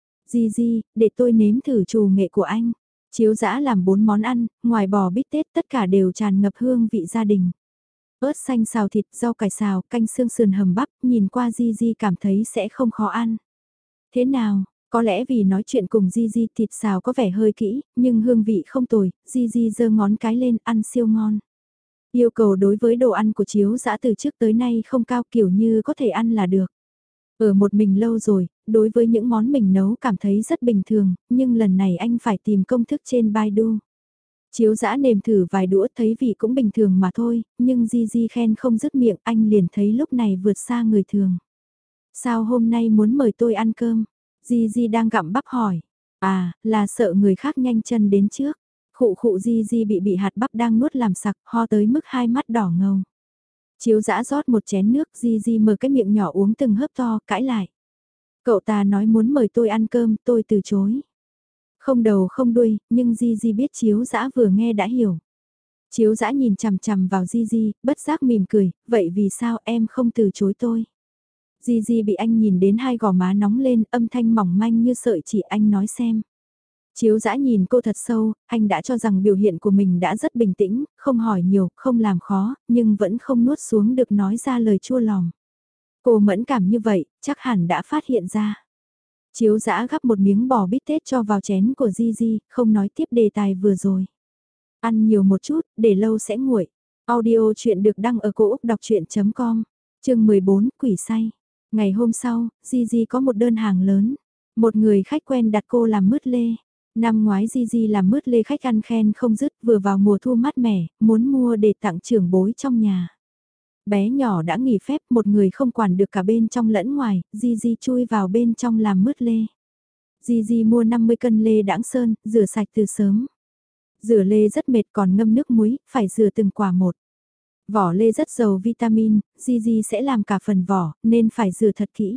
Gigi, để tôi nếm thử trù nghệ của anh. Chiếu Dã làm 4 món ăn, ngoài bò bít tết tất cả đều tràn ngập hương vị gia đình. Ớt xanh xào thịt, rau cải xào, canh xương sườn hầm bắp, nhìn qua Gigi cảm thấy sẽ không khó ăn. Thế nào, có lẽ vì nói chuyện cùng Gigi thịt xào có vẻ hơi kỹ, nhưng hương vị không tồi, Gigi giơ ngón cái lên ăn siêu ngon. Yêu cầu đối với đồ ăn của Chiếu Dã từ trước tới nay không cao, kiểu như có thể ăn là được. Ở một mình lâu rồi, đối với những món mình nấu cảm thấy rất bình thường, nhưng lần này anh phải tìm công thức trên Baidu. Chiếu Dã nêm thử vài đũa thấy vị cũng bình thường mà thôi, nhưng Gigi khen không dứt miệng, anh liền thấy lúc này vượt xa người thường. Sao hôm nay muốn mời tôi ăn cơm? Gigi đang gặm bắp hỏi. Là sợ người khác nhanh chân đến trước. Khụ khụ, Gigi bị hạt bắp đang nuốt làm sặc, ho tới mức hai mắt đỏ ngầu. Chiếu Dã rót một chén nước, Gigi mở cái miệng nhỏ uống từng hớp to, cãi lại. Cậu ta nói muốn mời tôi ăn cơm, tôi từ chối. Không đầu không đuôi, nhưng Gigi biết Chiếu Dã vừa nghe đã hiểu. Chiếu Dã nhìn chằm chằm vào Gigi, bất giác mỉm cười, vậy vì sao em không từ chối tôi? Gigi bị anh nhìn đến hai gò má nóng lên, âm thanh mỏng manh như sợi chỉ, anh nói xem. Chiếu Dã nhìn cô thật sâu, anh đã cho rằng biểu hiện của mình đã rất bình tĩnh, không hỏi nhiều, không làm khó, nhưng vẫn không nuốt xuống được nói ra lời chua lòng. Cô mẫn cảm như vậy, chắc hẳn đã phát hiện ra. Chiếu Dã gắp một miếng bò bít tết cho vào chén của Gigi, không nói tiếp đề tài vừa rồi. Ăn nhiều một chút, để lâu sẽ nguội. Audio chuyện được đăng ở cổ Úc đọc chuyện.com, chương 14, quỷ say. Ngày hôm sau, Gigi có một đơn hàng lớn. Một người khách quen đặt cô làm mứt lê. Năm ngoái Gigi làm mứt lê khách ăn khen không dứt, vừa vào mùa thu mát mẻ, muốn mua để tặng trưởng bối trong nhà. Bé nhỏ đã nghỉ phép, một người không quản được cả bên trong lẫn ngoài, Gigi chui vào bên trong làm mứt lê. Gigi mua 50 cân lê đãng sơn, rửa sạch từ sớm. Rửa lê rất mệt còn ngâm nước muối, phải rửa từng quả một. Vỏ lê rất giàu vitamin, Gigi sẽ làm cả phần vỏ, nên phải rửa thật kỹ.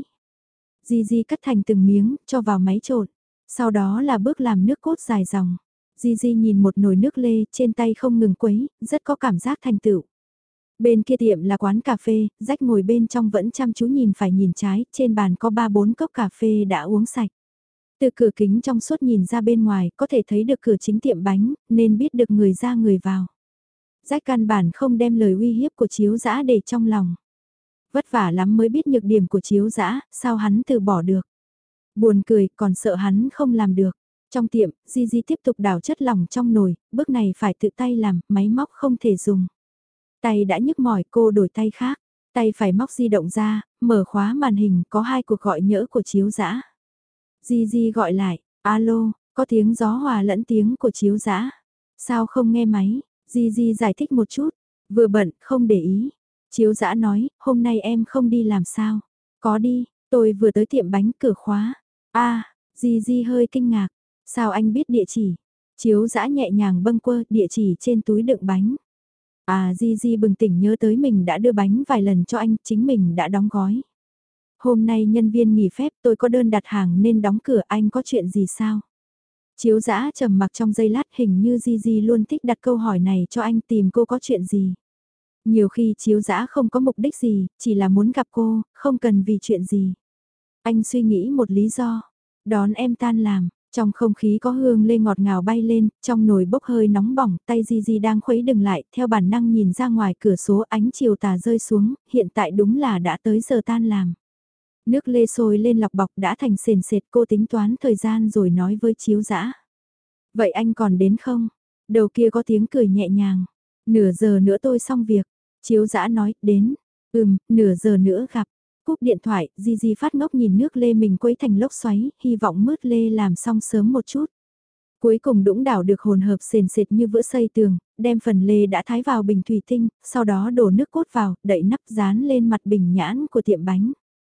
Gigi cắt thành từng miếng, cho vào máy trộn. Sau đó là bước làm nước cốt dài dòng. Gigi nhìn một nồi nước lê, trên tay không ngừng quấy, rất có cảm giác thành tựu. Bên kia tiệm là quán cà phê, Rách ngồi bên trong vẫn chăm chú nhìn phải nhìn trái, trên bàn có 3-4 cốc cà phê đã uống sạch. Từ cửa kính trong suốt nhìn ra bên ngoài, có thể thấy được cửa chính tiệm bánh, nên biết được người ra người vào. Rách căn bản không đem lời uy hiếp của Chiếu Dã để trong lòng. Vất vả lắm mới biết nhược điểm của Chiếu Dã, sao hắn từ bỏ được. Buồn cười, còn sợ hắn không làm được. Trong tiệm, Gigi tiếp tục đảo chất lỏng trong nồi, bước này phải tự tay làm, máy móc không thể dùng. Tay đã nhức mỏi, cô đổi tay khác. Tay phải móc di động ra, mở khóa màn hình, có 2 cuộc gọi nhỡ của Chiếu Dã. Gigi gọi lại, alo, có tiếng gió hòa lẫn tiếng của Chiếu Dã. Sao không nghe máy? Gigi giải thích một chút, vừa bận, không để ý. Chiếu Dã nói, hôm nay em không đi làm sao? Có đi, tôi vừa tới tiệm bánh cửa khóa. Gigi hơi kinh ngạc. Sao anh biết địa chỉ? Chiếu dã nhẹ nhàng bâng quơ địa chỉ trên túi đựng bánh. À Di bừng tỉnh nhớ tới mình đã đưa bánh vài lần cho anh, chính mình đã đóng gói. Hôm nay nhân viên nghỉ phép tôi có đơn đặt hàng nên đóng cửa, anh có chuyện gì sao? Chiếu dã trầm mặc trong giây lát, hình như Di luôn thích đặt câu hỏi này cho anh, tìm cô có chuyện gì. Nhiều khi chiếu dã không có mục đích gì, chỉ là muốn gặp cô, không cần vì chuyện gì. Anh suy nghĩ một lý do, đón em tan làm. Trong không khí có hương lê ngọt ngào bay lên, trong nồi bốc hơi nóng bỏng, tay Di đang khuấy đừng lại, theo bản năng nhìn ra ngoài cửa sổ, ánh chiều tà rơi xuống, hiện tại đúng là đã tới giờ tan làm. Nước lê sôi lên lọc bọc đã thành sền sệt, cô tính toán thời gian rồi nói với chiếu dã. Vậy anh còn đến không? Đầu kia có tiếng cười nhẹ nhàng. Nửa giờ nữa tôi xong việc. Chiếu dã nói, đến. Nửa giờ nữa gặp. Cúp điện thoại, Di phát ngốc nhìn nước lê mình quấy thành lốc xoáy, hy vọng mứt lê làm xong sớm một chút. Cuối cùng đũng đảo được hồn hợp sền sệt như vữa xây tường, đem phần lê đã thái vào bình thủy tinh, sau đó đổ nước cốt vào, đậy nắp dán lên mặt bình nhãn của tiệm bánh.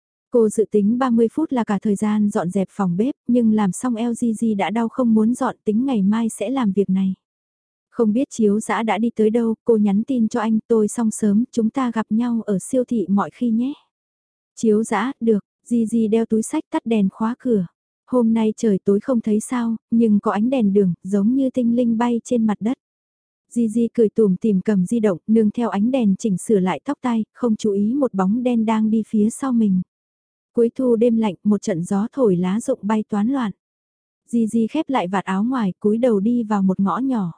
Cô dự tính 30 phút là cả thời gian dọn dẹp phòng bếp, nhưng làm xong LGG đã đau không muốn dọn, tính ngày mai sẽ làm việc này. Không biết chiếu dã đã đi tới đâu, cô nhắn tin cho anh, tôi xong sớm, chúng ta gặp nhau ở siêu thị mọi khi nhé. Chiếu dã, được, Gigi đeo túi sách tắt đèn khóa cửa. Hôm nay trời tối không thấy sao, nhưng có ánh đèn đường, giống như tinh linh bay trên mặt đất. Gigi cười tùm tìm cầm di động, nương theo ánh đèn chỉnh sửa lại tóc tai, không chú ý một bóng đen đang đi phía sau mình. Cuối thu đêm lạnh, một trận gió thổi lá rụng bay toán loạn. Gigi khép lại vạt áo ngoài, cúi đầu đi vào một ngõ nhỏ.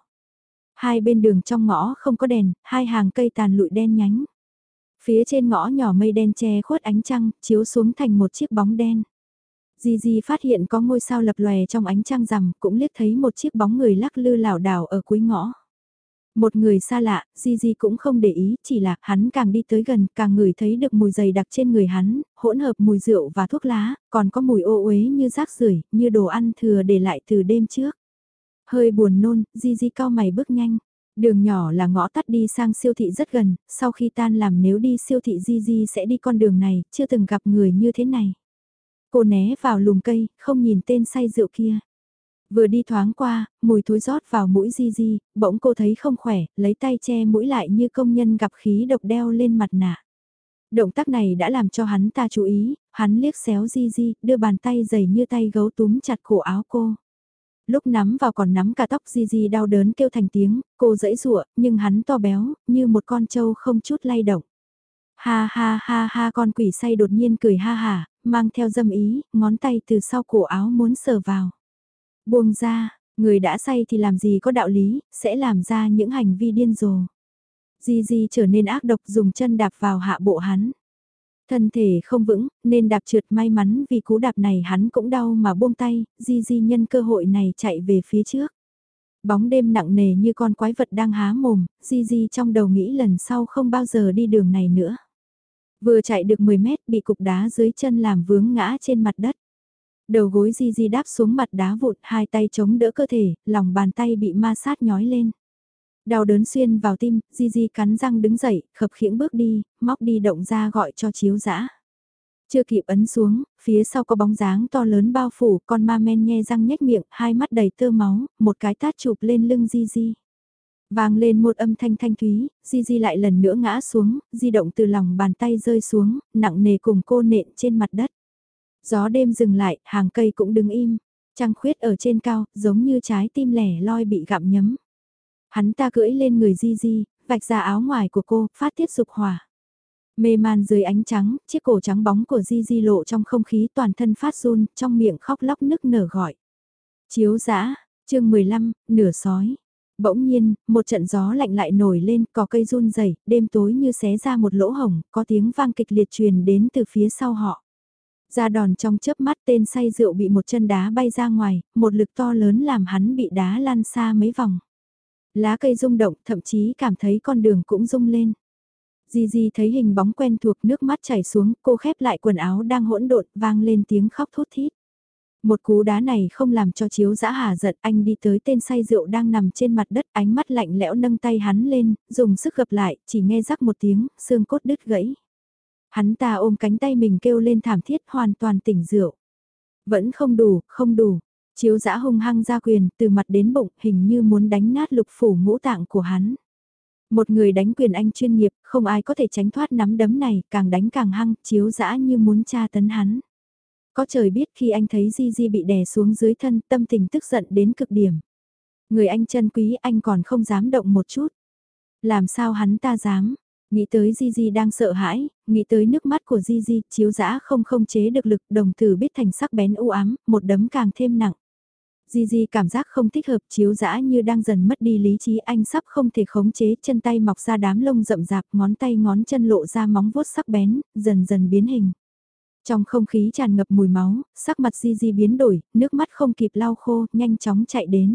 Hai bên đường trong ngõ không có đèn, hai hàng cây tàn lụi đen nhánh. Phía trên ngõ nhỏ mây đen che khuất ánh trăng, chiếu xuống thành một chiếc bóng đen. Gigi phát hiện có ngôi sao lập lòe trong ánh trăng rằm, cũng liếc thấy một chiếc bóng người lắc lư lảo đảo ở cuối ngõ. Một người xa lạ, Gigi cũng không để ý, chỉ là hắn càng đi tới gần, càng ngửi thấy được mùi dày đặc trên người hắn, hỗn hợp mùi rượu và thuốc lá, còn có mùi ô uế như rác rưởi, như đồ ăn thừa để lại từ đêm trước. Hơi buồn nôn, Gigi cau mày bước nhanh. Đường nhỏ là ngõ tắt đi sang siêu thị rất gần, sau khi tan làm nếu đi siêu thị Gigi sẽ đi con đường này, chưa từng gặp người như thế này. Cô né vào lùm cây, không nhìn tên say rượu kia. Vừa đi thoáng qua, mùi thối rót vào mũi Gigi, bỗng cô thấy không khỏe, lấy tay che mũi lại như công nhân gặp khí độc đeo lên mặt nạ. Động tác này đã làm cho hắn ta chú ý, hắn liếc xéo Gigi, đưa bàn tay dày như tay gấu túm chặt cổ áo cô. Lúc nắm vào còn nắm cả tóc Gigi đau đớn kêu thành tiếng, cô giãy giụa, nhưng hắn to béo, như một con trâu không chút lay động. Ha ha ha ha, con quỷ say đột nhiên cười ha hả, mang theo dâm ý, ngón tay từ sau cổ áo muốn sờ vào. Buông ra, người đã say thì làm gì có đạo lý, sẽ làm ra những hành vi điên rồ. Gigi trở nên ác độc, dùng chân đạp vào hạ bộ hắn. Thân thể không vững, nên đạp trượt, may mắn vì cú đạp này hắn cũng đau mà buông tay, Gigi nhân cơ hội này chạy về phía trước. Bóng đêm nặng nề như con quái vật đang há mồm, Gigi trong đầu nghĩ lần sau không bao giờ đi đường này nữa. Vừa chạy được 10 mét bị cục đá dưới chân làm vướng ngã trên mặt đất. Đầu gối Gigi đáp xuống mặt đá vụn, hai tay chống đỡ cơ thể, lòng bàn tay bị ma sát nhói lên. Đau đớn xuyên vào tim, Gigi cắn răng đứng dậy, khập khiễng bước đi, móc đi động ra gọi cho chiếu dã. Chưa kịp ấn xuống, phía sau có bóng dáng to lớn bao phủ, con ma men nhe răng nhếch miệng, hai mắt đầy tơ máu, một cái tát chụp lên lưng Gigi. Vang lên một âm thanh thanh thúy, Gigi lại lần nữa ngã xuống, di động từ lòng bàn tay rơi xuống, nặng nề cùng cô nện trên mặt đất. Gió đêm dừng lại, hàng cây cũng đứng im, trăng khuyết ở trên cao, giống như trái tim lẻ loi bị gặm nhấm. Hắn ta cưỡi lên người Gigi, vạch ra áo ngoài của cô, phát tiết dục hỏa. Mê man dưới ánh trắng, chiếc cổ trắng bóng của Gigi lộ trong không khí, toàn thân phát run, trong miệng khóc lóc nức nở gọi. Chiếu dã, chương 15, nửa sói. Bỗng nhiên, một trận gió lạnh lại nổi lên, cỏ cây run rẩy, đêm tối như xé ra một lỗ hổng, có tiếng vang kịch liệt truyền đến từ phía sau họ. Ra đòn trong chớp mắt, tên say rượu bị một chân đá bay ra ngoài, một lực to lớn làm hắn bị đá lăn xa mấy vòng. Lá cây rung động, thậm chí cảm thấy con đường cũng rung lên. Gigi thấy hình bóng quen thuộc, nước mắt chảy xuống, cô khép lại quần áo đang hỗn độn, vang lên tiếng khóc thút thít. Một cú đá này không làm cho chiếu dã hà giận, anh đi tới tên say rượu đang nằm trên mặt đất, ánh mắt lạnh lẽo nâng tay hắn lên, dùng sức gập lại, chỉ nghe rắc một tiếng, xương cốt đứt gãy. Hắn ta ôm cánh tay mình kêu lên thảm thiết, hoàn toàn tỉnh rượu. Vẫn không đủ, không đủ. Chiếu dã hung hăng ra quyền, từ mặt đến bụng, hình như muốn đánh nát lục phủ ngũ tạng của hắn. Một người đánh quyền anh chuyên nghiệp, không ai có thể tránh thoát nắm đấm này, càng đánh càng hăng, chiếu dã như muốn tra tấn hắn. Có trời biết khi anh thấy Di Di bị đè xuống dưới thân, tâm tình tức giận đến cực điểm. Người anh chân quý anh còn không dám động một chút. Làm sao hắn ta dám? Nghĩ tới Di Di đang sợ hãi, nghĩ tới nước mắt của Di Di, chiếu dã không chế được lực, đồng tử biết thành sắc bén u ám, một đấm càng thêm nặng. Di Di cảm giác không thích hợp, chiếu dã như đang dần mất đi lý trí, anh sắp không thể khống chế, chân tay mọc ra đám lông rậm rạp, ngón tay ngón chân lộ ra móng vuốt sắc bén, dần dần biến hình. Trong không khí tràn ngập mùi máu, sắc mặt Di Di biến đổi, nước mắt không kịp lau khô, nhanh chóng chạy đến.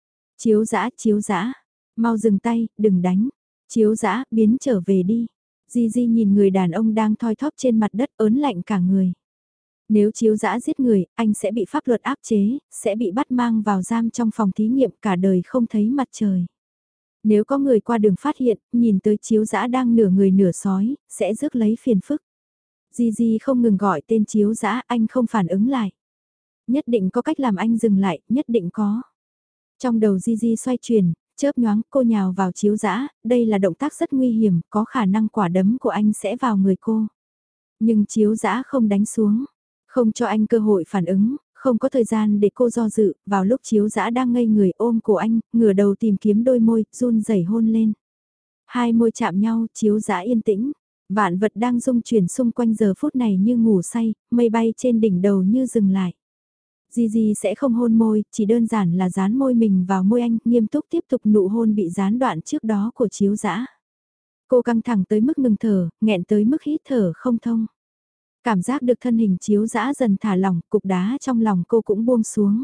Chiếu dã, mau dừng tay, đừng đánh. Chiếu dã, biến trở về đi. Di Di nhìn người đàn ông đang thoi thóp trên mặt đất ớn lạnh cả người. Nếu chiếu dã giết người, anh sẽ bị pháp luật áp chế, sẽ bị bắt mang vào giam trong phòng thí nghiệm cả đời không thấy mặt trời. Nếu có người qua đường phát hiện, nhìn tới chiếu dã đang nửa người nửa sói, sẽ rước lấy phiền phức. Di Di không ngừng gọi tên chiếu dã, anh không phản ứng lại. Nhất định có cách làm anh dừng lại, nhất định có. Trong đầu Di Di xoay chuyển, chớp nhoáng cô nhào vào chiếu dã, đây là động tác rất nguy hiểm, có khả năng quả đấm của anh sẽ vào người cô. Nhưng chiếu dã không đánh xuống, không cho anh cơ hội phản ứng, không có thời gian để cô do dự, vào lúc chiếu dã đang ngây người ôm cổ anh, ngửa đầu tìm kiếm đôi môi, run rẩy hôn lên. Hai môi chạm nhau, chiếu dã yên tĩnh, vạn vật đang rung chuyển xung quanh giờ phút này như ngủ say, mây bay trên đỉnh đầu như dừng lại. Di Di sẽ không hôn môi, chỉ đơn giản là dán môi mình vào môi anh, nghiêm túc tiếp tục nụ hôn bị gián đoạn trước đó của chiếu dã. Cô căng thẳng tới mức ngừng thở, nghẹn tới mức hít thở không thông. Cảm giác được thân hình chiếu dã dần thả lỏng, cục đá trong lòng cô cũng buông xuống.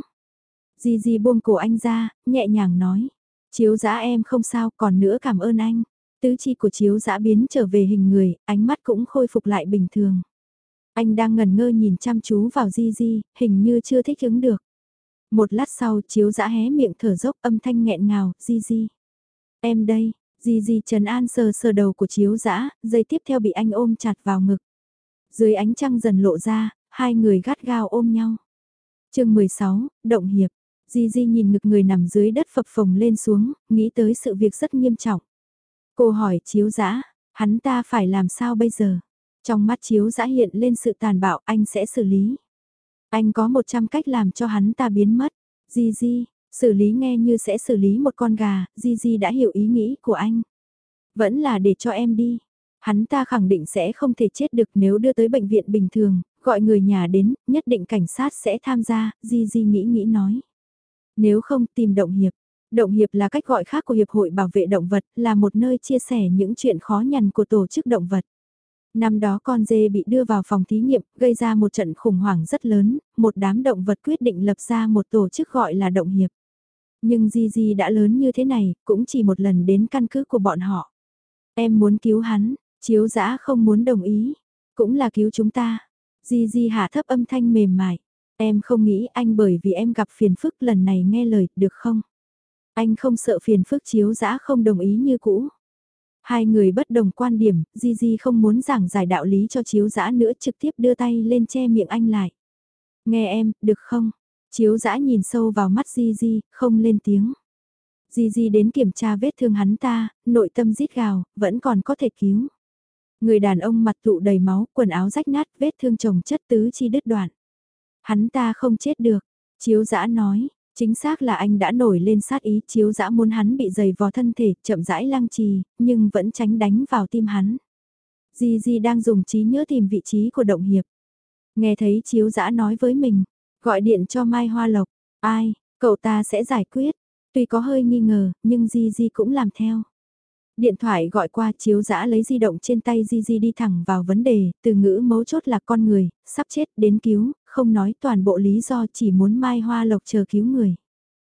Di Di buông cổ anh ra, nhẹ nhàng nói. Chiếu dã em không sao, còn nữa cảm ơn anh. Tứ chi của chiếu dã biến trở về hình người, ánh mắt cũng khôi phục lại bình thường. Anh đang ngẩn ngơ nhìn chăm chú vào Di Di, hình như chưa thích ứng được. Một lát sau chiếu dã hé miệng thở dốc âm thanh nghẹn ngào, Di Di. Em đây, Di Di trấn an sờ sờ đầu của chiếu dã, giây tiếp theo bị anh ôm chặt vào ngực. Dưới ánh trăng dần lộ ra, hai người gắt gao ôm nhau. Chương 16, Động Hiệp. Di Di nhìn ngực người nằm dưới đất phập phồng lên xuống, nghĩ tới sự việc rất nghiêm trọng. Cô hỏi chiếu dã, hắn ta phải làm sao bây giờ? Trong mắt chiếu dã hiện lên sự tàn bạo, anh sẽ xử lý. Anh có 100 cách làm cho hắn ta biến mất. Di Di, xử lý nghe như sẽ xử lý một con gà, Di Di đã hiểu ý nghĩ của anh. Vẫn là để cho em đi. Hắn ta khẳng định sẽ không thể chết được nếu đưa tới bệnh viện bình thường, gọi người nhà đến, nhất định cảnh sát sẽ tham gia, Di Di nghĩ nói. Nếu không tìm Động Hiệp. Động Hiệp là cách gọi khác của Hiệp hội Bảo vệ Động vật, là một nơi chia sẻ những chuyện khó nhằn của tổ chức động vật. Năm đó con dê bị đưa vào phòng thí nghiệm, gây ra một trận khủng hoảng rất lớn, một đám động vật quyết định lập ra một tổ chức gọi là Động Hiệp. Nhưng Di Di đã lớn như thế này, cũng chỉ một lần đến căn cứ của bọn họ. Em muốn cứu hắn, chiếu dã không muốn đồng ý, cũng là cứu chúng ta. Di Di hạ thấp âm thanh mềm mại. Em không nghĩ anh bởi vì em gặp phiền phức lần này nghe lời, được không? Anh không sợ phiền phức chiếu dã không đồng ý như cũ. Hai người bất đồng quan điểm, Di Di không muốn giảng giải đạo lý cho chiếu dã nữa trực tiếp đưa tay lên che miệng anh lại. Nghe em, được không? Chiếu dã nhìn sâu vào mắt Di Di, không lên tiếng. Di Di đến kiểm tra vết thương hắn ta, nội tâm rít gào, vẫn còn có thể cứu. Người đàn ông mặt tụ đầy máu, quần áo rách nát, vết thương chồng chất tứ chi đứt đoạn. Hắn ta không chết được, chiếu dã nói, chính xác là anh đã nổi lên sát ý, chiếu dã muốn hắn bị dày vò thân thể, chậm rãi lăng trì, nhưng vẫn tránh đánh vào tim hắn. Di Di đang dùng trí nhớ tìm vị trí của Động Hiệp. Nghe thấy chiếu dã nói với mình, gọi điện cho Mai Hoa Lộc, ai, cậu ta sẽ giải quyết. Tuy có hơi nghi ngờ, nhưng Di Di cũng làm theo. Điện thoại gọi qua chiếu dã lấy di động trên tay Di Di đi thẳng vào vấn đề, từ ngữ mấu chốt là con người, sắp chết đến cứu, không nói toàn bộ lý do chỉ muốn Mai Hoa Lộc chờ cứu người.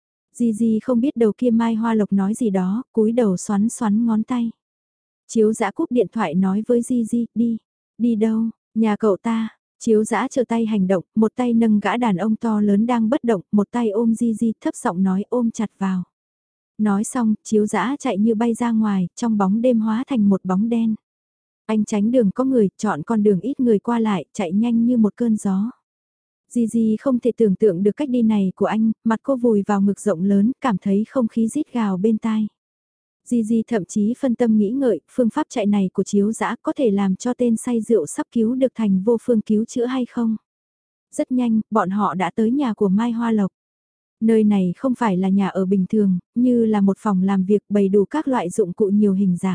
Di Di không biết đầu kia Mai Hoa Lộc nói gì đó, cúi đầu xoắn xoắn ngón tay. Chiếu dã cúp điện thoại nói với Di Di, đi, đi đâu, nhà cậu ta. Chiếu dã chờ tay hành động, một tay nâng gã đàn ông to lớn đang bất động, một tay ôm Di Di thấp giọng nói ôm chặt vào. Nói xong, chiếu dã chạy như bay ra ngoài, trong bóng đêm hóa thành một bóng đen. Anh tránh đường có người, chọn con đường ít người qua lại, chạy nhanh như một cơn gió. Gigi không thể tưởng tượng được cách đi này của anh, mặt cô vùi vào ngực rộng lớn, cảm thấy không khí rít gào bên tai. Gigi thậm chí phân tâm nghĩ ngợi, phương pháp chạy này của Chiếu Dã có thể làm cho tên say rượu sắp cứu được thành vô phương cứu chữa hay không? Rất nhanh, bọn họ đã tới nhà của Mai Hoa Lộc. Nơi này không phải là nhà ở bình thường, như là một phòng làm việc bày đủ các loại dụng cụ nhiều hình dạng.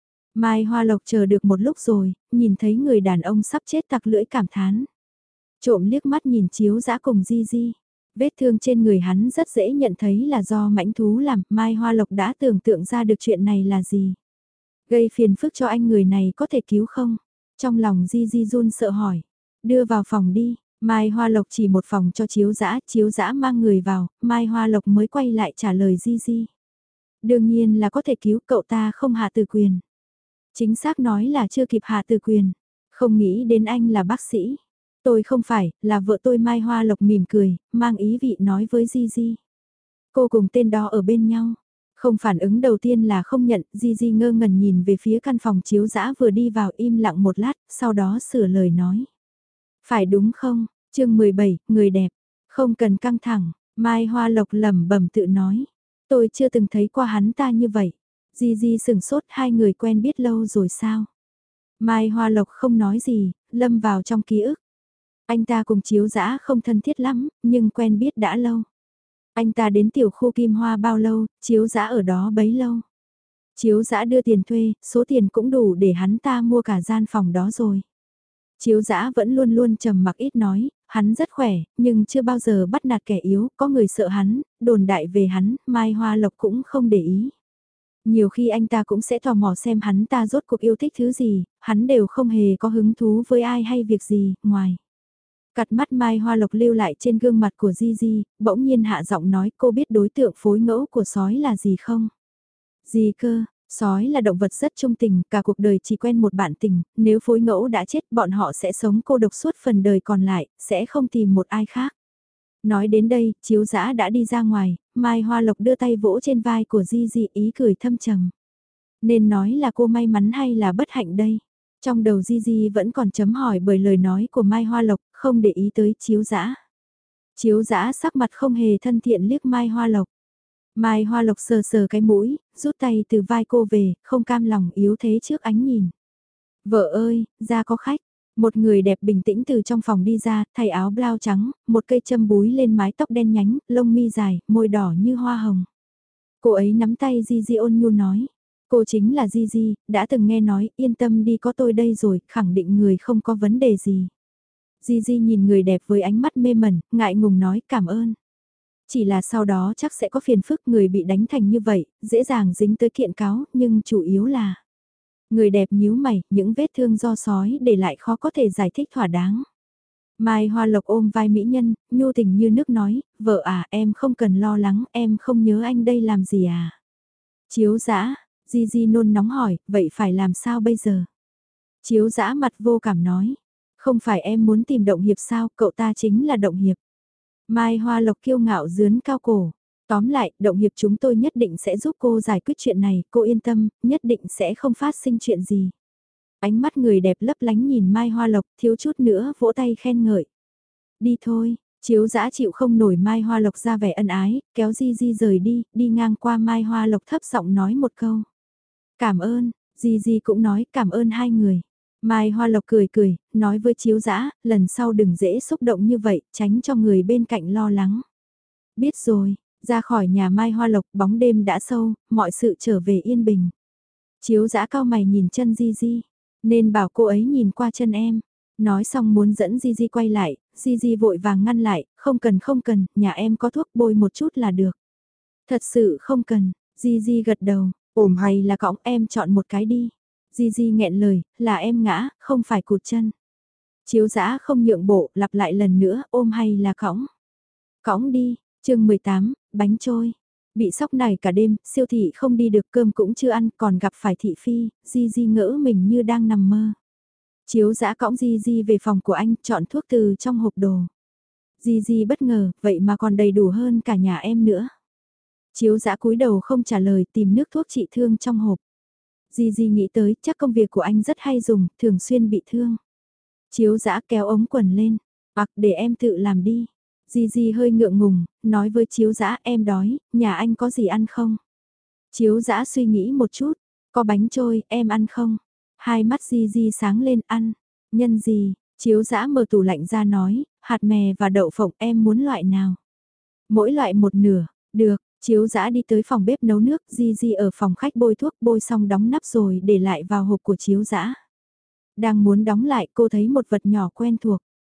Mai Hoa Lộc chờ được một lúc rồi, nhìn thấy người đàn ông sắp chết tặc lưỡi cảm thán. Trộm liếc mắt nhìn Chiếu Dã cùng Gigi. Vết thương trên người hắn rất dễ nhận thấy là do mãnh thú làm, Mai Hoa Lộc đã tưởng tượng ra được chuyện này là gì. Gây phiền phức cho anh người này có thể cứu không? Trong lòng Gigi run sợ hỏi. Đưa vào phòng đi, Mai Hoa Lộc chỉ một phòng cho Chiếu Dã mang người vào, Mai Hoa Lộc mới quay lại trả lời Gigi. Đương nhiên là có thể cứu, cậu ta không hạ từ quyền. Chính xác nói là chưa kịp hạ từ quyền, không nghĩ đến anh là bác sĩ. Tôi không phải, là vợ tôi. Mai Hoa Lộc mỉm cười, mang ý vị nói với Gigi. Cô cùng tên đó ở bên nhau. Không, phản ứng đầu tiên là không nhận, Gigi ngơ ngẩn nhìn về phía căn phòng Chiếu Dã vừa đi vào, im lặng một lát, sau đó sửa lời nói. Phải đúng không? Chương 17, người đẹp. Không cần căng thẳng, Mai Hoa Lộc lẩm bẩm tự nói. Tôi chưa từng thấy qua hắn ta như vậy. Gigi sừng sốt, hai người quen biết lâu rồi sao? Mai Hoa Lộc không nói gì, lâm vào trong ký ức. Anh ta cùng Chiếu Dã không thân thiết lắm, nhưng quen biết đã lâu. Anh ta đến tiểu khu Kim Hoa bao lâu, Chiếu Dã ở đó bấy lâu. Chiếu Dã đưa tiền thuê, số tiền cũng đủ để hắn ta mua cả gian phòng đó rồi. Chiếu Dã vẫn luôn luôn trầm mặc ít nói, hắn rất khỏe, nhưng chưa bao giờ bắt nạt kẻ yếu, có người sợ hắn, đồn đại về hắn, Mai Hoa Lộc cũng không để ý. Nhiều khi anh ta cũng sẽ tò mò xem hắn ta rốt cuộc yêu thích thứ gì, hắn đều không hề có hứng thú với ai hay việc gì, ngoài. Cặt mắt Mai Hoa Lộc lưu lại trên gương mặt của Gigi, bỗng nhiên hạ giọng nói, cô biết đối tượng phối ngẫu của sói là gì không? Gì cơ? Sói là động vật rất trung tình, cả cuộc đời chỉ quen một bạn tình, nếu phối ngẫu đã chết bọn họ sẽ sống cô độc suốt phần đời còn lại, sẽ không tìm một ai khác. Nói đến đây, Chiếu Dã đã đi ra ngoài, Mai Hoa Lộc đưa tay vỗ trên vai của Gigi, ý cười thâm trầm. Nên nói là cô may mắn hay là bất hạnh đây? Trong đầu Gigi vẫn còn chấm hỏi bởi lời nói của Mai Hoa Lộc, không để ý tới Chiếu Dã. Chiếu Dã sắc mặt không hề thân thiện liếc Mai Hoa Lộc. Mai Hoa Lộc sờ sờ cái mũi, rút tay từ vai cô về, không cam lòng yếu thế trước ánh nhìn. Vợ ơi, ra có khách. Một người đẹp bình tĩnh từ trong phòng đi ra, thay áo blau trắng, một cây châm búi lên mái tóc đen nhánh, lông mi dài, môi đỏ như hoa hồng. Cô ấy nắm tay Gigi ôn nhu nói. Cô chính là Gigi, đã từng nghe nói, yên tâm đi có tôi đây rồi, khẳng định người không có vấn đề gì. Gigi nhìn người đẹp với ánh mắt mê mẩn, ngại ngùng nói cảm ơn. Chỉ là sau đó chắc sẽ có phiền phức, người bị đánh thành như vậy, dễ dàng dính tới kiện cáo, nhưng chủ yếu là... Người đẹp nhíu mày, những vết thương do sói để lại khó có thể giải thích thỏa đáng. Mai Hoa Lộc ôm vai mỹ nhân, nhu tình như nước nói, vợ à em không cần lo lắng, em không nhớ anh đây làm gì à. Chiếu Dã, Gigi nôn nóng hỏi, vậy phải làm sao bây giờ? Chiếu Dã mặt vô cảm nói, không phải em muốn tìm Động Hiệp sao, cậu ta chính là Động Hiệp. Mai Hoa Lộc kiêu ngạo dướn cao cổ. Tóm lại, Động Hiệp chúng tôi nhất định sẽ giúp cô giải quyết chuyện này, cô yên tâm, nhất định sẽ không phát sinh chuyện gì. Ánh mắt người đẹp lấp lánh nhìn Mai Hoa Lộc, thiếu chút nữa vỗ tay khen ngợi. Đi thôi, Chiếu Dã chịu không nổi Mai Hoa Lộc ra vẻ ân ái, kéo Gigi rời đi, đi ngang qua Mai Hoa Lộc thấp giọng nói một câu. Cảm ơn, Gigi cũng nói cảm ơn hai người. Mai Hoa Lộc cười cười, nói với Chiếu Dã, lần sau đừng dễ xúc động như vậy, tránh cho người bên cạnh lo lắng. Biết rồi, ra khỏi nhà Mai Hoa Lộc, bóng đêm đã sâu, mọi sự trở về yên bình. Chiếu Dã cao mày nhìn chân Gigi, nên bảo cô ấy nhìn qua chân em. Nói xong muốn dẫn Gigi quay lại, Gigi vội vàng ngăn lại, không cần, nhà em có thuốc bôi một chút là được. Thật sự không cần, Gigi gật đầu, ổm hay là cõng em chọn một cái đi. Gigi nghẹn lời, là em ngã, không phải cụt chân. Chiếu Dã không nhượng bộ, lặp lại lần nữa, ôm hay là cõng. Cõng đi, chương 18, bánh trôi. Bị sốc này cả đêm, siêu thị không đi được, cơm cũng chưa ăn, còn gặp phải thị phi, Gigi ngỡ mình như đang nằm mơ. Chiếu Dã cõng Gigi về phòng của anh, chọn thuốc từ trong hộp đồ. Gigi bất ngờ, vậy mà còn đầy đủ hơn cả nhà em nữa. Chiếu Dã cúi đầu không trả lời, tìm nước thuốc trị thương trong hộp. Gigi nghĩ tới, chắc công việc của anh rất hay dùng, thường xuyên bị thương. Chiếu Dã kéo ống quần lên. Để em tự làm đi. Di hơi ngượng ngùng, nói với Chiếu Dã em đói, nhà anh có gì ăn không? Chiếu Dã suy nghĩ một chút, có bánh trôi, em ăn không? Hai mắt Di sáng lên ăn. Nhân gì? Chiếu Dã mở tủ lạnh ra nói, hạt mè và đậu phộng em muốn loại nào? Mỗi loại một nửa, được. Chiếu Dã đi tới phòng bếp nấu nước, Di ở phòng khách bôi thuốc, bôi xong đóng nắp rồi để lại vào hộp của Chiếu Dã. Đang muốn đóng lại, cô thấy một vật nhỏ quen thuộc.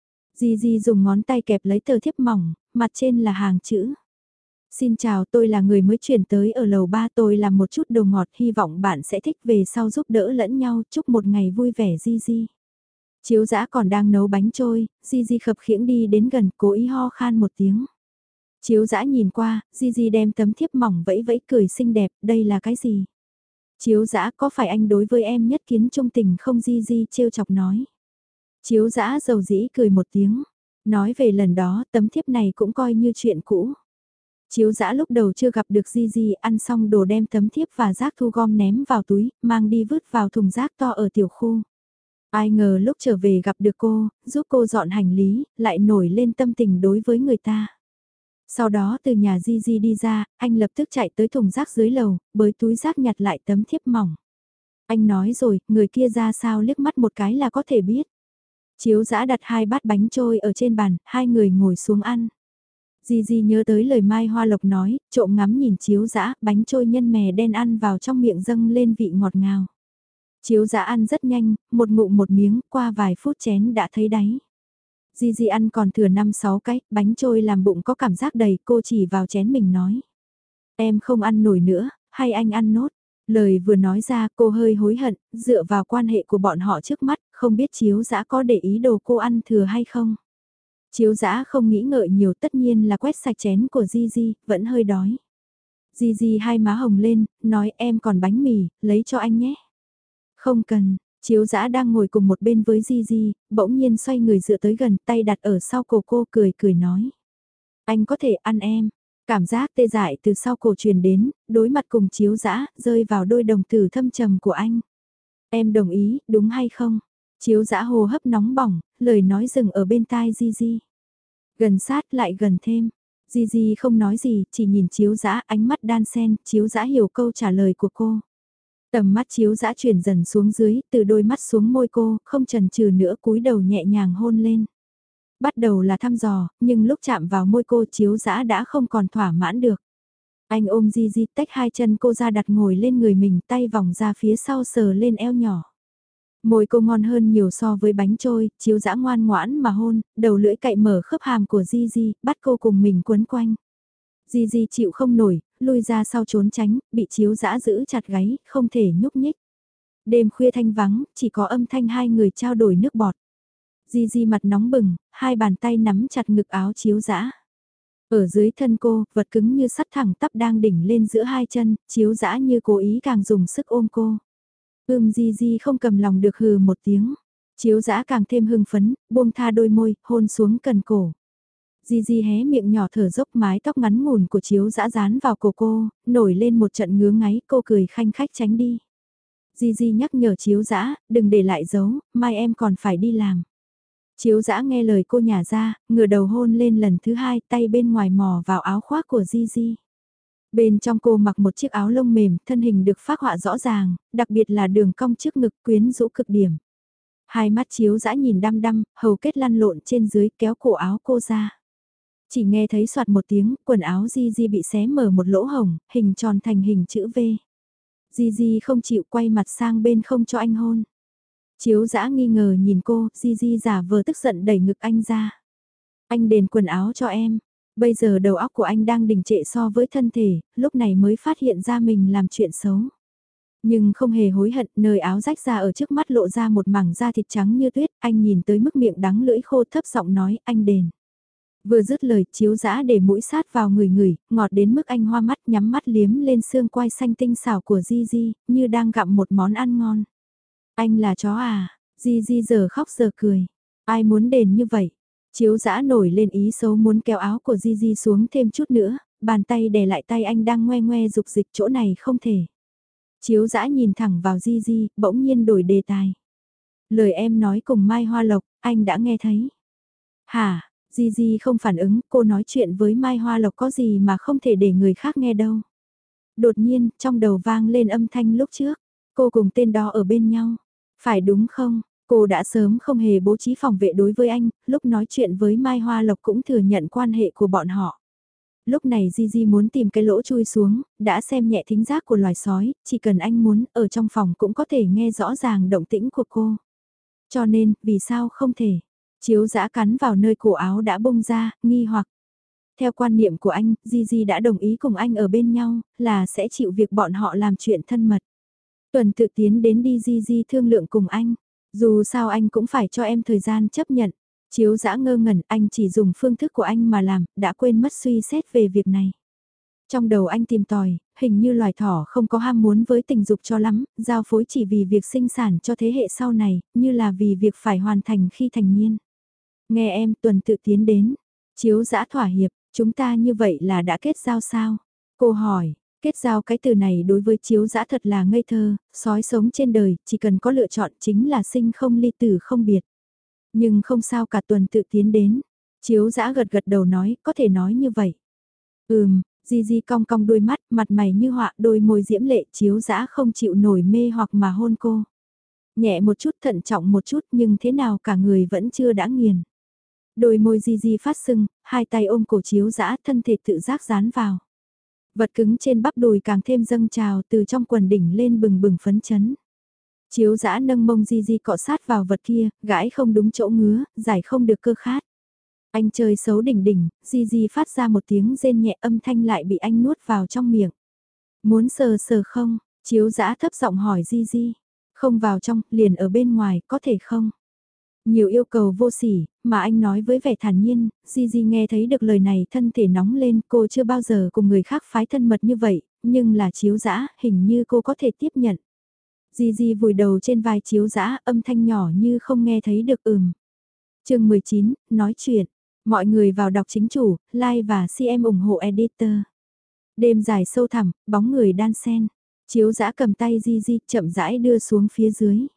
Di dùng ngón tay kẹp lấy tờ thiếp mỏng, mặt trên là hàng chữ. Xin chào, tôi là người mới chuyển tới ở lầu 3, tôi làm một chút đồ ngọt, hy vọng bạn sẽ thích, về sau giúp đỡ lẫn nhau, chúc một ngày vui vẻ Di. Chiếu Dã còn đang nấu bánh trôi, Di khập khiễng đi đến gần, cố ý ho khan một tiếng. Chiếu Dã nhìn qua, Di đem tấm thiếp mỏng vẫy vẫy cười xinh đẹp, đây là cái gì? Chiếu Dã, có phải anh đối với em nhất kiến trung tình không? Di trêu chọc nói. Chiếu Dã dầu dĩ cười một tiếng, nói về lần đó tấm thiếp này cũng coi như chuyện cũ. Chiếu Dã lúc đầu chưa gặp được Di ăn xong đồ đem tấm thiếp và rác thu gom ném vào túi, mang đi vứt vào thùng rác to ở tiểu khu. Ai ngờ lúc trở về gặp được cô, giúp cô dọn hành lý, lại nổi lên tâm tình đối với người ta. Sau đó từ nhà Di đi ra, anh lập tức chạy tới thùng rác dưới lầu, bới túi rác nhặt lại tấm thiếp mỏng. Anh nói rồi, người kia ra sao liếc mắt một cái là có thể biết. Chiếu Dã đặt 2 bát bánh trôi ở trên bàn, hai người ngồi xuống ăn. Di nhớ tới lời Mai Hoa Lộc nói, trộm ngắm nhìn Chiếu Dã, bánh trôi nhân mè đen ăn vào trong miệng dâng lên vị ngọt ngào. Chiếu Dã ăn rất nhanh, một ngụm một miếng, qua vài phút chén đã thấy đáy. Di ăn còn thừa 5-6 cái, bánh trôi làm bụng có cảm giác đầy, cô chỉ vào chén mình nói. Em không ăn nổi nữa, hay anh ăn nốt. Lời vừa nói ra cô hơi hối hận, dựa vào quan hệ của bọn họ trước mắt, không biết Chiếu Dã có để ý đồ cô ăn thừa hay không. Chiếu Dã không nghĩ ngợi nhiều, tất nhiên là quét sạch chén của Di, vẫn hơi đói. Di hai má hồng lên, nói em còn bánh mì, lấy cho anh nhé. Không cần, Chiếu Dã đang ngồi cùng một bên với Di, bỗng nhiên xoay người dựa tới gần, tay đặt ở sau cổ cô, cười nói. Anh có thể ăn em. Cảm giác tê dại từ sau cổ truyền đến, đối mặt cùng Chiếu Dã, rơi vào đôi đồng tử thâm trầm của anh. Em đồng ý, đúng hay không? Chiếu Dã hô hấp nóng bỏng, lời nói dừng ở bên tai Di. Gần sát lại gần thêm. Di không nói gì, chỉ nhìn Chiếu Dã, ánh mắt đan sen, Chiếu Dã hiểu câu trả lời của cô. Tầm mắt Chiếu Dã chuyển dần xuống dưới, từ đôi mắt xuống môi cô, không chần chừ nữa, cúi đầu nhẹ nhàng hôn lên. Bắt đầu là thăm dò, nhưng lúc chạm vào môi cô, Chiếu Dã đã không còn thỏa mãn được. Anh ôm Di tách hai chân cô ra, đặt ngồi lên người mình, tay vòng ra phía sau sờ lên eo nhỏ. Môi cô ngon hơn nhiều so với bánh trôi, Chiếu Dã ngoan ngoãn mà hôn, đầu lưỡi cạy mở khớp hàm của Di, bắt cô cùng mình quấn quanh. Di chịu không nổi, lui ra sau trốn tránh, bị Chiếu Dã giữ chặt gáy, không thể nhúc nhích. Đêm khuya thanh vắng, chỉ có âm thanh hai người trao đổi nước bọt. Di mặt nóng bừng, hai bàn tay nắm chặt ngực áo Chiếu Dã. Ở dưới thân cô, vật cứng như sắt thẳng tắp đang đỉnh lên giữa hai chân, Chiếu Dã như cố ý càng dùng sức ôm cô. Di không cầm lòng được hừ một tiếng. Chiếu Dã càng thêm hưng phấn, buông tha đôi môi, hôn xuống cần cổ. Di hé miệng nhỏ thở dốc, mái tóc ngắn ngủn của Chiếu Dã dán vào cổ cô, nổi lên một trận ngứa ngáy, cô cười khanh khách tránh đi. Di nhắc nhở Chiếu Dã, đừng để lại dấu, mai em còn phải đi làm. Chiếu Dã nghe lời cô nhả ra, ngửa đầu hôn lên lần thứ hai, tay bên ngoài mò vào áo khoác của Di. Bên trong cô mặc một chiếc áo lông mềm, thân hình được phác họa rõ ràng, đặc biệt là đường cong trước ngực quyến rũ cực điểm. Hai mắt Chiếu Dã nhìn đăm đăm, hầu kết lăn lộn trên dưới, kéo cổ áo cô ra. Chỉ nghe thấy soạt một tiếng, quần áo Di bị xé mở một lỗ hổng, hình tròn thành hình chữ V. Di không chịu, quay mặt sang bên không cho anh hôn. Chiếu Dã nghi ngờ nhìn cô, Di giả vờ tức giận đẩy ngực anh ra. Anh đền quần áo cho em. Bây giờ đầu óc của anh đang đình trệ so với thân thể, lúc này mới phát hiện ra mình làm chuyện xấu. Nhưng không hề hối hận, nơi áo rách ra ở trước mắt lộ ra một mảng da thịt trắng như tuyết, anh nhìn tới mức miệng đắng lưỡi khô, thấp giọng nói, anh đền. Vừa dứt lời, Chiếu Dã để mũi sát vào người, ngọt đến mức anh hoa mắt, nhắm mắt liếm lên xương quai xanh tinh xảo của Di, như đang gặm một món ăn ngon. Anh là chó à? Di giờ khóc giờ cười. Ai muốn đền như vậy? Chiếu Dã nổi lên ý xấu, muốn kéo áo của Di xuống thêm chút nữa, bàn tay đè lại tay anh đang ngoe ngoe dục dịch, chỗ này không thể. Chiếu Dã nhìn thẳng vào Di, bỗng nhiên đổi đề tài. Lời em nói cùng Mai Hoa Lộc, anh đã nghe thấy. Hả? Gigi không phản ứng, cô nói chuyện với Mai Hoa Lộc có gì mà không thể để người khác nghe đâu. Đột nhiên, trong đầu vang lên âm thanh lúc trước. Cô cùng tên đó ở bên nhau. Phải đúng không? Cô đã sớm không hề bố trí phòng vệ đối với anh, lúc nói chuyện với Mai Hoa Lộc cũng thừa nhận quan hệ của bọn họ. Lúc này Gigi muốn tìm cái lỗ chui xuống, đã xem nhẹ thính giác của loài sói, chỉ cần anh muốn, ở trong phòng cũng có thể nghe rõ ràng động tĩnh của cô. Cho nên, vì sao không thể? Chiếu dã cắn vào nơi cổ áo đã bung ra, nghi hoặc. Theo quan niệm của anh, Gigi đã đồng ý cùng anh ở bên nhau, là sẽ chịu việc bọn họ làm chuyện thân mật. Tuần tự tiến đến đi Gigi thương lượng cùng anh. Dù sao anh cũng phải cho em thời gian chấp nhận. Chiếu dã ngơ ngẩn, anh chỉ dùng phương thức của anh mà làm, đã quên mất suy xét về việc này. Trong đầu anh tìm tòi, hình như loài thỏ không có ham muốn với tình dục cho lắm, giao phối chỉ vì việc sinh sản cho thế hệ sau này, như là vì việc phải hoàn thành khi thành niên. Nghe em, Tuần tự tiến đến. Chiếu dã thỏa hiệp, chúng ta như vậy là đã kết giao sao? Cô hỏi, kết giao cái từ này đối với chiếu dã thật là ngây thơ, sói sống trên đời, chỉ cần có lựa chọn chính là sinh không ly tử không biệt. Nhưng không sao cả, Tuần tự tiến đến. Chiếu dã gật gật đầu nói, có thể nói như vậy. Gigi cong cong đôi mắt, mặt mày như họa, đôi môi diễm lệ, chiếu dã không chịu nổi mê hoặc mà hôn cô. Nhẹ một chút, thận trọng một chút, nhưng thế nào cả người vẫn chưa đã nghiền. Đôi môi Gigi phát sưng, hai tay ôm cổ chiếu dã, thân thể tự giác dán vào. Vật cứng trên bắp đùi càng thêm dâng trào, từ trong quần đỉnh lên bừng bừng phấn chấn. Chiếu dã nâng mông Gigi cọ sát vào vật kia, gãi không đúng chỗ ngứa, giải không được cơ khát. Anh chơi xấu đỉnh đỉnh, Gigi phát ra một tiếng rên nhẹ, âm thanh lại bị anh nuốt vào trong miệng. Muốn sờ sờ không? Chiếu dã thấp giọng hỏi Gigi. Không vào trong, liền ở bên ngoài, có thể không? Nhiều yêu cầu vô sỉ, mà anh nói với vẻ thản nhiên, Gigi nghe thấy được lời này thân thể nóng lên, cô chưa bao giờ cùng người khác phái thân mật như vậy, nhưng là chiếu dã, hình như cô có thể tiếp nhận. Gigi vùi đầu trên vai chiếu dã, âm thanh nhỏ như không nghe thấy được chương 19, nói chuyện. Mọi người vào đọc chính chủ, like và CM ủng hộ editor. Đêm dài sâu thẳm, bóng người đan sen. Chiếu dã cầm tay Gigi chậm rãi đưa xuống phía dưới.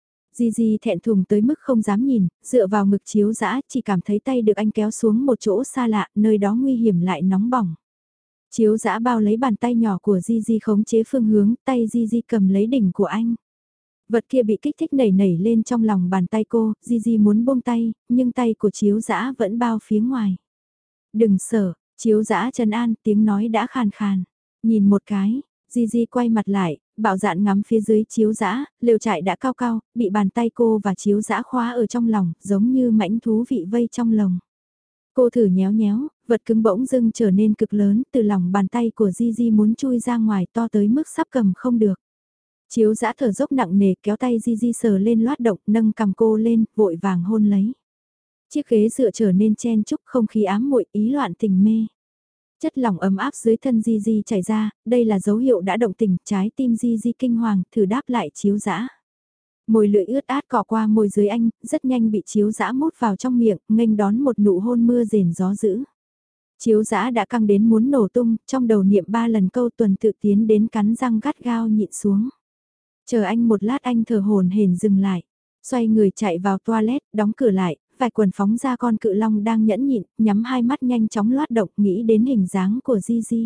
Gigi thẹn thùng tới mức không dám nhìn, dựa vào ngực chiếu dã chỉ cảm thấy tay được anh kéo xuống một chỗ xa lạ, nơi đó nguy hiểm lại nóng bỏng. Chiếu dã bao lấy bàn tay nhỏ của Gigi khống chế phương hướng, tay Gigi cầm lấy đỉnh của anh. Vật kia bị kích thích nảy nảy lên trong lòng bàn tay cô, Gigi muốn buông tay, nhưng tay của chiếu dã vẫn bao phía ngoài. Đừng sợ, chiếu dã trấn an, tiếng nói đã khàn khàn. Nhìn một cái, Gigi quay mặt lại, bạo dạn ngắm phía dưới chiếu dã, lều trại đã cao cao, bị bàn tay cô và chiếu dã khóa ở trong lòng, giống như mãnh thú vị vây trong lồng. Cô thử nhéo nhéo, vật cứng bỗng dưng trở nên cực lớn, từ lòng bàn tay của Gigi muốn chui ra ngoài to tới mức sắp cầm không được. Chiếu dã thở dốc nặng nề kéo tay Gigi sờ lên loát động, nâng cầm cô lên, vội vàng hôn lấy. Chiếc ghế dựa trở nên chen chúc, không khí ám muội, ý loạn tình mê. Chất lỏng ấm áp dưới thân Gigi chảy ra, đây là dấu hiệu đã động tình, trái tim Gigi kinh hoàng, thử đáp lại chiếu dã. Môi lưỡi ướt át cọ qua môi dưới anh, rất nhanh bị chiếu dã mút vào trong miệng, nghênh đón một nụ hôn mưa rền gió dữ. Chiếu dã đã căng đến muốn nổ tung, trong đầu niệm 3 lần câu Tuần tự tiến đến cắn răng gắt gao nhịn xuống. Chờ anh một lát, anh thở hổn hển dừng lại. Xoay người chạy vào toilet, đóng cửa lại, vài quần phóng ra con cự long đang nhẫn nhịn, nhắm hai mắt nhanh chóng loát động, nghĩ đến hình dáng của Gigi.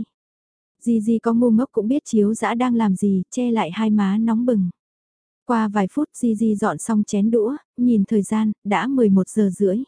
Gigi có ngu ngốc cũng biết chiếu dã đang làm gì, che lại hai má nóng bừng. Qua vài phút Gigi dọn xong chén đũa, nhìn thời gian, đã 11 giờ rưỡi.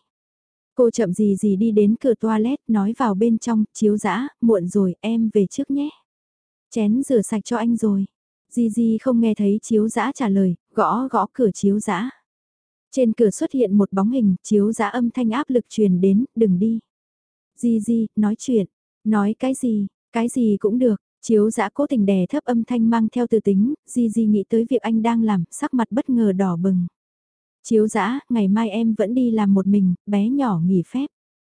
Cô chậm gì gì đi đến cửa toilet, nói vào bên trong, chiếu dã, muộn rồi, em về trước nhé. Chén rửa sạch cho anh rồi. Gigi không nghe thấy chiếu dã trả lời, gõ gõ cửa chiếu dã. Trên cửa xuất hiện một bóng hình, chiếu dã âm thanh áp lực truyền đến, đừng đi. Gigi, nói chuyện. Nói cái gì cũng được. Chiếu dã cố tình đè thấp âm thanh mang theo từ tính, Gigi nghĩ tới việc anh đang làm, sắc mặt bất ngờ đỏ bừng. Chiếu dã, ngày mai em vẫn đi làm một mình, bé nhỏ nghỉ phép.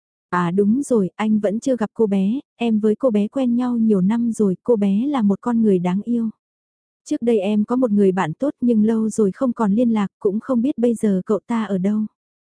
À đúng rồi, anh vẫn chưa gặp cô bé, em với cô bé quen nhau nhiều năm rồi, cô bé là một con người đáng yêu. Trước đây em có một người bạn tốt nhưng lâu rồi không còn liên lạc, cũng không biết bây giờ cậu ta ở đâu.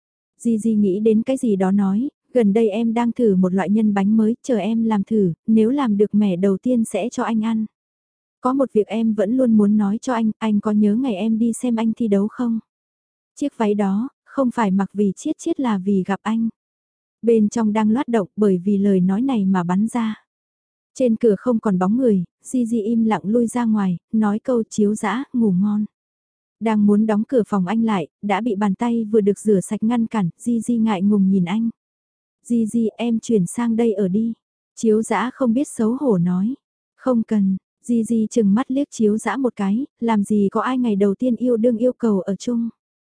Gigi nghĩ đến cái gì đó nói, gần đây em đang thử một loại nhân bánh mới, chờ em làm thử, nếu làm được mẻ đầu tiên sẽ cho anh ăn. Có một việc em vẫn luôn muốn nói cho anh có nhớ ngày em đi xem anh thi đấu không? Chiếc váy đó, không phải mặc vì chiết chiết là vì gặp anh. Bên trong đang loát động bởi vì lời nói này mà bắn ra. Trên cửa không còn bóng người, Di im lặng lui ra ngoài, nói câu chiếu dã, ngủ ngon. Đang muốn đóng cửa phòng anh lại, đã bị bàn tay vừa được rửa sạch ngăn cản, Di ngại ngùng nhìn anh. Di em chuyển sang đây ở đi. Chiếu dã không biết xấu hổ nói. Không cần, Di chừng mắt liếc chiếu dã một cái, làm gì có ai ngày đầu tiên yêu đương yêu cầu ở chung.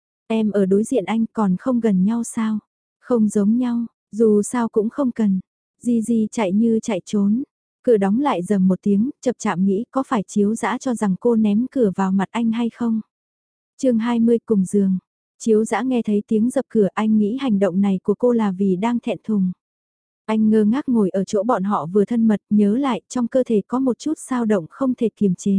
Em ở đối diện anh còn không gần nhau sao? Không giống nhau, dù sao cũng không cần. Di chạy như chạy trốn. Cửa đóng lại dầm một tiếng, chập chạm nghĩ có phải chiếu dã cho rằng cô ném cửa vào mặt anh hay không? chương 20 cùng giường. Chiếu dã nghe thấy tiếng dập cửa anh nghĩ hành động này của cô là vì đang thẹn thùng. Anh ngơ ngác ngồi ở chỗ bọn họ vừa thân mật nhớ lại trong cơ thể có một chút dao động không thể kiềm chế.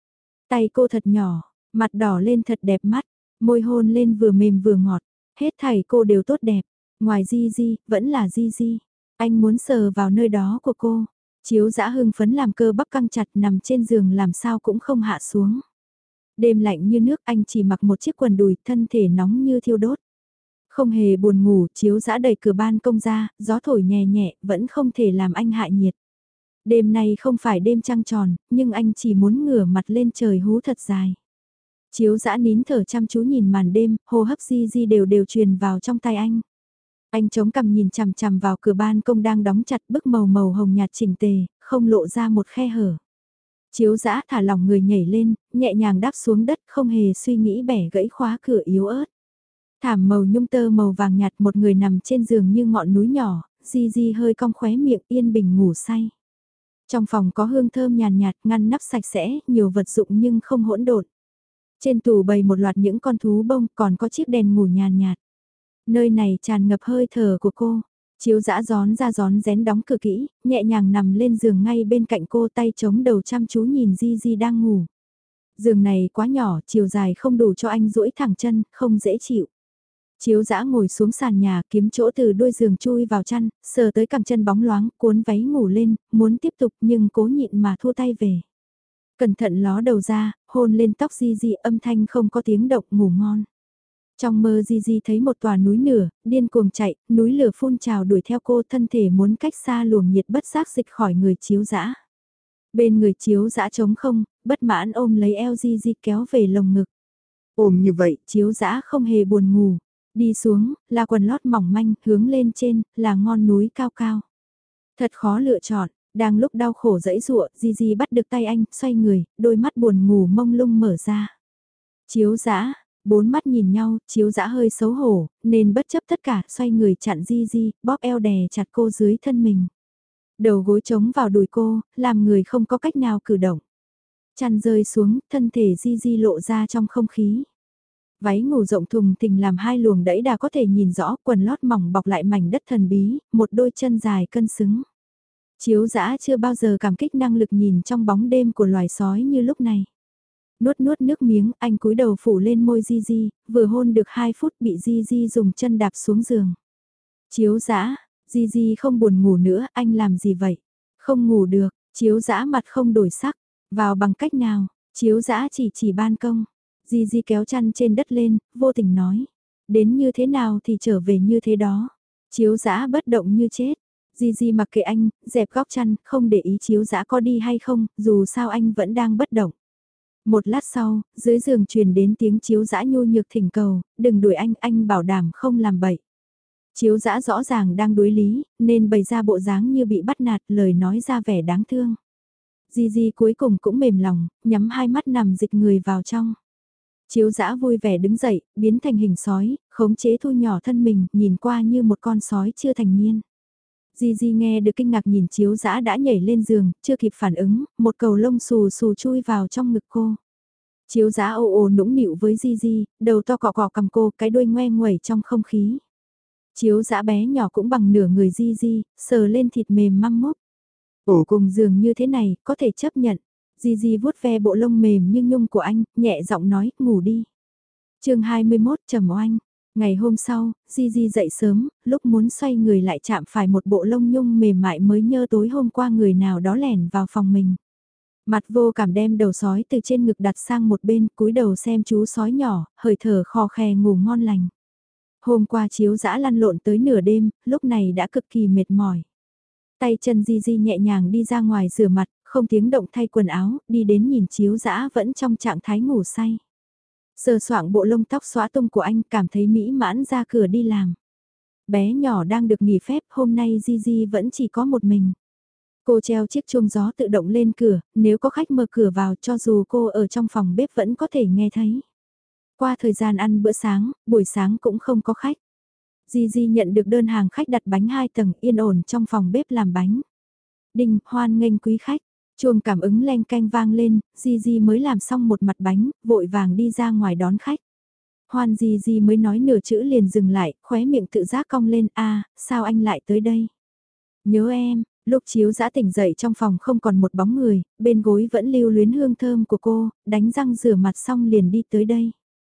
Tay cô thật nhỏ, mặt đỏ lên thật đẹp mắt, môi hôn lên vừa mềm vừa ngọt. Hết thảy cô đều tốt đẹp. Ngoài Di vẫn là Di. Anh muốn sờ vào nơi đó của cô. Chiếu dã hưng phấn làm cơ bắp căng chặt nằm trên giường làm sao cũng không hạ xuống. Đêm lạnh như nước anh chỉ mặc một chiếc quần đùi thân thể nóng như thiêu đốt. Không hề buồn ngủ, chiếu dã đẩy cửa ban công ra, gió thổi nhẹ nhẹ, vẫn không thể làm anh hạ nhiệt. Đêm nay không phải đêm trăng tròn, nhưng anh chỉ muốn ngửa mặt lên trời hú thật dài. Chiếu dã nín thở chăm chú nhìn màn đêm, hô hấp Di đều truyền vào trong tay anh. Anh chống cằm nhìn chằm chằm vào cửa ban công đang đóng chặt bức màu màu hồng nhạt chỉnh tề, không lộ ra một khe hở. Chiếu dã thả lỏng người nhảy lên, nhẹ nhàng đáp xuống đất không hề suy nghĩ bẻ gãy khóa cửa yếu ớt. Thảm màu nhung tơ màu vàng nhạt một người nằm trên giường như ngọn núi nhỏ, Di hơi cong khóe miệng yên bình ngủ say. Trong phòng có hương thơm nhàn nhạt ngăn nắp sạch sẽ, nhiều vật dụng nhưng không hỗn độn. Trên tủ bày một loạt những con thú bông còn có chiếc đèn ngủ nhàn nhạt. Nơi này tràn ngập hơi thở của cô. Chiếu dã gión ra gión rén đóng cửa kỹ, nhẹ nhàng nằm lên giường ngay bên cạnh cô tay chống đầu chăm chú nhìn Di đang ngủ. Giường này quá nhỏ, chiều dài không đủ cho anh duỗi thẳng chân, không dễ chịu. Chiếu dã ngồi xuống sàn nhà kiếm chỗ từ đuôi giường chui vào chăn, sờ tới cẳng chân bóng loáng, cuốn váy ngủ lên, muốn tiếp tục nhưng cố nhịn mà thua tay về. Cẩn thận ló đầu ra, hôn lên tóc Di âm thanh không có tiếng động ngủ ngon. Trong mơ Di thấy một tòa núi lửa, điên cuồng chạy, núi lửa phun trào đuổi theo cô thân thể muốn cách xa luồng nhiệt bất giác dịch khỏi người chiếu dã. Bên người chiếu dã trống không, bất mãn ôm lấy eo Di kéo về lồng ngực. Ôm như vậy, chiếu dã không hề buồn ngủ. Đi xuống, là quần lót mỏng manh, hướng lên trên, là ngọn núi cao cao. Thật khó lựa chọn, đang lúc đau khổ dẫy dụa, Di bắt được tay anh, xoay người, đôi mắt buồn ngủ mông lung mở ra. Chiếu dã, bốn mắt nhìn nhau, chiếu dã hơi xấu hổ, nên bất chấp tất cả, xoay người chặn Di, bóp eo đè chặt cô dưới thân mình. Đầu gối trống vào đùi cô, làm người không có cách nào cử động. Chăn rơi xuống, thân thể Di lộ ra trong không khí. Váy ngủ rộng thùng thình làm hai luồng đẫy đà có thể nhìn rõ quần lót mỏng bọc lại mảnh đất thần bí, một đôi chân dài cân xứng. Chiếu dã chưa bao giờ cảm kích năng lực nhìn trong bóng đêm của loài sói như lúc này. Nuốt nước miếng, anh cúi đầu phủ lên môi Di, vừa hôn được 2 phút bị Di dùng chân đạp xuống giường. Chiếu dã, Di không buồn ngủ nữa, anh làm gì vậy? Không ngủ được, chiếu dã mặt không đổi sắc, vào bằng cách nào? Chiếu dã chỉ ban công. Di kéo chăn trên đất lên, vô tình nói. Đến như thế nào thì trở về như thế đó. Chiếu dã bất động như chết. Di mặc kệ anh, dẹp góc chăn, không để ý chiếu dã có đi hay không, dù sao anh vẫn đang bất động. Một lát sau, dưới giường truyền đến tiếng chiếu dã nhu nhược thỉnh cầu, đừng đuổi anh bảo đảm không làm bậy. Chiếu dã rõ ràng đang đối lý, nên bày ra bộ dáng như bị bắt nạt, lời nói ra vẻ đáng thương. Di cuối cùng cũng mềm lòng, nhắm hai mắt nằm dịch người vào trong. Chiếu dã vui vẻ đứng dậy, biến thành hình sói, khống chế thu nhỏ thân mình, nhìn qua như một con sói chưa thành niên. Di nghe được kinh ngạc nhìn chiếu dã đã nhảy lên giường, chưa kịp phản ứng, một cầu lông xù xù chui vào trong ngực cô. Chiếu dã ồ ồ nũng nịu với Di, đầu to cọ cọ cầm cô, cái đuôi ngoe nguẩy trong không khí. Chiếu dã bé nhỏ cũng bằng nửa người Di, sờ lên thịt mềm măm mốc. Ổ cùng giường như thế này, có thể chấp nhận. Di vuốt ve bộ lông mềm như nhung của anh, nhẹ giọng nói, ngủ đi. chương 21 trầm oanh. Ngày hôm sau, Di dậy sớm, lúc muốn xoay người lại chạm phải một bộ lông nhung mềm mại mới nhớ tối hôm qua người nào đó lẻn vào phòng mình. Mặt vô cảm đem đầu sói từ trên ngực đặt sang một bên, cúi đầu xem chú sói nhỏ, hởi thở khò khè ngủ ngon lành. Hôm qua Chiếu Dã lăn lộn tới nửa đêm, lúc này đã cực kỳ mệt mỏi. Tay chân Di Di nhẹ nhàng đi ra ngoài rửa mặt, không tiếng động thay quần áo, đi đến nhìn Chiếu Dã vẫn trong trạng thái ngủ say. Sờ soạng bộ lông tóc xõa tung của anh, cảm thấy mỹ mãn ra cửa đi làm. Bé nhỏ đang được nghỉ phép, hôm nay Di Di vẫn chỉ có một mình. Cô treo chiếc chuông gió tự động lên cửa, nếu có khách mở cửa vào cho dù cô ở trong phòng bếp vẫn có thể nghe thấy. Qua thời gian ăn bữa sáng, buổi sáng cũng không có khách. Di Di nhận được đơn hàng khách đặt bánh 2 tầng yên ổn trong phòng bếp làm bánh. Đinh, hoan nghênh quý khách. Chuông cảm ứng leng canh vang lên, Di Di mới làm xong một mặt bánh, vội vàng đi ra ngoài đón khách. Hoan Di Di mới nói nửa chữ liền dừng lại, khóe miệng tự giác cong lên, sao anh lại tới đây? Nhớ em, lúc Chiếu Dã tỉnh dậy trong phòng không còn một bóng người, bên gối vẫn lưu luyến hương thơm của cô, đánh răng rửa mặt xong liền đi tới đây.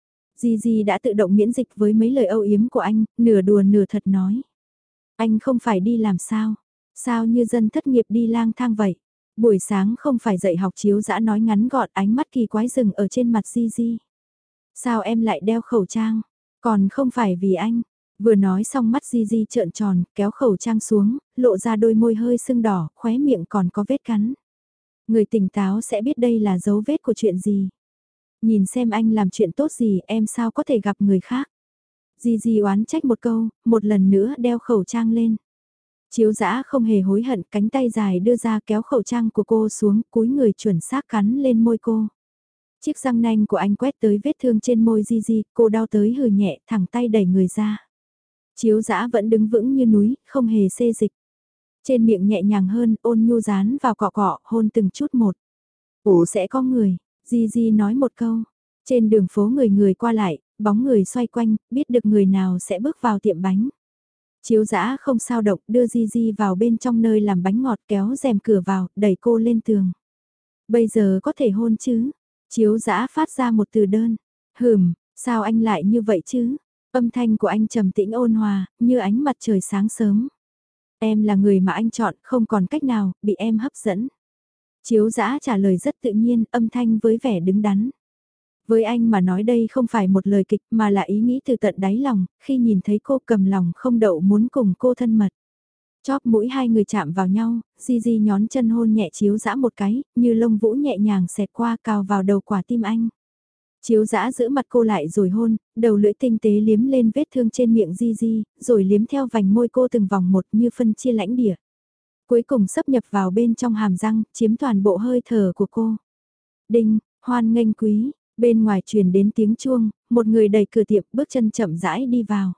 Di Di đã tự động miễn dịch với mấy lời âu yếm của anh, nửa đùa nửa thật nói. Anh không phải đi làm sao? Sao như dân thất nghiệp đi lang thang vậy? Buổi sáng không phải dạy học Chiếu Dã nói ngắn gọn, ánh mắt kỳ quái rừng ở trên mặt Di Di. Sao em lại đeo khẩu trang? Còn không phải vì anh. Vừa nói xong mắt Di Di trợn tròn, kéo khẩu trang xuống, lộ ra đôi môi hơi sưng đỏ, khóe miệng còn có vết cắn. Người tỉnh táo sẽ biết đây là dấu vết của chuyện gì. Nhìn xem anh làm chuyện tốt gì, em sao có thể gặp người khác. Di Di oán trách một câu, một lần nữa đeo khẩu trang lên. Chiếu Dã không hề hối hận, cánh tay dài đưa ra kéo khẩu trang của cô xuống, cúi người chuẩn xác cắn lên môi cô. Chiếc răng nanh của anh quét tới vết thương trên môi Di Di, cô đau tới hừ nhẹ, thẳng tay đẩy người ra. Chiếu Dã vẫn đứng vững như núi, không hề xê dịch. Trên miệng nhẹ nhàng hơn, ôn nhu dán vào cọ cọ, hôn từng chút một. Ủa sẽ có người, Di Di nói một câu. Trên đường phố người người qua lại, bóng người xoay quanh, biết được người nào sẽ bước vào tiệm bánh. Chiếu Dã không sao động, đưa Di Di vào bên trong nơi làm bánh ngọt, kéo rèm cửa vào, đẩy cô lên tường. Bây giờ có thể hôn chứ? Chiếu Dã phát ra một từ đơn. Sao anh lại như vậy chứ? Âm thanh của anh trầm tĩnh ôn hòa, như ánh mặt trời sáng sớm. Em là người mà anh chọn, không còn cách nào, bị em hấp dẫn. Chiếu Dã trả lời rất tự nhiên, âm thanh với vẻ đứng đắn. Với anh mà nói đây không phải một lời kịch mà là ý nghĩ từ tận đáy lòng, khi nhìn thấy cô cầm lòng không đậu muốn cùng cô thân mật. Chóp mũi hai người chạm vào nhau, Di Di nhón chân hôn nhẹ Chiếu Dã một cái, như lông vũ nhẹ nhàng xẹt qua cào vào đầu quả tim anh. Chiếu Dã giữ mặt cô lại rồi hôn, đầu lưỡi tinh tế liếm lên vết thương trên miệng Di Di, rồi liếm theo vành môi cô từng vòng một như phân chia lãnh địa. Cuối cùng xâm nhập vào bên trong hàm răng, chiếm toàn bộ hơi thở của cô. Đinh, hoan nghênh quý, bên ngoài truyền đến tiếng chuông, một người đẩy cửa tiệm bước chân chậm rãi đi vào.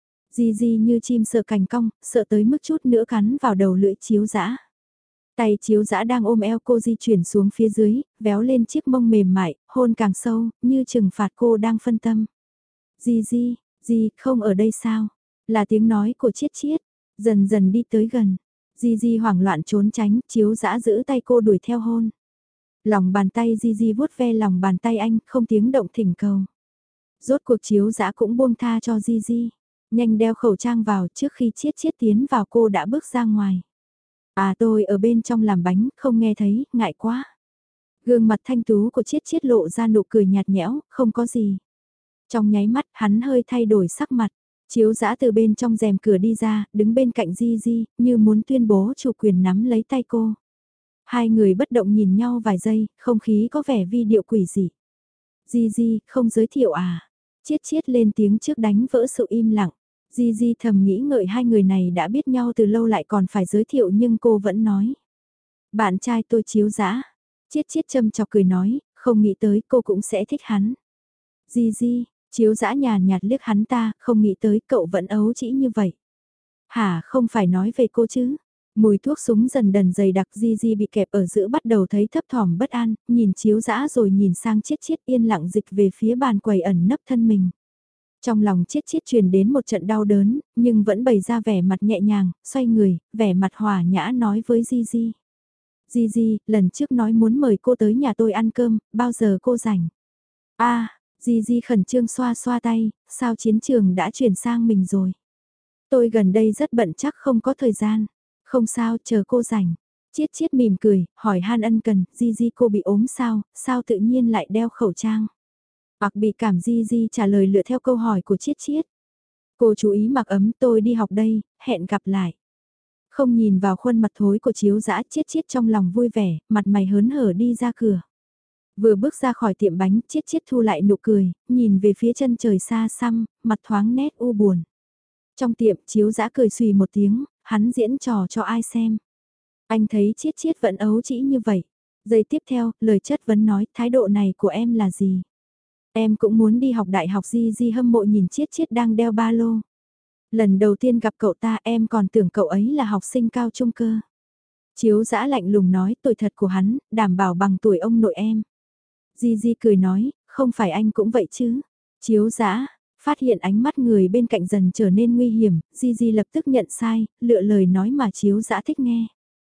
Di Di như chim sợ cành cong, sợ tới mức chút nữa cắn vào đầu lưỡi Chiếu Dã. Tay Chiếu Dã đang ôm eo cô di chuyển xuống phía dưới, véo lên chiếc mông mềm mại, hôn càng sâu, như trừng phạt cô đang phân tâm. Di, không ở đây sao? Là tiếng nói của Chiết Chiết, dần dần đi tới gần. Di hoảng loạn trốn tránh, Chiếu Dã giữ tay cô đuổi theo hôn. Lòng bàn tay Di vuốt ve lòng bàn tay anh, không tiếng động thỉnh cầu. Rốt cuộc Chiếu Dã cũng buông tha cho Di. Nhanh đeo khẩu trang vào, trước khi Chiết Chiết tiến vào cô đã bước ra ngoài. Tôi ở bên trong làm bánh, không nghe thấy, ngại quá. Gương mặt thanh tú của Chiết Chiết lộ ra nụ cười nhạt nhẽo, không có gì. Trong nháy mắt, hắn hơi thay đổi sắc mặt. Chiếu Dã từ bên trong rèm cửa đi ra, đứng bên cạnh Di, như muốn tuyên bố chủ quyền nắm lấy tay cô. Hai người bất động nhìn nhau vài giây, không khí có vẻ vi điệu quỷ dị. Di, không giới thiệu à? Chiết Chiết lên tiếng trước đánh vỡ sự im lặng. Di thầm nghĩ ngợi hai người này đã biết nhau từ lâu lại còn phải giới thiệu nhưng cô vẫn nói. Bạn trai tôi Chiếu Dã. Chiết Chiết châm chọc cười nói, không nghĩ tới cô cũng sẽ thích hắn. Di, Chiếu Dã nhàn nhạt liếc hắn ta, không nghĩ tới cậu vẫn ấu trĩ như vậy. Hả, không phải nói về cô chứ? Mùi thuốc súng dần dần dày đặc, Di bị kẹp ở giữa bắt đầu thấy thấp thỏm bất an, nhìn Chiếu Dã rồi nhìn sang Chiết Chiết yên lặng dịch về phía bàn quầy ẩn nấp thân mình. Trong lòng Chiết Chiết truyền đến một trận đau đớn, nhưng vẫn bày ra vẻ mặt nhẹ nhàng, xoay người, vẻ mặt hòa nhã nói với Di. Di, lần trước nói muốn mời cô tới nhà tôi ăn cơm, bao giờ cô rảnh? Di khẩn trương xoa xoa tay, sao chiến trường đã chuyển sang mình rồi? Tôi gần đây rất bận chắc không có thời gian. Không sao, chờ cô rảnh. Chiết Chiết mỉm cười, hỏi han ân cần, Di cô bị ốm sao tự nhiên lại đeo khẩu trang? Hoặc bị cảm Di trả lời lựa theo câu hỏi của Chiết Chiết. Cô chú ý mặc ấm, tôi đi học đây, hẹn gặp lại. Không nhìn vào khuôn mặt thối của Chiếu Dã, Chiết Chiết trong lòng vui vẻ, mặt mày hớn hở đi ra cửa. Vừa bước ra khỏi tiệm bánh, Chiết Chiết thu lại nụ cười, nhìn về phía chân trời xa xăm, mặt thoáng nét u buồn. Trong tiệm, Chiếu Dã cười xùy một tiếng, hắn diễn trò cho ai xem. Anh thấy Chiết Chiết vẫn ấu trĩ như vậy. Giây tiếp theo, lời chất vấn nói, thái độ này của em là gì? Em cũng muốn đi học đại học. Di Di hâm mộ nhìn Chiết Chiết đang đeo ba lô. Lần đầu tiên gặp cậu ta em còn tưởng cậu ấy là học sinh cao trung cơ. Chiếu Dã lạnh lùng nói tuổi thật của hắn, đảm bảo bằng tuổi ông nội em. Di Di cười nói, không phải anh cũng vậy chứ. Chiếu Dã, phát hiện ánh mắt người bên cạnh dần trở nên nguy hiểm, Di Di lập tức nhận sai, lựa lời nói mà Chiếu Dã thích nghe.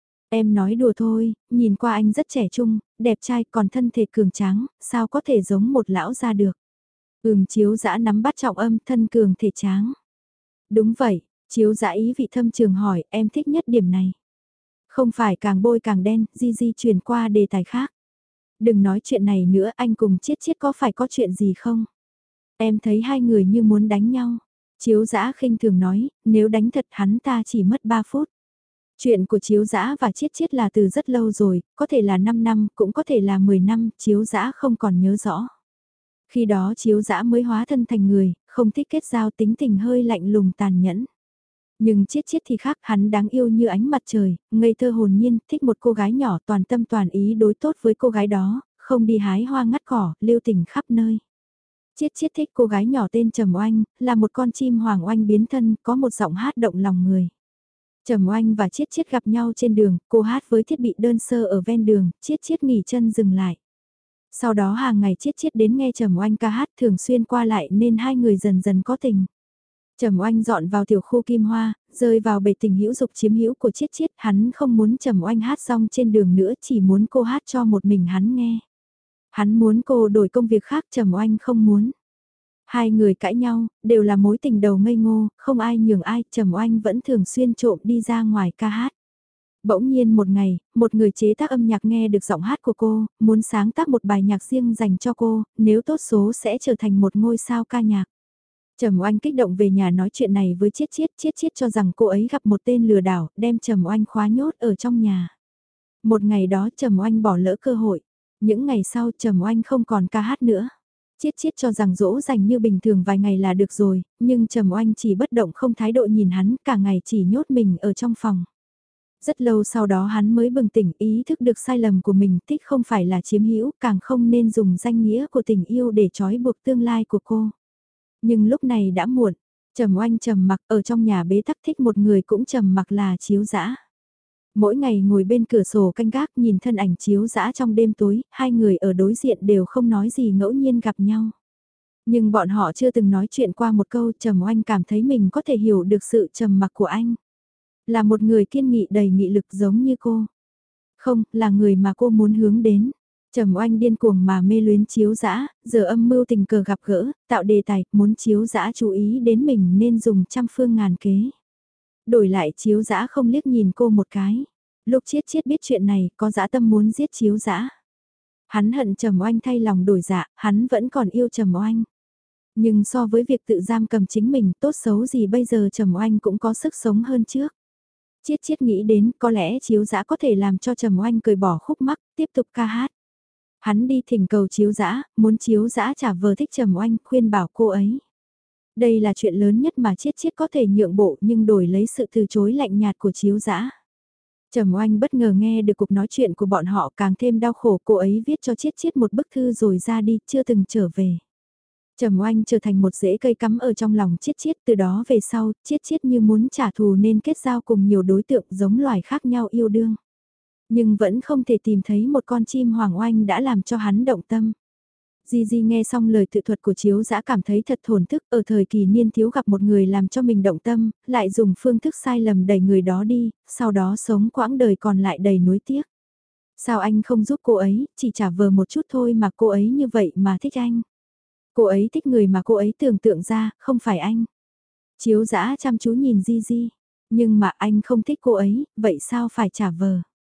Em nói đùa thôi, nhìn qua anh rất trẻ trung, đẹp trai còn thân thể cường tráng, sao có thể giống một lão gia được. Chiếu Dã nắm bắt trọng âm thân cường thể tráng. Đúng vậy, Chiếu Dã ý vị thâm trường hỏi em thích nhất điểm này. Không phải càng bôi càng đen, Di Di chuyển qua đề tài khác. Đừng nói chuyện này nữa, anh cùng Chiết Chiết có phải có chuyện gì không? Em thấy hai người như muốn đánh nhau. Chiếu Dã khinh thường nói, nếu đánh thật hắn ta chỉ mất 3 phút. Chuyện của Chiếu Dã và Chiết Chiết là từ rất lâu rồi, có thể là 5 năm, cũng có thể là 10 năm, Chiếu Dã không còn nhớ rõ. Khi đó Chiếu Dã mới hóa thân thành người, không thích kết giao, tính tình hơi lạnh lùng tàn nhẫn. Nhưng Chiết Chiết thì khác, hắn đáng yêu như ánh mặt trời, ngây thơ hồn nhiên, thích một cô gái nhỏ toàn tâm toàn ý đối tốt với cô gái đó, không đi hái hoa ngắt cỏ, lưu tình khắp nơi. Chiết Chiết thích cô gái nhỏ tên Trầm Oanh, là một con chim hoàng oanh biến thân, có một giọng hát động lòng người. Trầm Oanh và Chiết Chiết gặp nhau trên đường, cô hát với thiết bị đơn sơ ở ven đường, Chiết Chiết nghỉ chân dừng lại. Sau đó hàng ngày Chiết Chiết đến nghe Trầm Oanh ca hát thường xuyên qua lại nên hai người dần dần có tình. Trầm Oanh dọn vào tiểu khu Kim Hoa, rơi vào bể tình hữu dục chiếm hữu của Chiết Chiết, hắn không muốn Trầm Oanh hát xong trên đường nữa, chỉ muốn cô hát cho một mình hắn nghe. Hắn muốn cô đổi công việc khác, Trầm Oanh không muốn. Hai người cãi nhau, đều là mối tình đầu ngây ngô, không ai nhường ai, Trầm Oanh vẫn thường xuyên trộm đi ra ngoài ca hát. Bỗng nhiên một ngày, một người chế tác âm nhạc nghe được giọng hát của cô, muốn sáng tác một bài nhạc riêng dành cho cô, nếu tốt số sẽ trở thành một ngôi sao ca nhạc. Trầm Oanh kích động về nhà nói chuyện này với Chiết Chiết, Chiết Chiết cho rằng cô ấy gặp một tên lừa đảo, đem Trầm Oanh khóa nhốt ở trong nhà. Một ngày đó Trầm Oanh bỏ lỡ cơ hội, những ngày sau Trầm Oanh không còn ca hát nữa. Chiết Chiết cho rằng dỗ dành như bình thường vài ngày là được rồi, nhưng Trầm Oanh chỉ bất động không thái độ nhìn hắn, cả ngày chỉ nhốt mình ở trong phòng. Rất lâu sau đó hắn mới bừng tỉnh, ý thức được sai lầm của mình, thích không phải là chiếm hữu, càng không nên dùng danh nghĩa của tình yêu để trói buộc tương lai của cô. Nhưng lúc này đã muộn, Trầm Oanh trầm mặc ở trong nhà bế tắc, thích một người cũng trầm mặc là Chiếu Dã. Mỗi ngày ngồi bên cửa sổ canh gác nhìn thân ảnh Chiếu Dã trong đêm tối, hai người ở đối diện đều không nói gì, ngẫu nhiên gặp nhau. Nhưng bọn họ chưa từng nói chuyện qua một câu. Trầm Oanh cảm thấy mình có thể hiểu được sự trầm mặc của anh. Là một người kiên nghị đầy nghị lực giống như cô. Không, là người mà cô muốn hướng đến. Trầm Oanh điên cuồng mà mê luyến Chiếu Dã, giờ âm mưu tình cờ gặp gỡ, tạo đề tài, muốn Chiếu Dã chú ý đến mình nên dùng trăm phương ngàn kế. Đổi lại Chiếu Dã không liếc nhìn cô một cái. Lúc Chiết Chiết biết chuyện này, có dã tâm muốn giết Chiếu Dã. Hắn hận Trầm Oanh thay lòng đổi dạ, hắn vẫn còn yêu Trầm Oanh. Nhưng so với việc tự giam cầm chính mình, tốt xấu gì bây giờ Trầm Oanh cũng có sức sống hơn trước. Chiết Chiết nghĩ đến có lẽ Chiếu Dã có thể làm cho Trầm Oanh cười bỏ khúc mắc, tiếp tục ca hát. Hắn đi thỉnh cầu Chiếu Dã, muốn Chiếu Dã trả vờ thích Trầm Oanh, khuyên bảo cô ấy. Đây là chuyện lớn nhất mà Chiết Chiết có thể nhượng bộ, nhưng đổi lấy sự từ chối lạnh nhạt của Chiếu Dã. Trầm Oanh bất ngờ nghe được cuộc nói chuyện của bọn họ, càng thêm đau khổ, cô ấy viết cho Chiết Chiết một bức thư rồi ra đi, chưa từng trở về. Trầm Oanh trở thành một rễ cây cắm ở trong lòng Chiết Chiết, từ đó về sau, Chiết Chiết như muốn trả thù nên kết giao cùng nhiều đối tượng giống loài khác nhau yêu đương. Nhưng vẫn không thể tìm thấy một con chim hoàng oanh đã làm cho hắn động tâm. Di Di nghe xong lời tự thuật của Chiếu Dã cảm thấy thật thổn thức, ở thời kỳ niên thiếu gặp một người làm cho mình động tâm, lại dùng phương thức sai lầm đẩy người đó đi, sau đó sống quãng đời còn lại đầy nuối tiếc. Sao anh không giúp cô ấy, chỉ trả vờ một chút thôi mà cô ấy như vậy mà thích anh. Cô ấy thích người mà cô ấy tưởng tượng ra, không phải anh. Chiếu Dã chăm chú nhìn Di Di, nhưng mà anh không thích cô ấy, vậy sao phải trả vờ.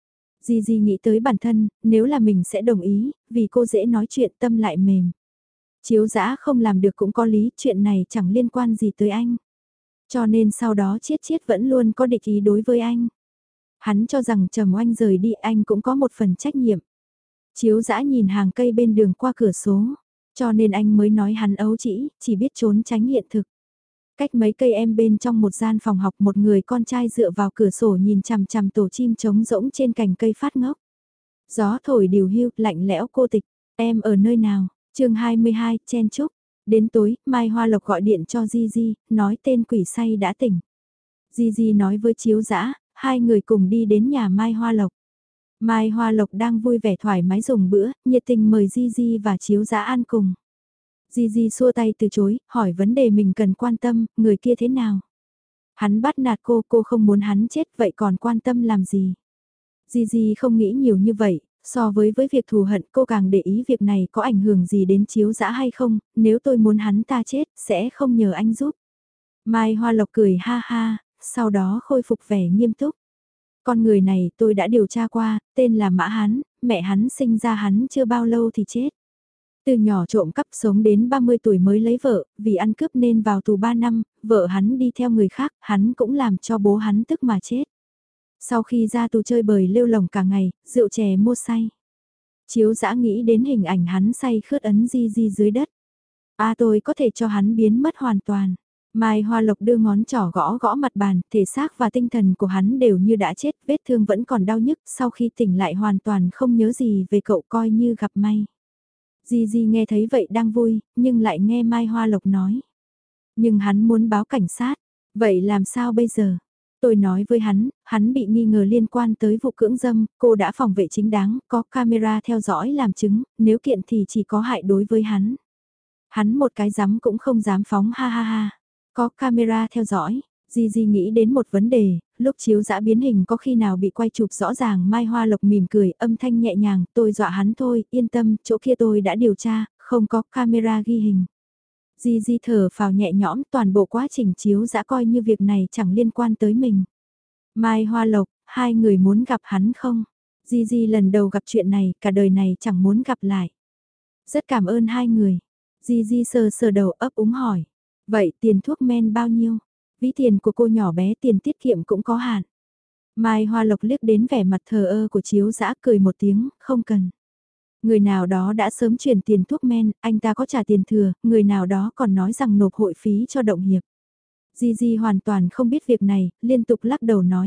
Di Di nghĩ tới bản thân, nếu là mình sẽ đồng ý, vì cô dễ nói chuyện tâm lại mềm. Chiếu Dã không làm được cũng có lý, chuyện này chẳng liên quan gì tới anh. Cho nên sau đó Chiết Chiết vẫn luôn có địch ý đối với anh. Hắn cho rằng Trầm Oanh rời đi anh cũng có một phần trách nhiệm. Chiếu dã nhìn hàng cây bên đường qua cửa sổ, cho nên anh mới nói hắn ấu chỉ biết trốn tránh hiện thực. Cách mấy cây em bên trong một gian phòng học, một người con trai dựa vào cửa sổ nhìn chằm chằm tổ chim trống rỗng trên cành cây phát ngốc. Gió thổi điều hưu, lạnh lẽo cô tịch. Em ở nơi nào? Chương 22, chen chúc. Đến tối, Mai Hoa Lộc gọi điện cho Gigi, nói tên quỷ say đã tỉnh. Gigi nói với Chiếu Dã, hai người cùng đi đến nhà Mai Hoa Lộc. Mai Hoa Lộc đang vui vẻ thoải mái dùng bữa, nhiệt tình mời Gigi và Chiếu Dã ăn cùng. Gigi xua tay từ chối, hỏi vấn đề mình cần quan tâm, người kia thế nào? Hắn bắt nạt cô không muốn hắn chết, vậy còn quan tâm làm gì? Gigi không nghĩ nhiều như vậy, so với việc thù hận cô càng để ý việc này có ảnh hưởng gì đến Chiếu Dã hay không, nếu tôi muốn hắn ta chết, sẽ không nhờ anh giúp. Mai Hoa Lộc cười ha ha, sau đó khôi phục vẻ nghiêm túc. Con người này tôi đã điều tra qua, tên là Mã Hán, mẹ hắn sinh ra hắn chưa bao lâu thì chết. Từ nhỏ trộm cắp sống đến 30 tuổi mới lấy vợ, vì ăn cướp nên vào tù 3 năm, vợ hắn đi theo người khác, hắn cũng làm cho bố hắn tức mà chết. Sau khi ra tù chơi bời lêu lồng cả ngày, rượu chè mua say. Chiếu Dã nghĩ đến hình ảnh hắn say khướt ấn Gigi dưới đất. Tôi có thể cho hắn biến mất hoàn toàn. Mai Hoa Lộc đưa ngón trỏ gõ gõ mặt bàn, thể xác và tinh thần của hắn đều như đã chết, vết thương vẫn còn đau nhức, sau khi tỉnh lại hoàn toàn không nhớ gì về cậu, coi như gặp may. Gigi nghe thấy vậy đang vui, nhưng lại nghe Mai Hoa Lộc nói. Nhưng hắn muốn báo cảnh sát, vậy làm sao bây giờ? Tôi nói với hắn bị nghi ngờ liên quan tới vụ cưỡng dâm, cô đã phòng vệ chính đáng, có camera theo dõi làm chứng, nếu kiện thì chỉ có hại đối với hắn. Hắn một cái dám cũng không dám phóng ha ha ha. Có camera theo dõi, Gigi nghĩ đến một vấn đề, lúc Chiếu Dã biến hình có khi nào bị quay chụp rõ ràng. Mai Hoa Lộc mỉm cười, âm thanh nhẹ nhàng, tôi dọa hắn thôi, yên tâm, chỗ kia tôi đã điều tra, không có camera ghi hình. Gigi thở phào nhẹ nhõm, toàn bộ quá trình Chiếu Dã coi như việc này chẳng liên quan tới mình. Mai Hoa Lộc, hai người muốn gặp hắn không? Gigi lần đầu gặp chuyện này, cả đời này chẳng muốn gặp lại. Rất cảm ơn hai người. Gigi sờ sờ đầu ấp úng hỏi. Vậy tiền thuốc men bao nhiêu? Ví tiền của cô nhỏ bé, tiền tiết kiệm cũng có hạn. Mai Hoa Lộc liếc đến vẻ mặt thờ ơ của Chiếu Dã, cười một tiếng, không cần. Người nào đó đã sớm chuyển tiền thuốc men, anh ta có trả tiền thừa, người nào đó còn nói rằng nộp hội phí cho động hiệp. Gigi hoàn toàn không biết việc này, liên tục lắc đầu nói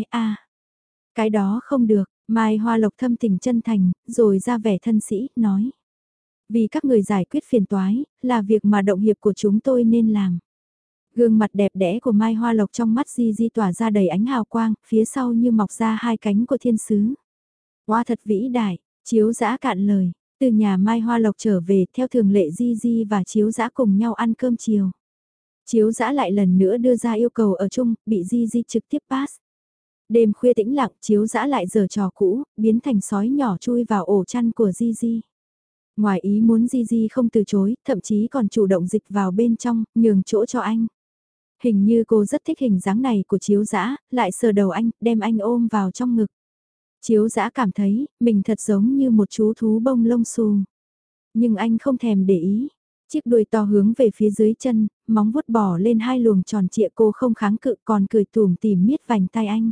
cái đó không được. Mai Hoa Lộc thâm tình chân thành, rồi ra vẻ thân sĩ, nói. Vì các người giải quyết phiền toái, là việc mà động hiệp của chúng tôi nên làm. Gương mặt đẹp đẽ của Mai Hoa Lộc trong mắt Gigi tỏa ra đầy ánh hào quang, phía sau như mọc ra hai cánh của thiên sứ. Wow, thật vĩ đại, Chiếu Dã cạn lời. Từ nhà Mai Hoa Lộc trở về, theo thường lệ Gigi và Chiếu Dã cùng nhau ăn cơm chiều. Chiếu Dã lại lần nữa đưa ra yêu cầu ở chung, bị Gigi trực tiếp pass. Đêm khuya tĩnh lặng, Chiếu Dã lại giở trò cũ, biến thành sói nhỏ chui vào ổ chăn của Gigi. Ngoài ý muốn Gigi không từ chối, thậm chí còn chủ động dịch vào bên trong, nhường chỗ cho anh. Hình như cô rất thích hình dáng này của Chiếu Dã, lại sờ đầu anh, đem anh ôm vào trong ngực. Chiếu Dã cảm thấy, mình thật giống như một chú thú bông lông xù. Nhưng anh không thèm để ý. Chiếc đuôi to hướng về phía dưới chân, móng vuốt bỏ lên hai luồng tròn trịa, cô không kháng cự còn cười tủm tỉm miết vành tay anh.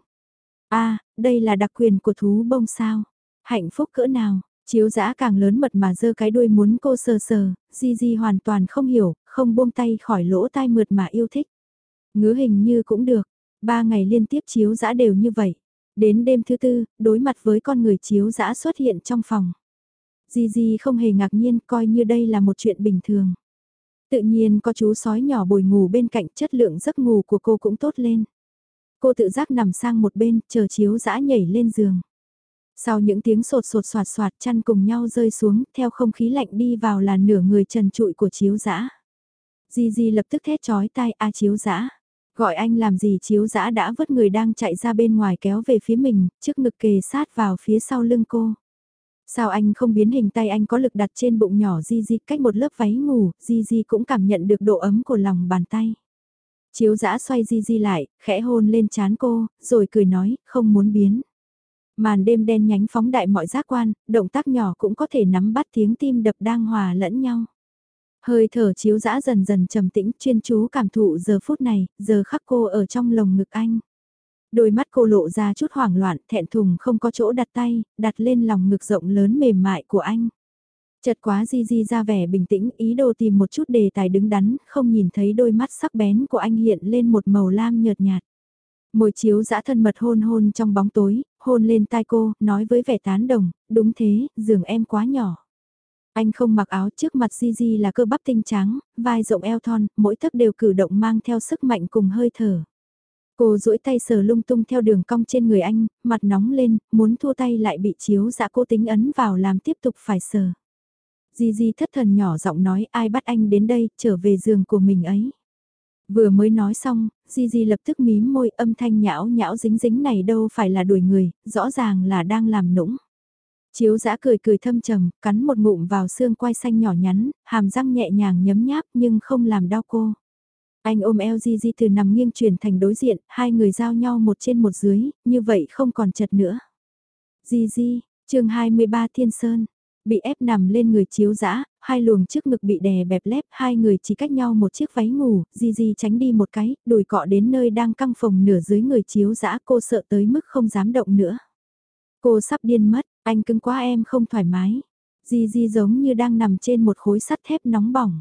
Đây là đặc quyền của thú bông sao? Hạnh phúc cỡ nào? Chiếu Dã càng lớn mật mà giơ cái đuôi muốn cô sờ sờ, Gigi hoàn toàn không hiểu, không buông tay khỏi lỗ tai mượt mà yêu thích. Ngứa hình như cũng được, 3 ngày liên tiếp Chiếu Dã đều như vậy. Đến đêm thứ tư, đối mặt với con người Chiếu Dã xuất hiện trong phòng. Gigi không hề ngạc nhiên, coi như đây là một chuyện bình thường. Tự nhiên có chú sói nhỏ bồi ngủ bên cạnh, chất lượng giấc ngủ của cô cũng tốt lên. Cô tự giác nằm sang một bên, chờ Chiếu Dã nhảy lên giường. Sau những tiếng sột sột soạt soạt, chăn cùng nhau rơi xuống, theo không khí lạnh đi vào là nửa người trần trụi của Chiếu Dã. Gigi lập tức thét chói tai, Chiếu Dã. Gọi anh làm gì? Chiếu Dã đã vứt người đang chạy ra bên ngoài kéo về phía mình, trước ngực kề sát vào phía sau lưng cô. Sao anh không biến hình? Tay anh có lực đặt trên bụng nhỏ Gigi, cách một lớp váy ngủ, Gigi cũng cảm nhận được độ ấm của lòng bàn tay. Chiếu Dã xoay Gigi lại, khẽ hôn lên trán cô, rồi cười nói, không muốn biến. Màn đêm đen nhánh phóng đại mọi giác quan, động tác nhỏ cũng có thể nắm bắt tiếng tim đập đang hòa lẫn nhau. Hơi thở Chiếu Dã dần dần trầm tĩnh, chuyên chú cảm thụ giờ phút này, giờ khắc cô ở trong lồng ngực anh. Đôi mắt cô lộ ra chút hoảng loạn, thẹn thùng không có chỗ đặt tay, đặt lên lòng ngực rộng lớn mềm mại của anh. Chợt quá Di ra vẻ bình tĩnh, ý đồ tìm một chút đề tài đứng đắn, không nhìn thấy đôi mắt sắc bén của anh hiện lên một màu lam nhợt nhạt. Môi Chiếu Dã thân mật hôn hôn trong bóng tối, hôn lên tai cô, nói với vẻ tán đồng, đúng thế, giường em quá nhỏ. Anh không mặc áo, trước mặt Di là cơ bắp tinh trắng, vai rộng eo thon, mỗi tấc đều cử động mang theo sức mạnh cùng hơi thở. Cô duỗi tay sờ lung tung theo đường cong trên người anh, mặt nóng lên, muốn thua tay lại bị Chiếu Dã cố tính ấn vào làm tiếp tục phải sờ. Di thất thần nhỏ giọng nói ai bắt anh đến đây, trở về giường của mình ấy. Vừa mới nói xong, Di lập tức mím môi, âm thanh nhão nhão dính dính này đâu phải là đuổi người, rõ ràng là đang làm nũng. Chiếu Dã cười cười thâm trầm, cắn một ngụm vào xương quai xanh nhỏ nhắn, hàm răng nhẹ nhàng nhấm nháp nhưng không làm đau cô. Anh ôm eo Di từ nằm nghiêng chuyển thành đối diện, hai người giao nhau một trên một dưới, như vậy không còn chật nữa. Di, chương 23 Thiên Sơn, bị ép nằm lên người Chiếu Dã, hai luồng trước ngực bị đè bẹp lép, hai người chỉ cách nhau một chiếc váy ngủ, Di tránh đi một cái, đùi cọ đến nơi đang căng phồng nửa dưới người Chiếu Dã, cô sợ tới mức không dám động nữa. Cô sắp điên mất, anh cứng quá em không thoải mái. Di giống như đang nằm trên một khối sắt thép nóng bỏng.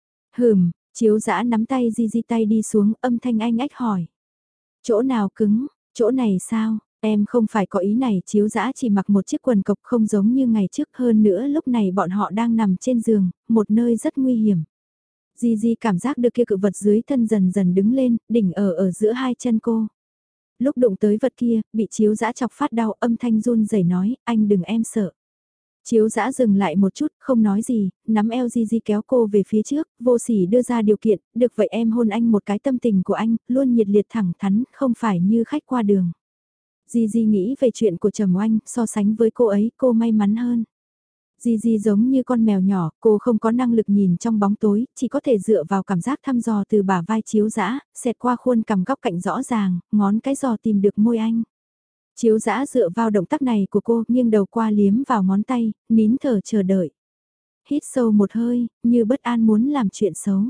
Chiếu Dã nắm tay Di tay đi xuống, âm thanh anh ách hỏi. Chỗ nào cứng, chỗ này sao, em không phải có ý này. Chiếu Dã chỉ mặc một chiếc quần cộc không giống như ngày trước, hơn nữa lúc này bọn họ đang nằm trên giường, một nơi rất nguy hiểm. Di cảm giác được kia cự vật dưới thân dần dần đứng lên, đỉnh ở giữa hai chân cô. Lúc đụng tới vật kia, bị Chiếu Dã chọc phát đau, âm thanh run rẩy nói, anh đừng em sợ. Chiếu Dã dừng lại một chút, không nói gì, nắm eo Di kéo cô về phía trước, vô sỉ đưa ra điều kiện, được vậy em hôn anh một cái, tâm tình của anh, luôn nhiệt liệt thẳng thắn, không phải như khách qua đường. Di nghĩ về chuyện của Trầm Oanh, so sánh với cô ấy, cô may mắn hơn. Di giống như con mèo nhỏ, cô không có năng lực nhìn trong bóng tối, chỉ có thể dựa vào cảm giác thăm dò từ bả vai Chiếu Dã, xẹt qua khuôn cằm góc cạnh rõ ràng, ngón cái giò tìm được môi anh. Chiếu Dã dựa vào động tác này của cô, nghiêng đầu qua liếm vào ngón tay, nín thở chờ đợi. Hít sâu một hơi, như bất an muốn làm chuyện xấu.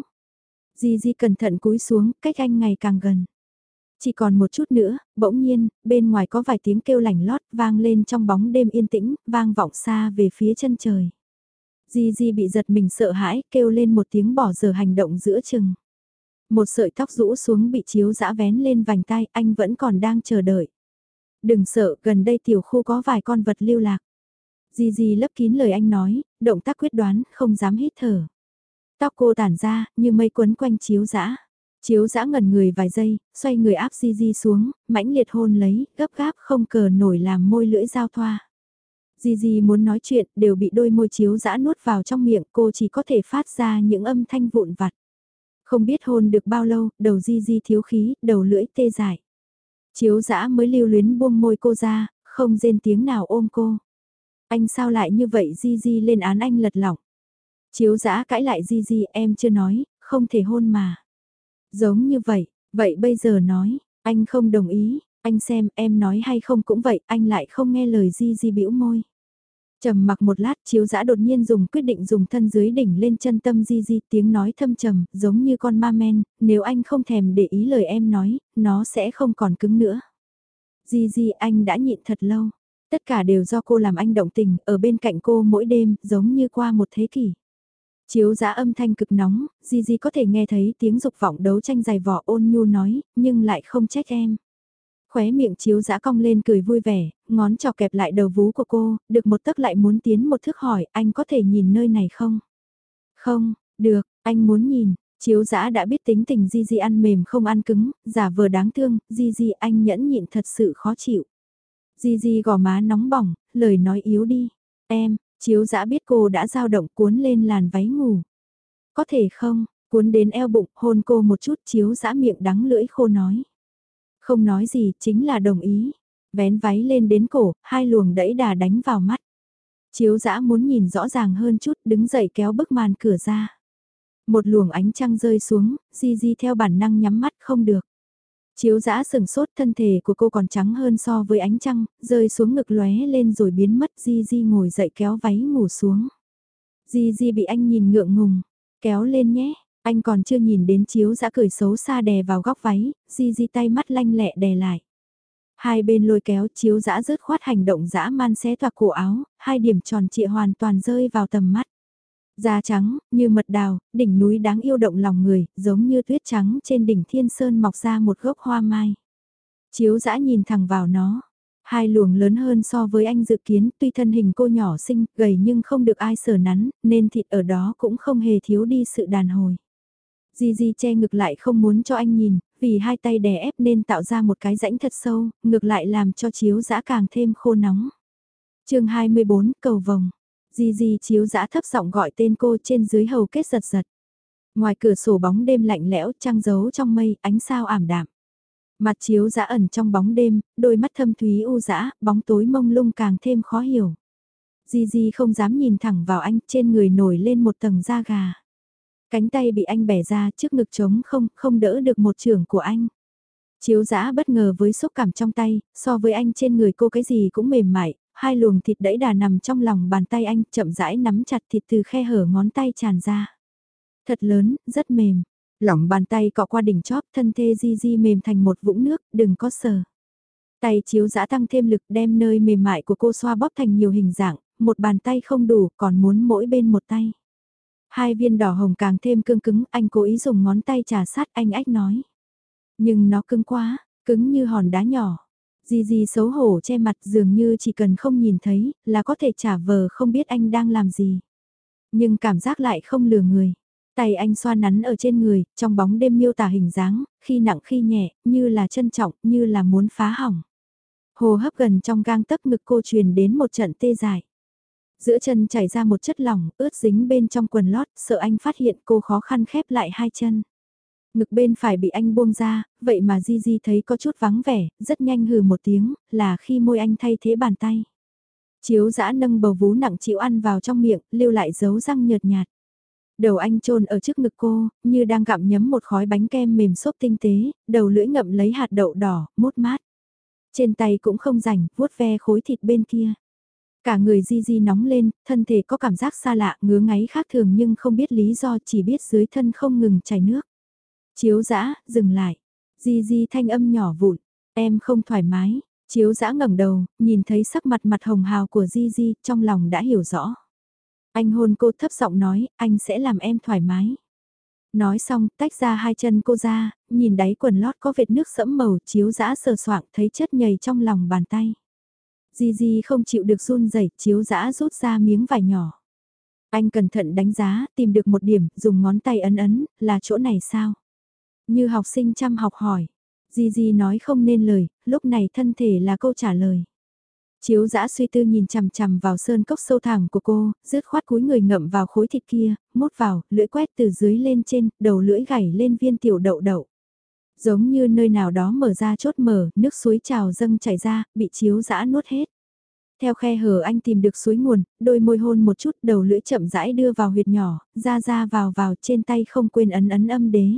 Di cẩn thận cúi xuống, cách anh ngày càng gần. Chỉ còn một chút nữa, bỗng nhiên, bên ngoài có vài tiếng kêu lảnh lót vang lên trong bóng đêm yên tĩnh, vang vọng xa về phía chân trời. Di bị giật mình sợ hãi, kêu lên một tiếng bỏ dở hành động giữa chừng. Một sợi tóc rũ xuống bị Chiếu Dã vén lên vành tai, anh vẫn còn đang chờ đợi. Đừng sợ, gần đây tiểu khu có vài con vật lưu lạc. Di lấp kín lời anh nói, động tác quyết đoán, không dám hít thở. Tóc cô tản ra, như mây quấn quanh Chiếu Dã. Chiếu Dã ngẩn người vài giây, xoay người áp Di xuống, mãnh liệt hôn lấy, gấp gáp không cờ nổi làm môi lưỡi giao thoa. Di muốn nói chuyện, đều bị đôi môi Chiếu Dã nuốt vào trong miệng, cô chỉ có thể phát ra những âm thanh vụn vặt. Không biết hôn được bao lâu, đầu Di thiếu khí, đầu lưỡi tê dại. Chiếu Dã mới lưu luyến buông môi cô ra, không rên tiếng nào ôm cô. Anh sao lại như vậy? Di lên án anh lật lỏng. Chiếu Dã cãi lại Di em chưa nói, không thể hôn mà. Giống như vậy, vậy bây giờ nói, anh không đồng ý, anh xem em nói hay không cũng vậy, anh lại không nghe lời Di bĩu môi. Trầm mặc một lát, Chiếu Dã đột nhiên quyết định dùng thân dưới đỉnh lên chân tâm Di, tiếng nói thâm trầm, giống như con ma men, nếu anh không thèm để ý lời em nói, nó sẽ không còn cứng nữa. Di anh đã nhịn thật lâu, tất cả đều do cô làm anh động tình, ở bên cạnh cô mỗi đêm, giống như qua một thế kỷ. Chiếu Dã âm thanh cực nóng, Di có thể nghe thấy tiếng dục vọng đấu tranh dày vò, ôn nhu nói, nhưng lại không trách em. Khóe miệng Chiếu Dã cong lên cười vui vẻ, ngón trỏ kẹp lại đầu vú của cô, được một tấc lại muốn tiến một thước hỏi, anh có thể nhìn nơi này không? Không, được, anh muốn nhìn. Chiếu Dã đã biết tính tình Di ăn mềm không ăn cứng, giả vờ đáng thương, Di anh nhẫn nhịn thật sự khó chịu. Di gò má nóng bỏng, lời nói yếu đi. Em, Chiếu Dã biết cô đã dao động, cuốn lên làn váy ngủ. Có thể không, cuốn đến eo bụng, hôn cô một chút. Chiếu Dã miệng đắng lưỡi khô nói. Không nói gì, chính là đồng ý. Vén váy lên đến cổ, hai luồng đẫy đà đánh vào mắt. Chiếu Dã muốn nhìn rõ ràng hơn chút, đứng dậy kéo bức màn cửa ra. Một luồng ánh trăng rơi xuống, Di theo bản năng nhắm mắt không được. Chiếu Dã sừng sốt, thân thể của cô còn trắng hơn so với ánh trăng, rơi xuống ngực lóe lên rồi biến mất. Di ngồi dậy kéo váy ngủ xuống. Di bị anh nhìn ngượng ngùng. Kéo lên nhé, anh còn chưa nhìn đến Chiếu Dã cười xấu xa đè vào góc váy, Di tay mắt lanh lẹ đè lại. Hai bên lôi kéo Chiếu Dã rớt khoát hành động dã man xé toạc cổ áo, hai điểm tròn trịa hoàn toàn rơi vào tầm mắt. Da trắng, như mật đào, đỉnh núi đáng yêu động lòng người, giống như tuyết trắng trên đỉnh Thiên Sơn mọc ra một gốc hoa mai. Chiếu Dã nhìn thẳng vào nó. Hai luồng lớn hơn so với anh dự kiến, tuy thân hình cô nhỏ xinh, gầy nhưng không được ai sờ nắn, nên thịt ở đó cũng không hề thiếu đi sự đàn hồi. Di che ngực lại không muốn cho anh nhìn, vì hai tay đè ép nên tạo ra một cái rãnh thật sâu, ngược lại làm cho Chiếu Dã càng thêm khô nóng. chương 24, cầu vồng. Di Chiếu Dã thấp giọng gọi tên cô trên dưới hầu kết giật giật. Ngoài cửa sổ bóng đêm lạnh lẽo, trăng giấu trong mây, ánh sao ảm đạm. Mặt Chiếu Dã ẩn trong bóng đêm, đôi mắt thâm thúy u dã, bóng tối mông lung càng thêm khó hiểu. Di không dám nhìn thẳng vào anh, trên người nổi lên một tầng da gà. Cánh tay bị anh bẻ ra trước ngực trống không đỡ được một chưởng của anh. Chiếu Dã bất ngờ với xúc cảm trong tay, so với anh trên người cô cái gì cũng mềm mại, hai luồng thịt đẫy đà nằm trong lòng bàn tay anh, chậm rãi nắm chặt thịt từ khe hở ngón tay tràn ra. Thật lớn, rất mềm. Lỏng bàn tay cọ qua đỉnh chóp, thân thê Di mềm thành một vũng nước, đừng có sờ. Tay Chiếu Dã tăng thêm lực đem nơi mềm mại của cô xoa bóp thành nhiều hình dạng, một bàn tay không đủ, còn muốn mỗi bên một tay. Hai viên đỏ hồng càng thêm cương cứng, anh cố ý dùng ngón tay trà sát, anh ách nói. Nhưng nó cứng quá, cứng như hòn đá nhỏ. Di xấu hổ che mặt, dường như chỉ cần không nhìn thấy, là có thể trả vờ không biết anh đang làm gì. Nhưng cảm giác lại không lừa người. Tay anh xoa nắn ở trên người, trong bóng đêm miêu tả hình dáng, khi nặng khi nhẹ, như là trân trọng, như là muốn phá hỏng. Hồ hấp gần trong gang tấc ngực cô truyền đến một trận tê dại. Giữa chân chảy ra một chất lỏng, ướt dính bên trong quần lót, sợ anh phát hiện cô khó khăn khép lại hai chân. Ngực bên phải bị anh buông ra, vậy mà Di thấy có chút vắng vẻ, rất nhanh hừ một tiếng, là khi môi anh thay thế bàn tay. Chiếu Dã nâng bầu vú nặng chịu ăn vào trong miệng, lưu lại dấu răng nhợt nhạt. Đầu anh chôn ở trước ngực cô, như đang gặm nhấm một khói bánh kem mềm xốp tinh tế, đầu lưỡi ngậm lấy hạt đậu đỏ, mút mát. Trên tay cũng không rảnh, vuốt ve khối thịt bên kia. Cả người Di nóng lên, thân thể có cảm giác xa lạ, ngứa ngáy khác thường nhưng không biết lý do, chỉ biết dưới thân không ngừng chảy nước. Chiếu Dã, dừng lại. Di thanh âm nhỏ vụn, em không thoải mái. Chiếu Dã ngẩng đầu, nhìn thấy sắc mặt mặt hồng hào của Di, trong lòng đã hiểu rõ. Anh hôn cô thấp giọng nói, anh sẽ làm em thoải mái. Nói xong, tách ra hai chân cô ra, nhìn đáy quần lót có vệt nước sẫm màu, Chiếu Dã sờ soạng thấy chất nhầy trong lòng bàn tay. Di không chịu được run rẩy, Chiếu Dã rút ra miếng vải nhỏ. Anh cẩn thận đánh giá, tìm được một điểm, dùng ngón tay ấn, là chỗ này sao? Như học sinh chăm học hỏi. Di nói không nên lời, lúc này thân thể là câu trả lời. Chiếu Dã suy tư nhìn chằm chằm vào sơn cốc sâu thẳm của cô, rứt khoát cúi người ngậm vào khối thịt kia, mút vào, lưỡi quét từ dưới lên trên, đầu lưỡi gảy lên viên tiểu đậu đậu. Giống như nơi nào đó mở ra chốt mở, nước suối trào dâng chảy ra, bị Chiếu Dã nuốt hết. Theo khe hở anh tìm được suối nguồn, đôi môi hôn một chút, đầu lưỡi chậm rãi đưa vào huyệt nhỏ, ra vào trên tay không quên ấn âm đế.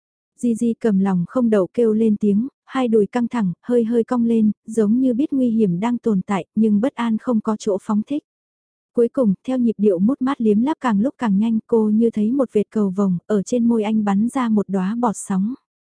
Di cầm lòng không đậu kêu lên tiếng, hai đùi căng thẳng, hơi cong lên, giống như biết nguy hiểm đang tồn tại, nhưng bất an không có chỗ phóng thích. Cuối cùng, theo nhịp điệu mút mát liếm láp càng lúc càng nhanh, cô như thấy một vệt cầu vồng, ở trên môi anh bắn ra một đóa bọt sóng.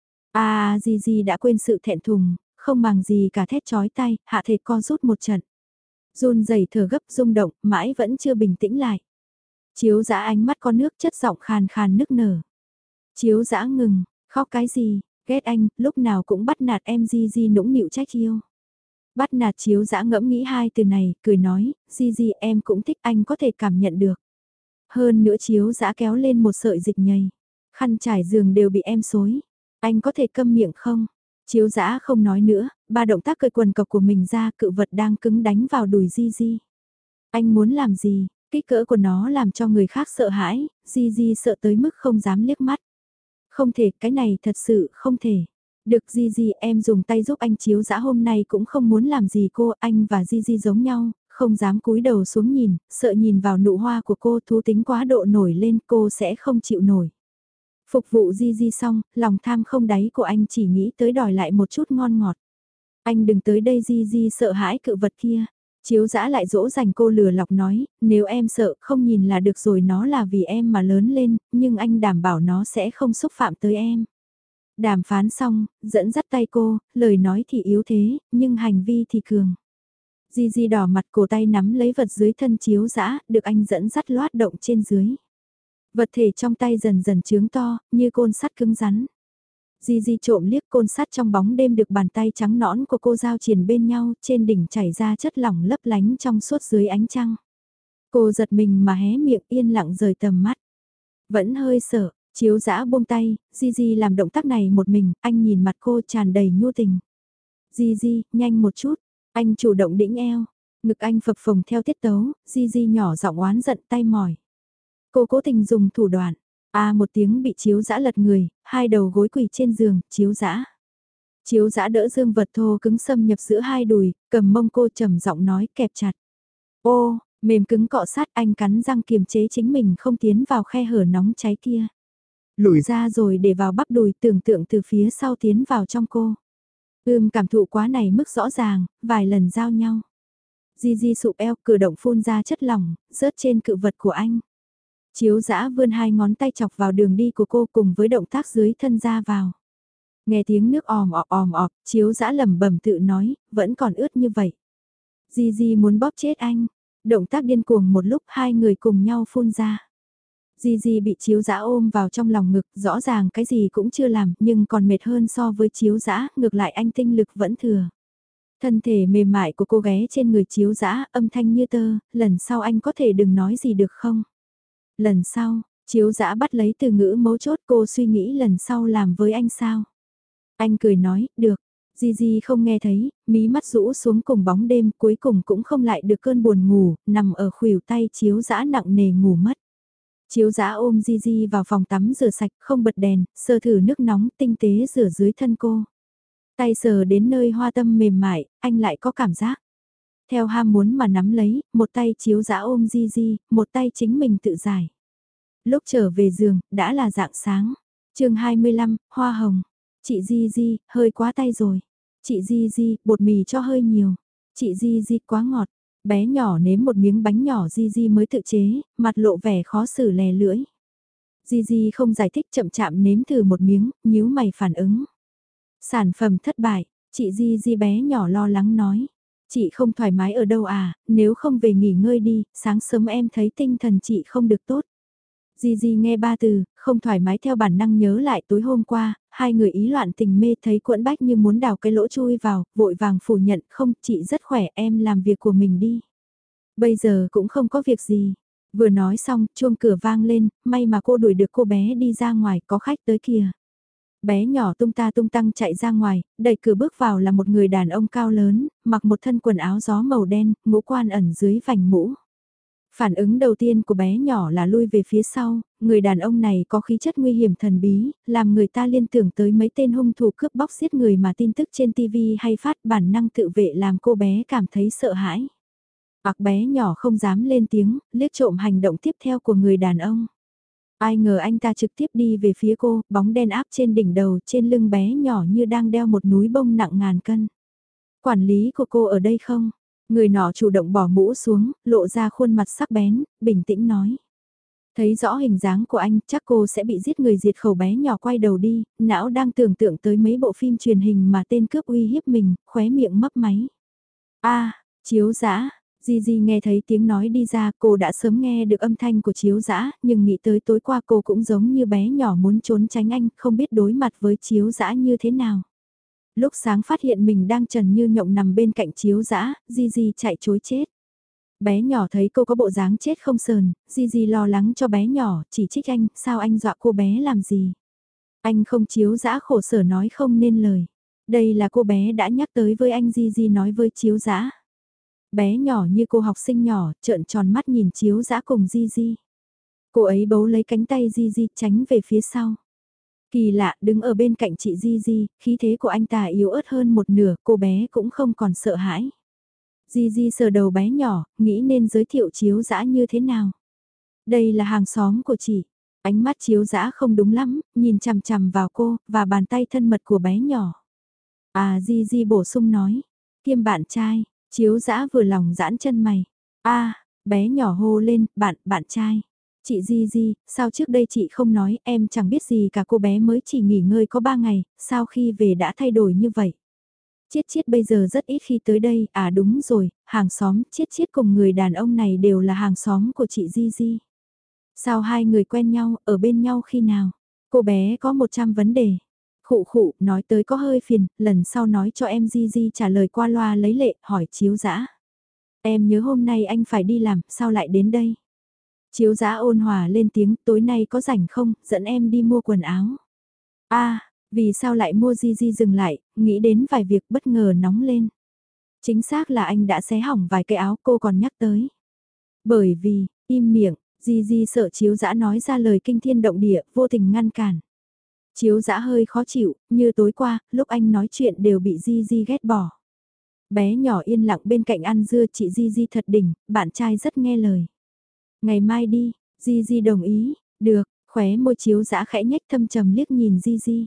Di đã quên sự thẹn thùng, không màng gì cả thét chói tay, hạ thể co rút một trận. Run rẩy thở gấp rung động, mãi vẫn chưa bình tĩnh lại. Chiếu Dã ánh mắt có nước, chất giọng khàn khàn nức nở. Chiếu Dã ngừng, khóc cái gì, ghét anh, lúc nào cũng bắt nạt em. Di nũng nịu trách yêu. Bắt nạt. Chiếu Dã ngẫm nghĩ hai từ này, cười nói, Di em cũng thích, anh có thể cảm nhận được. Hơn nữa Chiếu Dã kéo lên một sợi dịch nhầy. Khăn trải giường đều bị em xối. Anh có thể câm miệng không? Chiếu Dã không nói nữa, ba động tác cởi quần cộc của mình ra, cự vật đang cứng đánh vào đùi Di. Anh muốn làm gì? Kích cỡ của nó làm cho người khác sợ hãi, Di sợ tới mức không dám liếc mắt. Không thể, cái này thật sự không thể. Được Di em dùng tay giúp anh. Chiếu Dã hôm nay cũng không muốn làm gì cô, anh và Di giống nhau, không dám cúi đầu xuống nhìn, sợ nhìn vào nụ hoa của cô, thú tính quá độ nổi lên, cô sẽ không chịu nổi. Phục vụ Di xong, lòng tham không đáy của anh chỉ nghĩ tới đòi lại một chút ngon ngọt. Anh đừng tới đây. Di sợ hãi cự vật kia. Chiếu dã lại dỗ dành cô lừa lọc nói, nếu em sợ không nhìn là được rồi, nó là vì em mà lớn lên, nhưng anh đảm bảo nó sẽ không xúc phạm tới em. Đàm phán xong, dẫn dắt tay cô, lời nói thì yếu thế, nhưng hành vi thì cường. Di Di đỏ mặt, cổ tay nắm lấy vật dưới thân chiếu dã, được anh dẫn dắt loát động trên dưới. Vật thể trong tay dần dần trướng to, như côn sắt cứng rắn. Di Di trộm liếc côn sắt trong bóng đêm được bàn tay trắng nõn của cô giao triền bên nhau, trên đỉnh chảy ra chất lỏng lấp lánh trong suốt dưới ánh trăng. Cô giật mình mà hé miệng, yên lặng rời tầm mắt. Vẫn hơi sợ, chiếu dã buông tay, Di Di làm động tác này một mình, anh nhìn mặt cô tràn đầy nhu tình. Di Di, nhanh một chút, anh chủ động đĩnh eo, ngực anh phập phồng theo tiết tấu, Di Di nhỏ giọng oán giận, tay mỏi. Cô cố tình dùng thủ đoạn, một tiếng bị chiếu dã lật người, hai đầu gối quỳ trên giường, chiếu dã. Chiếu dã đỡ dương vật thô cứng xâm nhập giữa hai đùi, cầm mông cô trầm giọng nói, kẹp chặt. Ô, mềm cứng cọ sát, anh cắn răng kiềm chế chính mình không tiến vào khe hở nóng cháy kia. Lùi ra rồi để vào bắp đùi, tưởng tượng từ phía sau tiến vào trong cô. Cảm thụ quá này mức rõ ràng, vài lần giao nhau. Di Di sụp eo, cử động phun ra chất lỏng, rớt trên cự vật của anh. Chiếu dã vươn hai ngón tay chọc vào đường đi của cô cùng với động tác dưới thân ra vào. Nghe tiếng nước òm ọp, chiếu dã lẩm bẩm tự nói, vẫn còn ướt như vậy. Di Di muốn bóp chết anh. Động tác điên cuồng một lúc, hai người cùng nhau phun ra. Di Di bị chiếu dã ôm vào trong lòng ngực, rõ ràng cái gì cũng chưa làm, nhưng còn mệt hơn so với chiếu dã, ngược lại anh tinh lực vẫn thừa. Thân thể mềm mại của cô ghé trên người chiếu dã, âm thanh như tơ, lần sau anh có thể đừng nói gì được không? Lần sau, chiếu dã bắt lấy từ ngữ mấu chốt, cô suy nghĩ lần sau làm với anh sao? Anh cười nói, được. Di Di không nghe thấy, mí mắt rũ xuống cùng bóng đêm, cuối cùng cũng không lại được cơn buồn ngủ, nằm ở khuỷu tay chiếu dã nặng nề ngủ mất. Chiếu dã ôm Di Di vào phòng tắm rửa sạch, không bật đèn, sờ thử nước nóng tinh tế rửa dưới thân cô. Tay sờ đến nơi hoa tâm mềm mại, anh lại có cảm giác. Theo ham muốn mà nắm lấy, một tay chiếu dã ôm Di Di, một tay chính mình tự giải. Lúc trở về giường, đã là rạng sáng. chương 25, hoa hồng. Chị Di Di, hơi quá tay rồi. Chị Di Di, bột mì cho hơi nhiều. Chị Di Di, quá ngọt. Bé nhỏ nếm một miếng bánh nhỏ Di Di mới tự chế, mặt lộ vẻ khó xử lè lưỡi. Di Di không giải thích, chậm chạm nếm thử một miếng, nhíu mày phản ứng. Sản phẩm thất bại, chị Di Di bé nhỏ lo lắng nói. Chị không thoải mái ở đâu à, nếu không về nghỉ ngơi đi, sáng sớm em thấy tinh thần chị không được tốt. Di Di nghe ba từ, không thoải mái theo bản năng nhớ lại tối hôm qua, hai người ý loạn tình mê thấy quẫn bách như muốn đào cái lỗ chui vào, vội vàng phủ nhận, không, chị rất khỏe, em làm việc của mình đi. Bây giờ cũng không có việc gì. Vừa nói xong, chuông cửa vang lên, may mà cô đuổi được cô bé đi ra ngoài, có khách tới kìa. Bé nhỏ tung ta tung tăng chạy ra ngoài, đẩy cửa bước vào là một người đàn ông cao lớn, mặc một thân quần áo gió màu đen, ngũ quan ẩn dưới vành mũ. Phản ứng đầu tiên của bé nhỏ là lui về phía sau, người đàn ông này có khí chất nguy hiểm thần bí, làm người ta liên tưởng tới mấy tên hung thủ cướp bóc giết người mà tin tức trên TV hay phát, bản năng tự vệ làm cô bé cảm thấy sợ hãi. Bé nhỏ không dám lên tiếng, liếc trộm hành động tiếp theo của người đàn ông. Ai ngờ anh ta trực tiếp đi về phía cô, bóng đen áp trên đỉnh đầu, trên lưng bé nhỏ như đang đeo một núi bông nặng ngàn cân. Quản lý của cô ở đây không? Người nọ chủ động bỏ mũ xuống, lộ ra khuôn mặt sắc bén, bình tĩnh nói. Thấy rõ hình dáng của anh, chắc cô sẽ bị giết người diệt khẩu. Bé nhỏ quay đầu đi, não đang tưởng tượng tới mấy bộ phim truyền hình mà tên cướp uy hiếp mình, khóe miệng mấp máy. Chiếu dã. Di Di nghe thấy tiếng nói đi ra, cô đã sớm nghe được âm thanh của chiếu dã, nhưng nghĩ tới tối qua cô cũng giống như bé nhỏ muốn trốn tránh anh, không biết đối mặt với chiếu dã như thế nào. Lúc sáng phát hiện mình đang trần như nhộng nằm bên cạnh chiếu dã, Di Di chạy chối chết. Bé nhỏ thấy cô có bộ dáng chết không sờn, Di Di lo lắng cho bé nhỏ, chỉ trích anh, sao anh dọa cô bé làm gì. Anh không, chiếu dã khổ sở nói không nên lời. Đây là cô bé đã nhắc tới với anh, Di Di nói với chiếu dã. Bé nhỏ như cô học sinh nhỏ, trợn tròn mắt nhìn chiếu dã cùng Di Di. Cô ấy bấu lấy cánh tay Di Di tránh về phía sau. Kỳ lạ, đứng ở bên cạnh chị Di Di, khí thế của anh ta yếu ớt hơn một nửa, cô bé cũng không còn sợ hãi. Di Di sờ đầu bé nhỏ, nghĩ nên giới thiệu chiếu dã như thế nào. Đây là hàng xóm của chị. Ánh mắt chiếu dã không đúng lắm, nhìn chằm chằm vào cô, và bàn tay thân mật của bé nhỏ. Di Di bổ sung nói, kiêm bạn trai. Chiếu dã vừa lòng giãn chân mày. A, bé nhỏ hô lên, bạn trai. Chị Di, sao trước đây chị không nói, em chẳng biết gì cả, cô bé mới chỉ nghỉ ngơi có 3 ngày, sao khi về đã thay đổi như vậy? Chiết Chiết bây giờ rất ít khi tới đây, à đúng rồi, hàng xóm, Chiết Chiết cùng người đàn ông này đều là hàng xóm của chị Di. Sao hai người quen nhau, ở bên nhau khi nào? Cô bé có 100 vấn đề. Khụ khụ, nói tới có hơi phiền, lần sau nói cho em Di trả lời qua loa lấy lệ, hỏi Chiếu Dã. Em nhớ hôm nay anh phải đi làm, sao lại đến đây? Chiếu Dã ôn hòa lên tiếng, tối nay có rảnh không, dẫn em đi mua quần áo. A, vì sao lại mua Di dừng lại, nghĩ đến vài việc bất ngờ nóng lên. Chính xác là anh đã xé hỏng vài cái áo, cô còn nhắc tới. Bởi vì, im miệng, Di sợ Chiếu Dã nói ra lời kinh thiên động địa, vô tình ngăn cản. Chiếu Dã hơi khó chịu, như tối qua, lúc anh nói chuyện đều bị Di ghét bỏ. Bé nhỏ yên lặng bên cạnh ăn dưa, chị Di thật đỉnh, bạn trai rất nghe lời. Ngày mai đi, Di đồng ý, được, khóe môi Chiếu Dã khẽ nhếch thâm trầm liếc nhìn Di.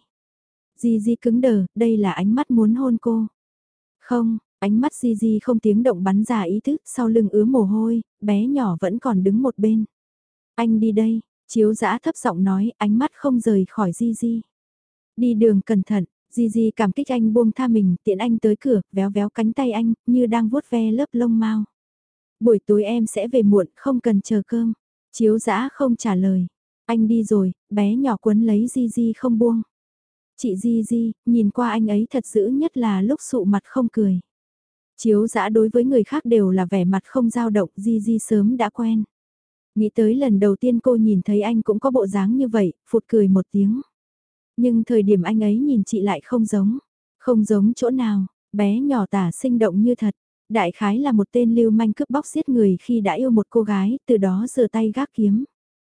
Di cứng đờ, đây là ánh mắt muốn hôn cô. Không, ánh mắt Di không tiếng động bắn ra ý thức, sau lưng ứa mồ hôi, bé nhỏ vẫn còn đứng một bên. Anh đi đây, Chiếu Dã thấp giọng nói, ánh mắt không rời khỏi Di. Đi đường cẩn thận, Di cảm kích anh buông tha mình, tiện anh tới cửa, véo véo cánh tay anh, như đang vuốt ve lớp lông mau. Buổi tối em sẽ về muộn, không cần chờ cơm. Chiếu Dã không trả lời. Anh đi rồi, bé nhỏ quấn lấy Di không buông. Chị Di, nhìn qua anh ấy thật dữ nhất là lúc sụ mặt không cười. Chiếu Dã đối với người khác đều là vẻ mặt không dao động, Di sớm đã quen. Nghĩ tới lần đầu tiên cô nhìn thấy anh cũng có bộ dáng như vậy, phụt cười một tiếng. Nhưng thời điểm anh ấy nhìn chị lại không giống. Không giống chỗ nào, bé nhỏ tả sinh động như thật. Đại khái là một tên lưu manh cướp bóc giết người khi đã yêu một cô gái, từ đó giơ tay gác kiếm.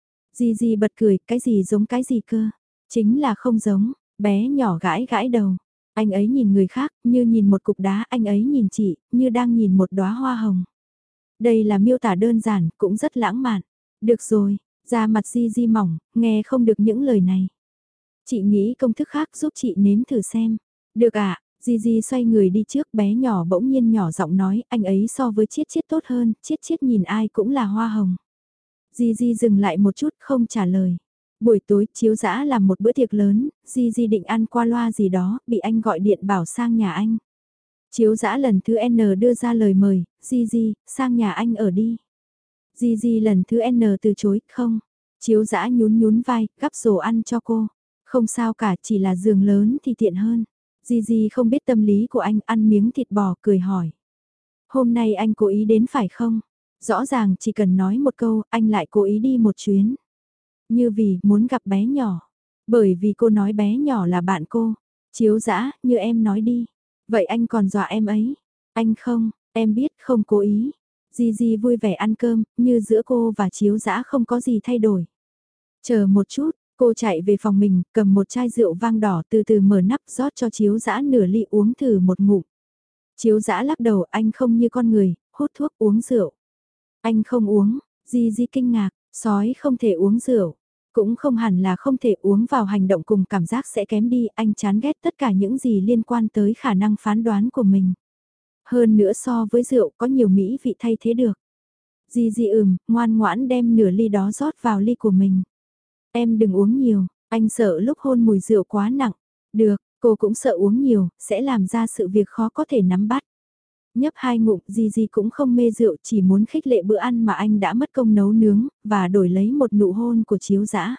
Di bật cười, cái gì giống cái gì cơ? Chính là không giống, bé nhỏ gãi gãi đầu. Anh ấy nhìn người khác, như nhìn một cục đá, anh ấy nhìn chị, như đang nhìn một đóa hoa hồng. Đây là miêu tả đơn giản, cũng rất lãng mạn. Được rồi, da mặt Di mỏng, nghe không được những lời này. Chị nghĩ công thức khác giúp chị nếm thử xem. Được ạ, Di xoay người đi trước, bé nhỏ bỗng nhiên nhỏ giọng nói, anh ấy so với Chiết Chiết tốt hơn, Chiết Chiết nhìn ai cũng là hoa hồng. Di dừng lại một chút không trả lời. Buổi tối Chiếu Dã làm một bữa tiệc lớn, Di định ăn qua loa gì đó, bị anh gọi điện bảo sang nhà anh. Chiếu Dã lần thứ N đưa ra lời mời, Di, sang nhà anh ở đi. Di lần thứ N từ chối, không. Chiếu Dã nhún vai, gắp đồ ăn cho cô. Không sao cả, chỉ là giường lớn thì tiện hơn. Di không biết tâm lý của anh, ăn miếng thịt bò cười hỏi. Hôm nay anh cố ý đến phải không? Rõ ràng chỉ cần nói một câu, anh lại cố ý đi một chuyến. Như vì muốn gặp bé nhỏ. Bởi vì cô nói bé nhỏ là bạn cô. Chiếu Dã, như em nói đi. Vậy anh còn dọa em ấy. Anh không, em biết không cố ý. Di vui vẻ ăn cơm, như giữa cô và Chiếu Dã không có gì thay đổi. Chờ một chút, cô chạy về phòng mình, cầm một chai rượu vang đỏ từ từ mở nắp rót cho Chiếu Dã nửa ly uống thử một ngụm. Chiếu Dã lắc đầu, anh không như con người, hút thuốc uống rượu. Anh không uống, Di kinh ngạc, sói không thể uống rượu. Cũng không hẳn là không thể uống vào, hành động cùng cảm giác sẽ kém đi, anh chán ghét tất cả những gì liên quan tới khả năng phán đoán của mình. Hơn nữa so với rượu có nhiều mỹ vị thay thế được. Di ngoan ngoãn đem nửa ly đó rót vào ly của mình. Em đừng uống nhiều, anh sợ lúc hôn mùi rượu quá nặng. Được, cô cũng sợ uống nhiều, sẽ làm ra sự việc khó có thể nắm bắt. Nhấp 2 ngụm, Di cũng không mê rượu, chỉ muốn khích lệ bữa ăn mà anh đã mất công nấu nướng, và đổi lấy một nụ hôn của Chiếu Dã.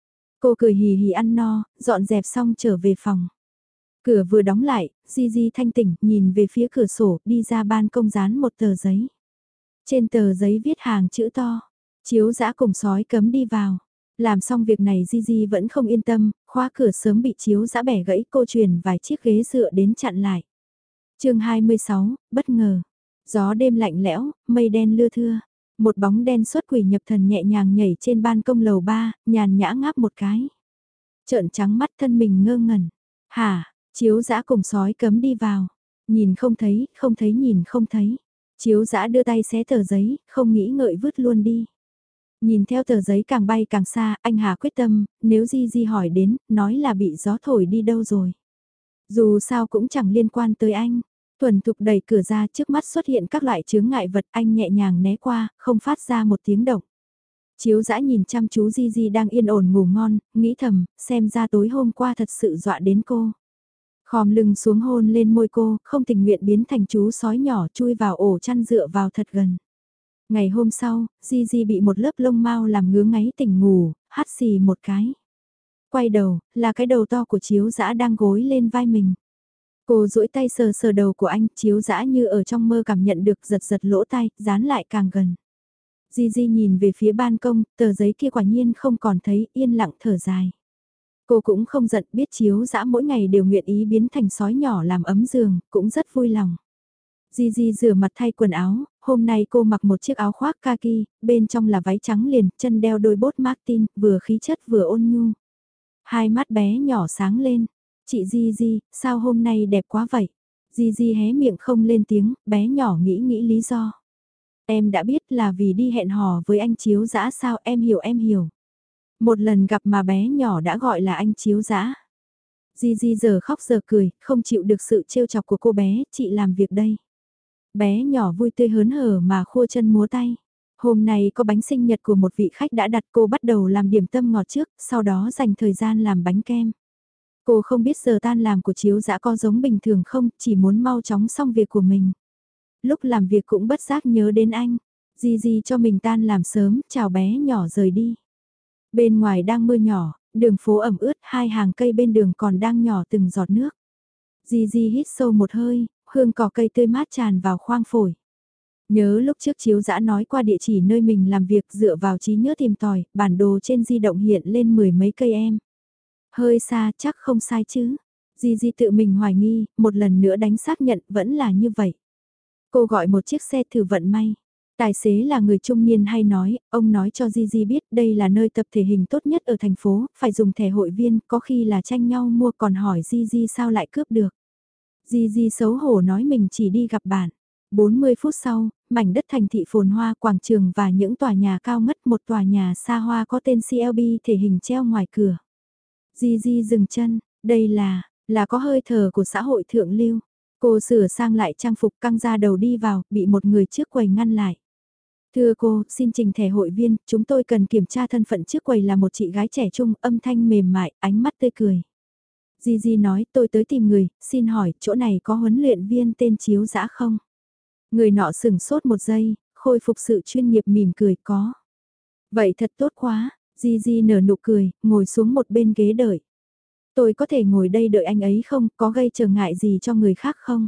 Cô cười hì hì ăn no, dọn dẹp xong trở về phòng. Cửa vừa đóng lại, Di thanh tỉnh, nhìn về phía cửa sổ, đi ra ban công dán một tờ giấy. Trên tờ giấy viết hàng chữ to, Chiếu Dã cùng sói cấm đi vào. Làm xong việc này Di vẫn không yên tâm, khóa cửa sớm bị Chiếu Dã bẻ gãy, cô chuyển vài chiếc ghế dựa đến chặn lại. chương 26, bất ngờ. Gió đêm lạnh lẽo, mây đen lưa thưa. Một bóng đen xuất quỷ nhập thần nhẹ nhàng nhảy trên ban công lầu 3, nhàn nhã ngáp một cái. Trợn trắng mắt thân mình ngơ ngẩn. Hả, Chiếu Dã cùng sói cấm đi vào. Nhìn không thấy, nhìn không thấy. Chiếu Dã đưa tay xé tờ giấy, không nghĩ ngợi vứt luôn đi. Nhìn theo tờ giấy càng bay càng xa, anh Hà quyết tâm, nếu Di hỏi đến, nói là bị gió thổi đi đâu rồi. Dù sao cũng chẳng liên quan tới anh. Thuần thục đẩy cửa ra, trước mắt xuất hiện các loại chướng ngại vật, anh nhẹ nhàng né qua, không phát ra một tiếng động. Chiếu dã nhìn chăm chú Di Di đang yên ổn ngủ ngon, nghĩ thầm, xem ra tối hôm qua thật sự dọa đến cô. Khom lưng xuống hôn lên môi cô, không tình nguyện biến thành chú sói nhỏ chui vào ổ chăn dựa vào thật gần. Ngày hôm sau, Di Di bị một lớp lông mau làm ngứa ngáy tỉnh ngủ, hắt xì một cái. Quay đầu, là cái đầu to của Chiếu dã đang gối lên vai mình. Cô duỗi tay sờ sờ đầu của anh, Chiếu dã như ở trong mơ cảm nhận được, giật giật lỗ tai, dán lại càng gần. Di Di nhìn về phía ban công, tờ giấy kia quả nhiên không còn thấy, yên lặng thở dài. Cô cũng không giận, biết Chiếu dã mỗi ngày đều nguyện ý biến thành sói nhỏ làm ấm giường, cũng rất vui lòng. Di Di rửa mặt thay quần áo, hôm nay cô mặc một chiếc áo khoác kaki, bên trong là váy trắng liền, chân đeo đôi bốt Martin, vừa khí chất vừa ôn nhu. Hai mắt bé nhỏ sáng lên. Chị Di Di, sao hôm nay đẹp quá vậy? Di Di hé miệng không lên tiếng, bé nhỏ nghĩ nghĩ lý do. Em đã biết là vì đi hẹn hò với anh Chiếu dã sao, em hiểu. Một lần gặp mà bé nhỏ đã gọi là anh Chiếu dã. Di Di giờ khóc giờ cười, không chịu được sự trêu chọc của cô bé, chị làm việc đây. Bé nhỏ vui tươi hớn hở mà khua chân múa tay. Hôm nay có bánh sinh nhật của một vị khách đã đặt, cô bắt đầu làm điểm tâm ngọt trước, sau đó dành thời gian làm bánh kem. Cô không biết giờ tan làm của Chiếu dã có giống bình thường không, chỉ muốn mau chóng xong việc của mình. Lúc làm việc cũng bất giác nhớ đến anh. Di Di cho mình tan làm sớm, chào bé nhỏ rời đi. Bên ngoài đang mưa nhỏ, đường phố ẩm ướt, hai hàng cây bên đường còn đang nhỏ từng giọt nước. Di Di hít sâu một hơi, hương cỏ cây tươi mát tràn vào khoang phổi. Nhớ lúc trước Chiếu dã nói qua địa chỉ nơi mình làm việc, dựa vào trí nhớ tìm tòi, bản đồ trên di động hiện lên 10 mấy cây em. Hơi xa, chắc không sai chứ. Di Di tự mình hoài nghi, một lần nữa đánh xác nhận vẫn là như vậy. Cô gọi một chiếc xe thử vận may. Tài xế là người trung niên hay nói, ông nói cho Di Di biết đây là nơi tập thể hình tốt nhất ở thành phố, phải dùng thẻ hội viên, có khi là tranh nhau mua, còn hỏi Di Di sao lại cướp được. Di Di xấu hổ nói mình chỉ đi gặp bạn. 40 phút sau, mảnh đất thành thị phồn hoa, quảng trường và những tòa nhà cao ngất, một tòa nhà xa hoa có tên CLB thể hình treo ngoài cửa. Di Di dừng chân, đây là có hơi thở của xã hội thượng lưu. Cô sửa sang lại trang phục, căng ra đầu đi vào, bị một người trước quầy ngăn lại. Thưa cô, xin trình thẻ hội viên, chúng tôi cần kiểm tra thân phận. Trước quầy là một chị gái trẻ trung, âm thanh mềm mại, ánh mắt tươi cười. Di Di nói, tôi tới tìm người, xin hỏi, chỗ này có huấn luyện viên tên Chiếu dã không? Người nọ sửng sốt một giây, khôi phục sự chuyên nghiệp mỉm cười, có. Vậy thật tốt quá, Di Di nở nụ cười, ngồi xuống một bên ghế đợi. Tôi có thể ngồi đây đợi anh ấy không, có gây trở ngại gì cho người khác không?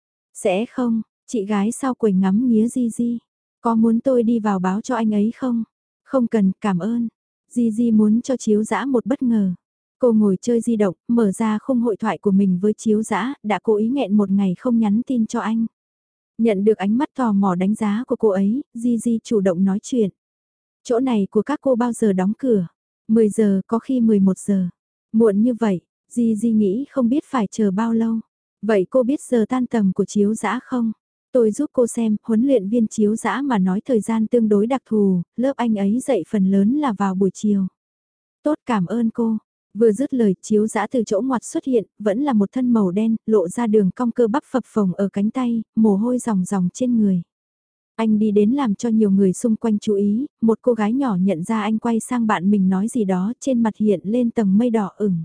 Sẽ không, chị gái sau quầy ngắm nghía Di Di. Có muốn tôi đi vào báo cho anh ấy không? Không cần, cảm ơn. Di Di muốn cho Chiếu dã một bất ngờ. Cô ngồi chơi di động, mở ra khung hội thoại của mình với Chiếu dã, đã cố ý nghẹn một ngày không nhắn tin cho anh. Nhận được ánh mắt tò mò đánh giá của cô ấy, Di Di chủ động nói chuyện. Chỗ này của các cô bao giờ đóng cửa? 10 giờ, có khi 11 giờ. Muộn như vậy, Di Di nghĩ không biết phải chờ bao lâu. Vậy cô biết giờ tan tầm của Chiếu dã không? Tôi giúp cô xem, huấn luyện viên Chiếu dã mà nói thời gian tương đối đặc thù, lớp anh ấy dạy phần lớn là vào buổi chiều. Tốt, cảm ơn cô. Vừa dứt lời, Chiếu dã từ chỗ ngoặt xuất hiện, vẫn là một thân màu đen, lộ ra đường cong cơ bắp phập phồng ở cánh tay, mồ hôi ròng ròng trên người. Anh đi đến làm cho nhiều người xung quanh chú ý, một cô gái nhỏ nhận ra anh quay sang bạn mình nói gì đó, trên mặt hiện lên tầng mây đỏ ửng.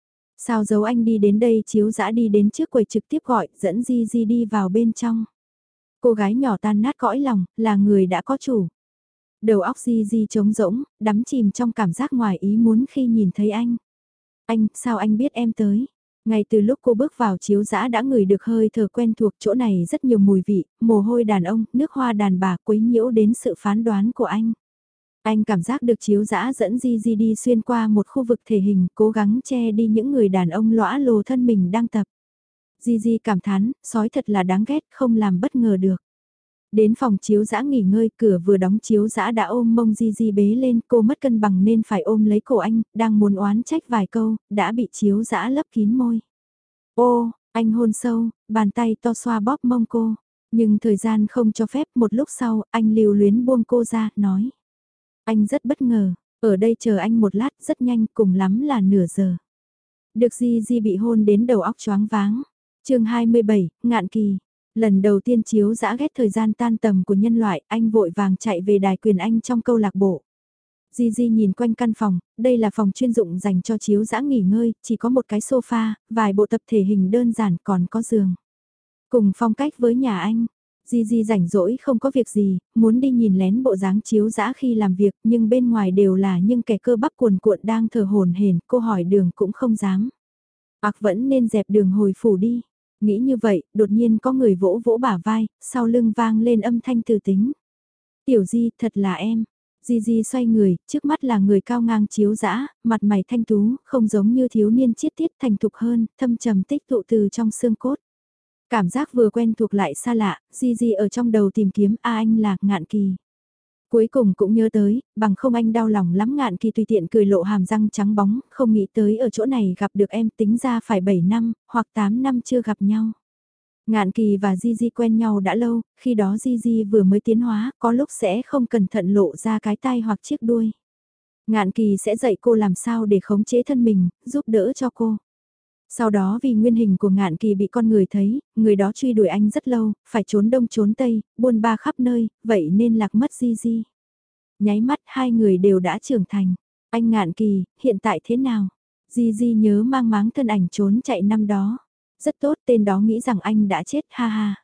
Sao giấu anh đi đến đây? Chiếu dã đi đến trước quầy trực tiếp gọi, dẫn Di Di đi vào bên trong. Cô gái nhỏ tan nát cõi lòng, là người đã có chủ. Đầu óc Di Di trống rỗng, đắm chìm trong cảm giác ngoài ý muốn khi nhìn thấy anh. Anh, sao anh biết em tới? Ngay từ lúc cô bước vào Chiếu dã đã ngửi được hơi thở quen thuộc, chỗ này rất nhiều mùi vị, mồ hôi đàn ông, nước hoa đàn bà quấy nhiễu đến sự phán đoán của anh. Anh cảm giác được Chiếu dã dẫn Di Di đi xuyên qua một khu vực thể hình, cố gắng che đi những người đàn ông lõa lồ thân mình đang tập. Di Di cảm thán, sói thật là đáng ghét, không làm bất ngờ được. Đến phòng Chiếu dã nghỉ ngơi, cửa vừa đóng Chiếu dã đã ôm mông Di Di bế lên, cô mất cân bằng nên phải ôm lấy cổ anh, đang muốn oán trách vài câu, đã bị Chiếu dã lấp kín môi. Ô, anh hôn sâu, bàn tay to xoa bóp mông cô, nhưng thời gian không cho phép, một lúc sau, anh lưu luyến buông cô ra, nói. Anh rất bất ngờ, ở đây chờ anh một lát, rất nhanh, cùng lắm là nửa giờ. Được Di Di bị hôn đến đầu óc choáng váng. Chương 27, ngạn kỳ. Lần đầu tiên Chiếu Dã ghét thời gian tan tầm của nhân loại, anh vội vàng chạy về đài quyền Anh trong câu lạc bộ. Gigi nhìn quanh căn phòng, đây là phòng chuyên dụng dành cho Chiếu Dã nghỉ ngơi, chỉ có một cái sofa, vài bộ tập thể hình đơn giản còn có giường. Cùng phong cách với nhà anh, Gigi rảnh rỗi không có việc gì, muốn đi nhìn lén bộ dáng Chiếu Dã khi làm việc nhưng bên ngoài đều là những kẻ cơ bắp cuồn cuộn đang thở hổn hển, cô hỏi đường cũng không dám. Vẫn nên dẹp đường hồi phủ đi. Nghĩ như vậy, đột nhiên có người vỗ vỗ bả vai, sau lưng vang lên âm thanh từ tính. Tiểu Di, thật là em. Di xoay người, trước mắt là người cao ngang Chiếu Dã, mặt mày thanh tú, không giống như thiếu niên chiết tiết thành thục hơn, thâm trầm tích tụ từ trong xương cốt. Cảm giác vừa quen thuộc lại xa lạ, Di ở trong đầu tìm kiếm anh là Ngạn Kỳ. Cuối cùng cũng nhớ tới, bằng không anh đau lòng lắm. Ngạn Kỳ tùy tiện cười lộ hàm răng trắng bóng, không nghĩ tới ở chỗ này gặp được em, tính ra phải 7 năm, hoặc 8 năm chưa gặp nhau. Ngạn Kỳ và Di quen nhau đã lâu, khi đó Di vừa mới tiến hóa, có lúc sẽ không cẩn thận lộ ra cái tai hoặc chiếc đuôi. Ngạn Kỳ sẽ dạy cô làm sao để khống chế thân mình, giúp đỡ cho cô. Sau đó vì nguyên hình của Ngạn Kỳ bị con người thấy, người đó truy đuổi anh rất lâu, phải trốn đông trốn tây, buôn ba khắp nơi, vậy nên lạc mất Di. Nháy mắt hai người đều đã trưởng thành. Anh Ngạn Kỳ, hiện tại thế nào? Di nhớ mang máng thân ảnh trốn chạy năm đó. Rất tốt, tên đó nghĩ rằng anh đã chết, ha ha.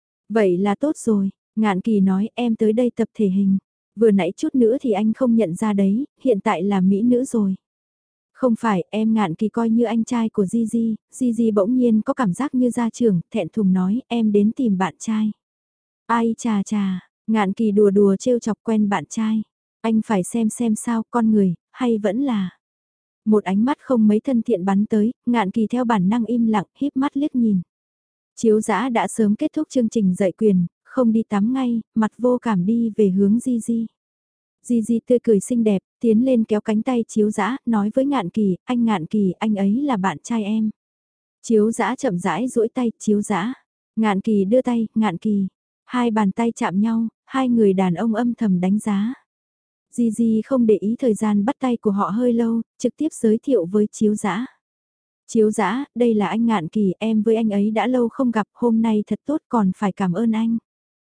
Vậy là tốt rồi, Ngạn Kỳ nói em tới đây tập thể hình. Vừa nãy chút nữa thì anh không nhận ra đấy, hiện tại là mỹ nữ rồi. Không phải, em Ngạn Kỳ coi như anh trai của Di bỗng nhiên có cảm giác như gia trưởng, thẹn thùng nói em đến tìm bạn trai. Ai chà chà, Ngạn Kỳ đùa đùa trêu chọc quen bạn trai. Anh phải xem sao, con người, hay vẫn là... Một ánh mắt không mấy thân thiện bắn tới, Ngạn Kỳ theo bản năng im lặng, híp mắt liếc nhìn. Chiếu Dã đã sớm kết thúc chương trình dạy quyền, không đi tắm ngay, mặt vô cảm đi về hướng Di. Di tươi cười xinh đẹp, tiến lên kéo cánh tay Chiếu Dã, nói với Ngạn Kỳ, anh ấy là bạn trai em. Chiếu Dã chậm rãi duỗi tay, Chiếu Dã. Ngạn Kỳ đưa tay, Ngạn Kỳ. Hai bàn tay chạm nhau, hai người đàn ông âm thầm đánh giá. Di không để ý thời gian bắt tay của họ hơi lâu, trực tiếp giới thiệu với Chiếu Dã. Chiếu Dã, đây là anh Ngạn Kỳ, em với anh ấy đã lâu không gặp, hôm nay thật tốt còn phải cảm ơn anh.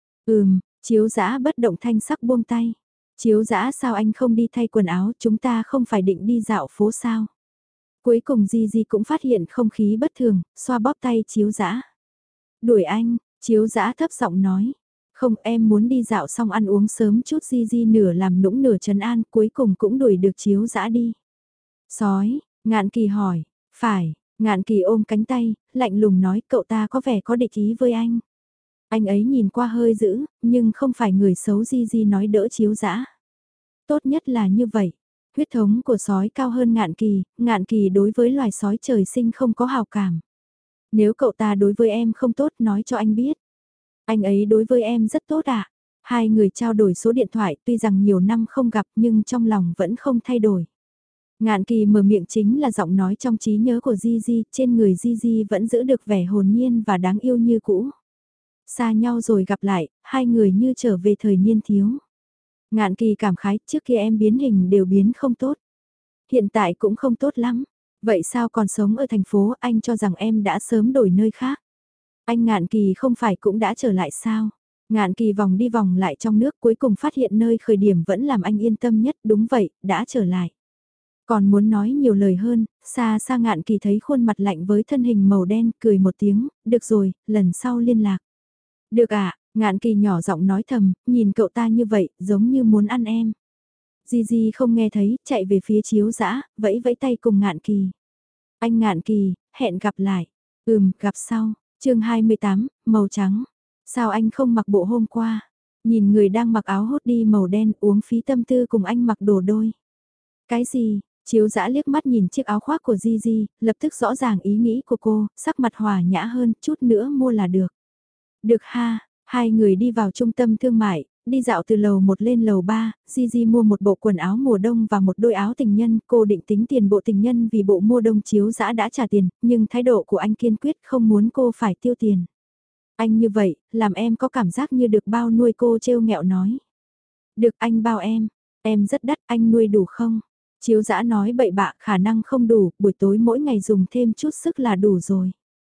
Chiếu Dã bất động thanh sắc buông tay. Chiếu Dã sao anh không đi thay quần áo, chúng ta không phải định đi dạo phố sao? Cuối cùng Di cũng phát hiện không khí bất thường, xoa bóp tay Chiếu Dã. Đuổi anh, Chiếu Dã thấp giọng nói. Không, em muốn đi dạo xong ăn uống sớm chút. Di nửa làm nũng nửa trấn an, cuối cùng cũng đuổi được Chiếu Dã đi. Sói, Ngạn Kỳ hỏi, phải, Ngạn Kỳ ôm cánh tay, lạnh lùng nói cậu ta có vẻ có địch ý với anh. Anh ấy nhìn qua hơi dữ, nhưng không phải người xấu. Di nói đỡ Chiếu Dã. Tốt nhất là như vậy. Huyết thống của sói cao hơn Ngạn Kỳ đối với loài sói trời sinh không có hào cảm. Nếu cậu ta đối với em không tốt nói cho anh biết. Anh ấy đối với em rất tốt ạ. Hai người trao đổi số điện thoại tuy rằng nhiều năm không gặp nhưng trong lòng vẫn không thay đổi. Ngạn Kỳ mở miệng chính là giọng nói trong trí nhớ của Di, trên người Di vẫn giữ được vẻ hồn nhiên và đáng yêu như cũ. Xa nhau rồi gặp lại, hai người như trở về thời niên thiếu. Ngạn Kỳ cảm khái, trước kia em biến hình đều biến không tốt. Hiện tại cũng không tốt lắm. Vậy sao còn sống ở thành phố, anh cho rằng em đã sớm đổi nơi khác. Anh Ngạn Kỳ không phải cũng đã trở lại sao? Ngạn Kỳ vòng đi vòng lại trong nước, cuối cùng phát hiện nơi khởi điểm vẫn làm anh yên tâm nhất, đúng vậy, đã trở lại. Còn muốn nói nhiều lời hơn, xa xa Ngạn Kỳ thấy khuôn mặt lạnh với thân hình màu đen, cười một tiếng, được rồi, lần sau liên lạc. Được ạ, Ngạn Kỳ nhỏ giọng nói thầm, nhìn cậu ta như vậy, giống như muốn ăn em. Di không nghe thấy, chạy về phía Chiếu Dã, vẫy vẫy tay cùng Ngạn Kỳ. Anh Ngạn Kỳ, hẹn gặp lại. Gặp sau. Chương 28, màu trắng. Sao anh không mặc bộ hôm qua? Nhìn người đang mặc áo hoodie màu đen uống phí tâm tư cùng anh mặc đồ đôi. Cái gì? Chiếu Dã liếc mắt nhìn chiếc áo khoác của Di, lập tức rõ ràng ý nghĩ của cô, sắc mặt hòa nhã hơn, chút nữa mua là được. Được ha, hai người đi vào trung tâm thương mại, đi dạo từ lầu 1 lên lầu 3, Di mua một bộ quần áo mùa đông và một đôi áo tình nhân, cô định tính tiền bộ tình nhân vì bộ mua đông. Chiếu Dã đã trả tiền, nhưng thái độ của anh kiên quyết không muốn cô phải tiêu tiền. Anh như vậy, làm em có cảm giác như được bao nuôi, cô trêu nghẹo nói. Được, anh bao em rất đắt, anh nuôi đủ không? Chiếu Dã nói bậy bạ, khả năng không đủ, buổi tối mỗi ngày dùng thêm chút sức là đủ rồi.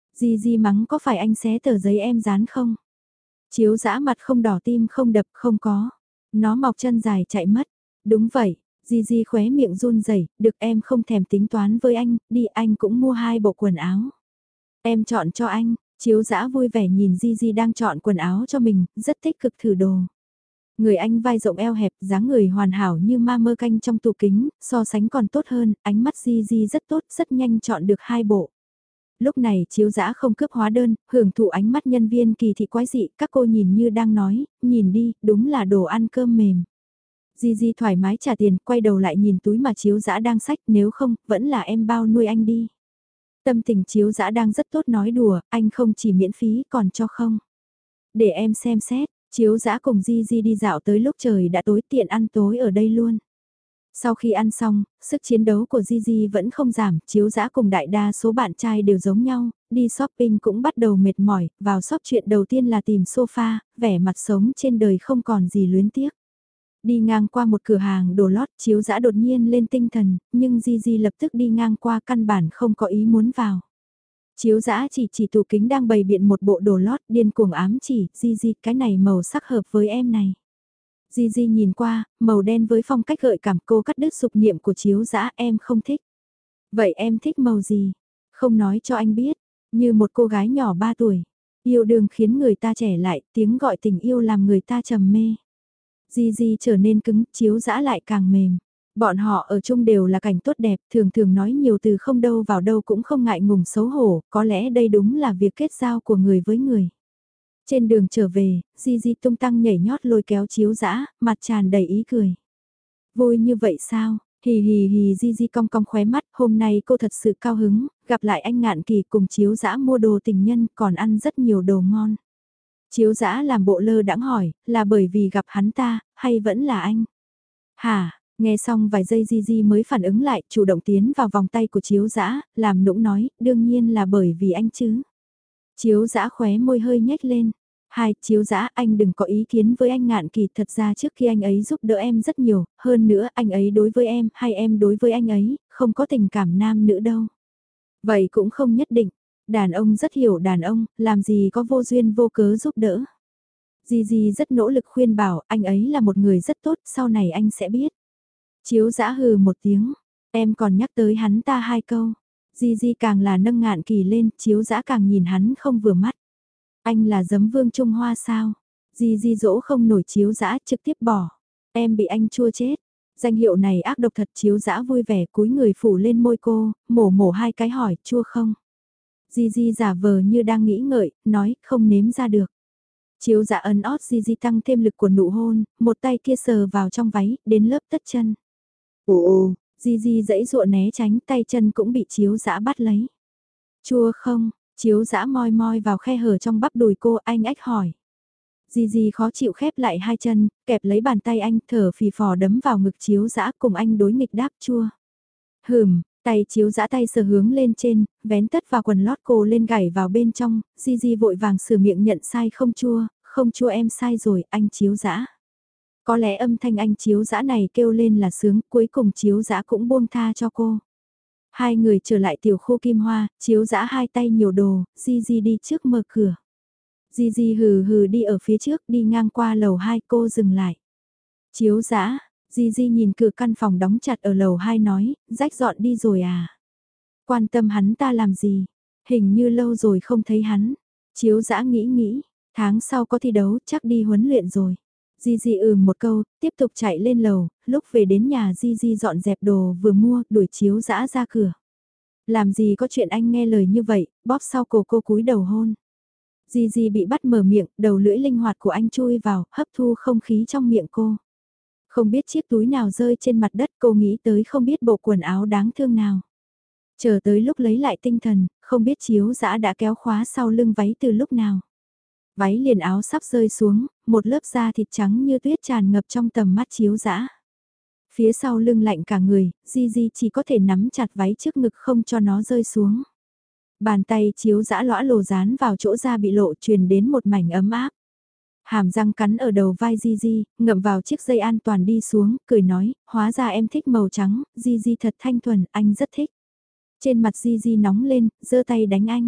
Di Di mắng có phải anh xé tờ giấy em dán không? Chiếu dã mặt không đỏ tim không đập không có. Nó mọc chân dài chạy mất. Đúng vậy, Di Di khóe miệng run rẩy, được em không thèm tính toán với anh, đi anh cũng mua 2 bộ quần áo. Em chọn cho anh, chiếu dã vui vẻ nhìn Di Di đang chọn quần áo cho mình, rất tích cực thử đồ. Người anh vai rộng eo hẹp, dáng người hoàn hảo như ma mơ canh trong tủ kính, so sánh còn tốt hơn, ánh mắt Di Di rất tốt, rất nhanh chọn được 2 bộ. Lúc này chiếu dã không cướp hóa đơn, hưởng thụ ánh mắt nhân viên kỳ thị quái dị, các cô nhìn như đang nói, nhìn đi, đúng là đồ ăn cơm mềm. Di Di thoải mái trả tiền, quay đầu lại nhìn túi mà chiếu dã đang xách, nếu không, vẫn là em bao nuôi anh đi. Tâm tình chiếu dã đang rất tốt nói đùa, anh không chỉ miễn phí còn cho không. Để em xem xét, chiếu dã cùng Di Di đi dạo tới lúc trời đã tối tiện ăn tối ở đây luôn. Sau khi ăn xong, sức chiến đấu của Gigi vẫn không giảm, chiếu dã cùng đại đa số bạn trai đều giống nhau, đi shopping cũng bắt đầu mệt mỏi, vào shop chuyện đầu tiên là tìm sofa, vẻ mặt sống trên đời không còn gì luyến tiếc. Đi ngang qua một cửa hàng đồ lót, chiếu dã đột nhiên lên tinh thần, nhưng Gigi lập tức đi ngang qua căn bản không có ý muốn vào. Chiếu dã chỉ tủ kính đang bày biện một bộ đồ lót điên cuồng ám chỉ, Gigi cái này màu sắc hợp với em này. Di nhìn qua, màu đen với phong cách gợi cảm cô cắt đứt dục niệm của chiếu dã em không thích. Vậy em thích màu gì? Không nói cho anh biết, như một cô gái nhỏ 3 tuổi. Yêu đương khiến người ta trẻ lại, tiếng gọi tình yêu làm người ta trầm mê. Di trở nên cứng, chiếu dã lại càng mềm. Bọn họ ở chung đều là cảnh tốt đẹp, thường thường nói nhiều từ không đâu vào đâu cũng không ngại ngùng xấu hổ, có lẽ đây đúng là việc kết giao của người với người. Trên đường trở về, Di tung tăng nhảy nhót lôi kéo chiếu dã, mặt tràn đầy ý cười. Vui như vậy sao? Hì hì hì Di cong cong khóe mắt, hôm nay cô thật sự cao hứng, gặp lại anh Ngạn Kỳ cùng chiếu dã mua đồ tình nhân còn ăn rất nhiều đồ ngon. Chiếu dã làm bộ lơ đãng hỏi, là bởi vì gặp hắn ta, hay vẫn là anh? Hả? Nghe xong vài giây Di mới phản ứng lại, chủ động tiến vào vòng tay của chiếu dã, làm nũng nói, đương nhiên là bởi vì anh chứ. Chiếu dã khóe môi hơi nhếch lên. Hai, chiếu dã anh đừng có ý kiến với anh Ngạn Kỳ, thật ra trước khi anh ấy giúp đỡ em rất nhiều, hơn nữa anh ấy đối với em hay em đối với anh ấy, không có tình cảm nam nữ đâu. Vậy cũng không nhất định, đàn ông rất hiểu đàn ông, làm gì có vô duyên vô cớ giúp đỡ. Di rất nỗ lực khuyên bảo anh ấy là một người rất tốt, sau này anh sẽ biết. Chiếu dã hừ một tiếng, em còn nhắc tới hắn ta 2 câu. Di càng là nâng Ngạn Kỳ lên, chiếu dã càng nhìn hắn không vừa mắt. Anh là giấm vương Trung Hoa sao? Di dỗ không nổi chiếu dã trực tiếp bỏ. Em bị anh chua chết. Danh hiệu này ác độc thật chiếu dã vui vẻ cúi người phủ lên môi cô, mổ 2 cái hỏi chua không? Di giả vờ như đang nghĩ ngợi, nói không nếm ra được. Chiếu dã ấn ót Di tăng thêm lực của nụ hôn, một tay kia sờ vào trong váy, đến lớp tất chân. Ồ, Di dãy dụa né tránh tay chân cũng bị chiếu dã bắt lấy. Chua không? Chiếu dã moi moi vào khe hở trong bắp đùi cô anh ách hỏi. Di khó chịu khép lại 2 chân, kẹp lấy bàn tay anh thở phì phò đấm vào ngực chiếu dã cùng anh đối nghịch đáp chua. Tay chiếu dã tay sờ hướng lên trên, vén tất vào quần lót cô lên gảy vào bên trong, Di vội vàng sửa miệng nhận sai không chua em sai rồi, anh chiếu dã. Có lẽ âm thanh anh chiếu dã này kêu lên là sướng, cuối cùng chiếu dã cũng buông tha cho cô. Hai người trở lại tiểu khu Kim Hoa, chiếu dã 2 tay nhiều đồ, Di đi trước mở cửa. Di hừ hừ đi ở phía trước, đi ngang qua lầu 2 cô dừng lại. Chiếu dã, Di nhìn cửa căn phòng đóng chặt ở lầu 2 nói, rách dọn đi rồi à? Quan tâm hắn ta làm gì? Hình như lâu rồi không thấy hắn. Chiếu dã nghĩ, tháng sau có thi đấu chắc đi huấn luyện rồi. Di một câu, tiếp tục chạy lên lầu, lúc về đến nhà Di dọn dẹp đồ vừa mua, đuổi chiếu dã ra cửa. Làm gì có chuyện anh nghe lời như vậy, bóp sau cổ cô cúi đầu hôn. Di bị bắt mở miệng, đầu lưỡi linh hoạt của anh chui vào, hấp thu không khí trong miệng cô. Không biết chiếc túi nào rơi trên mặt đất cô nghĩ tới không biết bộ quần áo đáng thương nào. Chờ tới lúc lấy lại tinh thần, không biết chiếu dã đã kéo khóa sau lưng váy từ lúc nào. Váy liền áo sắp rơi xuống, một lớp da thịt trắng như tuyết tràn ngập trong tầm mắt chiếu dã. Phía sau lưng lạnh cả người, Di chỉ có thể nắm chặt váy trước ngực không cho nó rơi xuống. Bàn tay chiếu dã lõa lồ dán vào chỗ da bị lộ truyền đến một mảnh ấm áp. Hàm răng cắn ở đầu vai Di, ngậm vào chiếc dây an toàn đi xuống, cười nói, hóa ra em thích màu trắng, Di thật thanh thuần, anh rất thích. Trên mặt Di nóng lên, giơ tay đánh anh.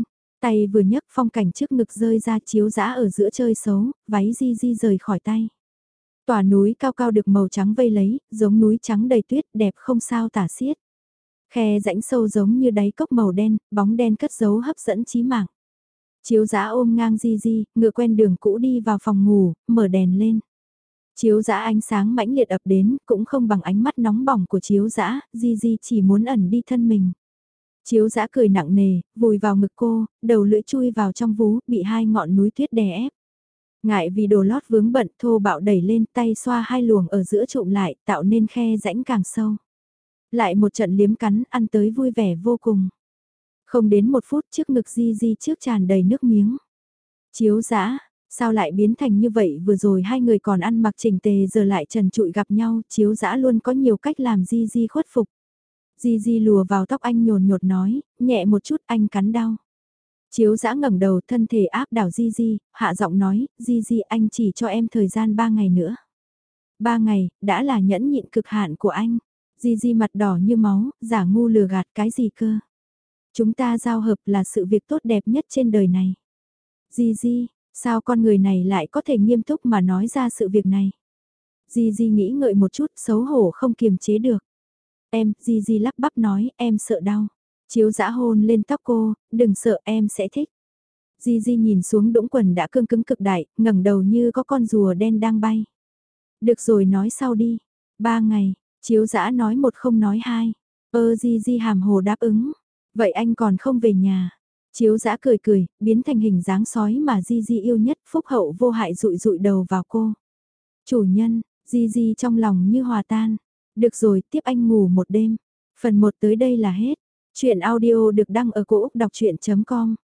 Tay vừa nhấc phong cảnh trước ngực rơi ra chiếu dã ở giữa chơi xấu, váy Di Di rời khỏi tay. Tòa núi cao cao được màu trắng vây lấy, giống núi trắng đầy tuyết đẹp không sao tả xiết. Khe rãnh sâu giống như đáy cốc màu đen, bóng đen cất giấu hấp dẫn chí mạng. Chiếu dã ôm ngang Di Di, ngựa quen đường cũ đi vào phòng ngủ, mở đèn lên. Chiếu dã ánh sáng mãnh liệt ập đến, cũng không bằng ánh mắt nóng bỏng của chiếu dã, Di Di chỉ muốn ẩn đi thân mình. Chiếu dã cười nặng nề, vùi vào ngực cô, đầu lưỡi chui vào trong vú, bị hai ngọn núi tuyết đè ép. Ngại vì đồ lót vướng bận thô bạo đẩy lên tay xoa hai luồng ở giữa trụm lại, tạo nên khe rãnh càng sâu. Lại một trận liếm cắn, ăn tới vui vẻ vô cùng. Không đến một phút trước ngực Di Di trước tràn đầy nước miếng. Chiếu dã, sao lại biến thành như vậy, vừa rồi hai người còn ăn mặc chỉnh tề giờ lại trần trụi gặp nhau, chiếu dã luôn có nhiều cách làm Di Di khuất phục. Di Di lùa vào tóc anh nhồn nhột nói, nhẹ một chút anh cắn đau. Chiếu dã ngẩng đầu thân thể áp đảo Di Di, hạ giọng nói, Di Di anh chỉ cho em thời gian 3 ngày nữa. 3 ngày, đã là nhẫn nhịn cực hạn của anh. Di Di mặt đỏ như máu, giả ngu lừa gạt cái gì cơ. Chúng ta giao hợp là sự việc tốt đẹp nhất trên đời này. Di Di, sao con người này lại có thể nghiêm túc mà nói ra sự việc này? Di Di nghĩ ngợi một chút, xấu hổ không kiềm chế được. Em, Di Di lắp bắp nói, em sợ đau. Chiếu dã hôn lên tóc cô, đừng sợ em sẽ thích. Di Di nhìn xuống đũng quần đã cương cứng cực đại, ngẩng đầu như có con rùa đen đang bay. Được rồi nói sau đi. 3 ngày, chiếu dã nói một không nói hai. Di Di hàm hồ đáp ứng. Vậy anh còn không về nhà. Chiếu dã cười cười, biến thành hình dáng sói mà Di Di yêu nhất, phúc hậu vô hại rụi rụi đầu vào cô. Chủ nhân, Di Di trong lòng như hòa tan. Được rồi, tiếp anh ngủ một đêm. Phần 1 tới đây là hết. Chuyện audio được đăng ở cổ Úc đọc chuyện.com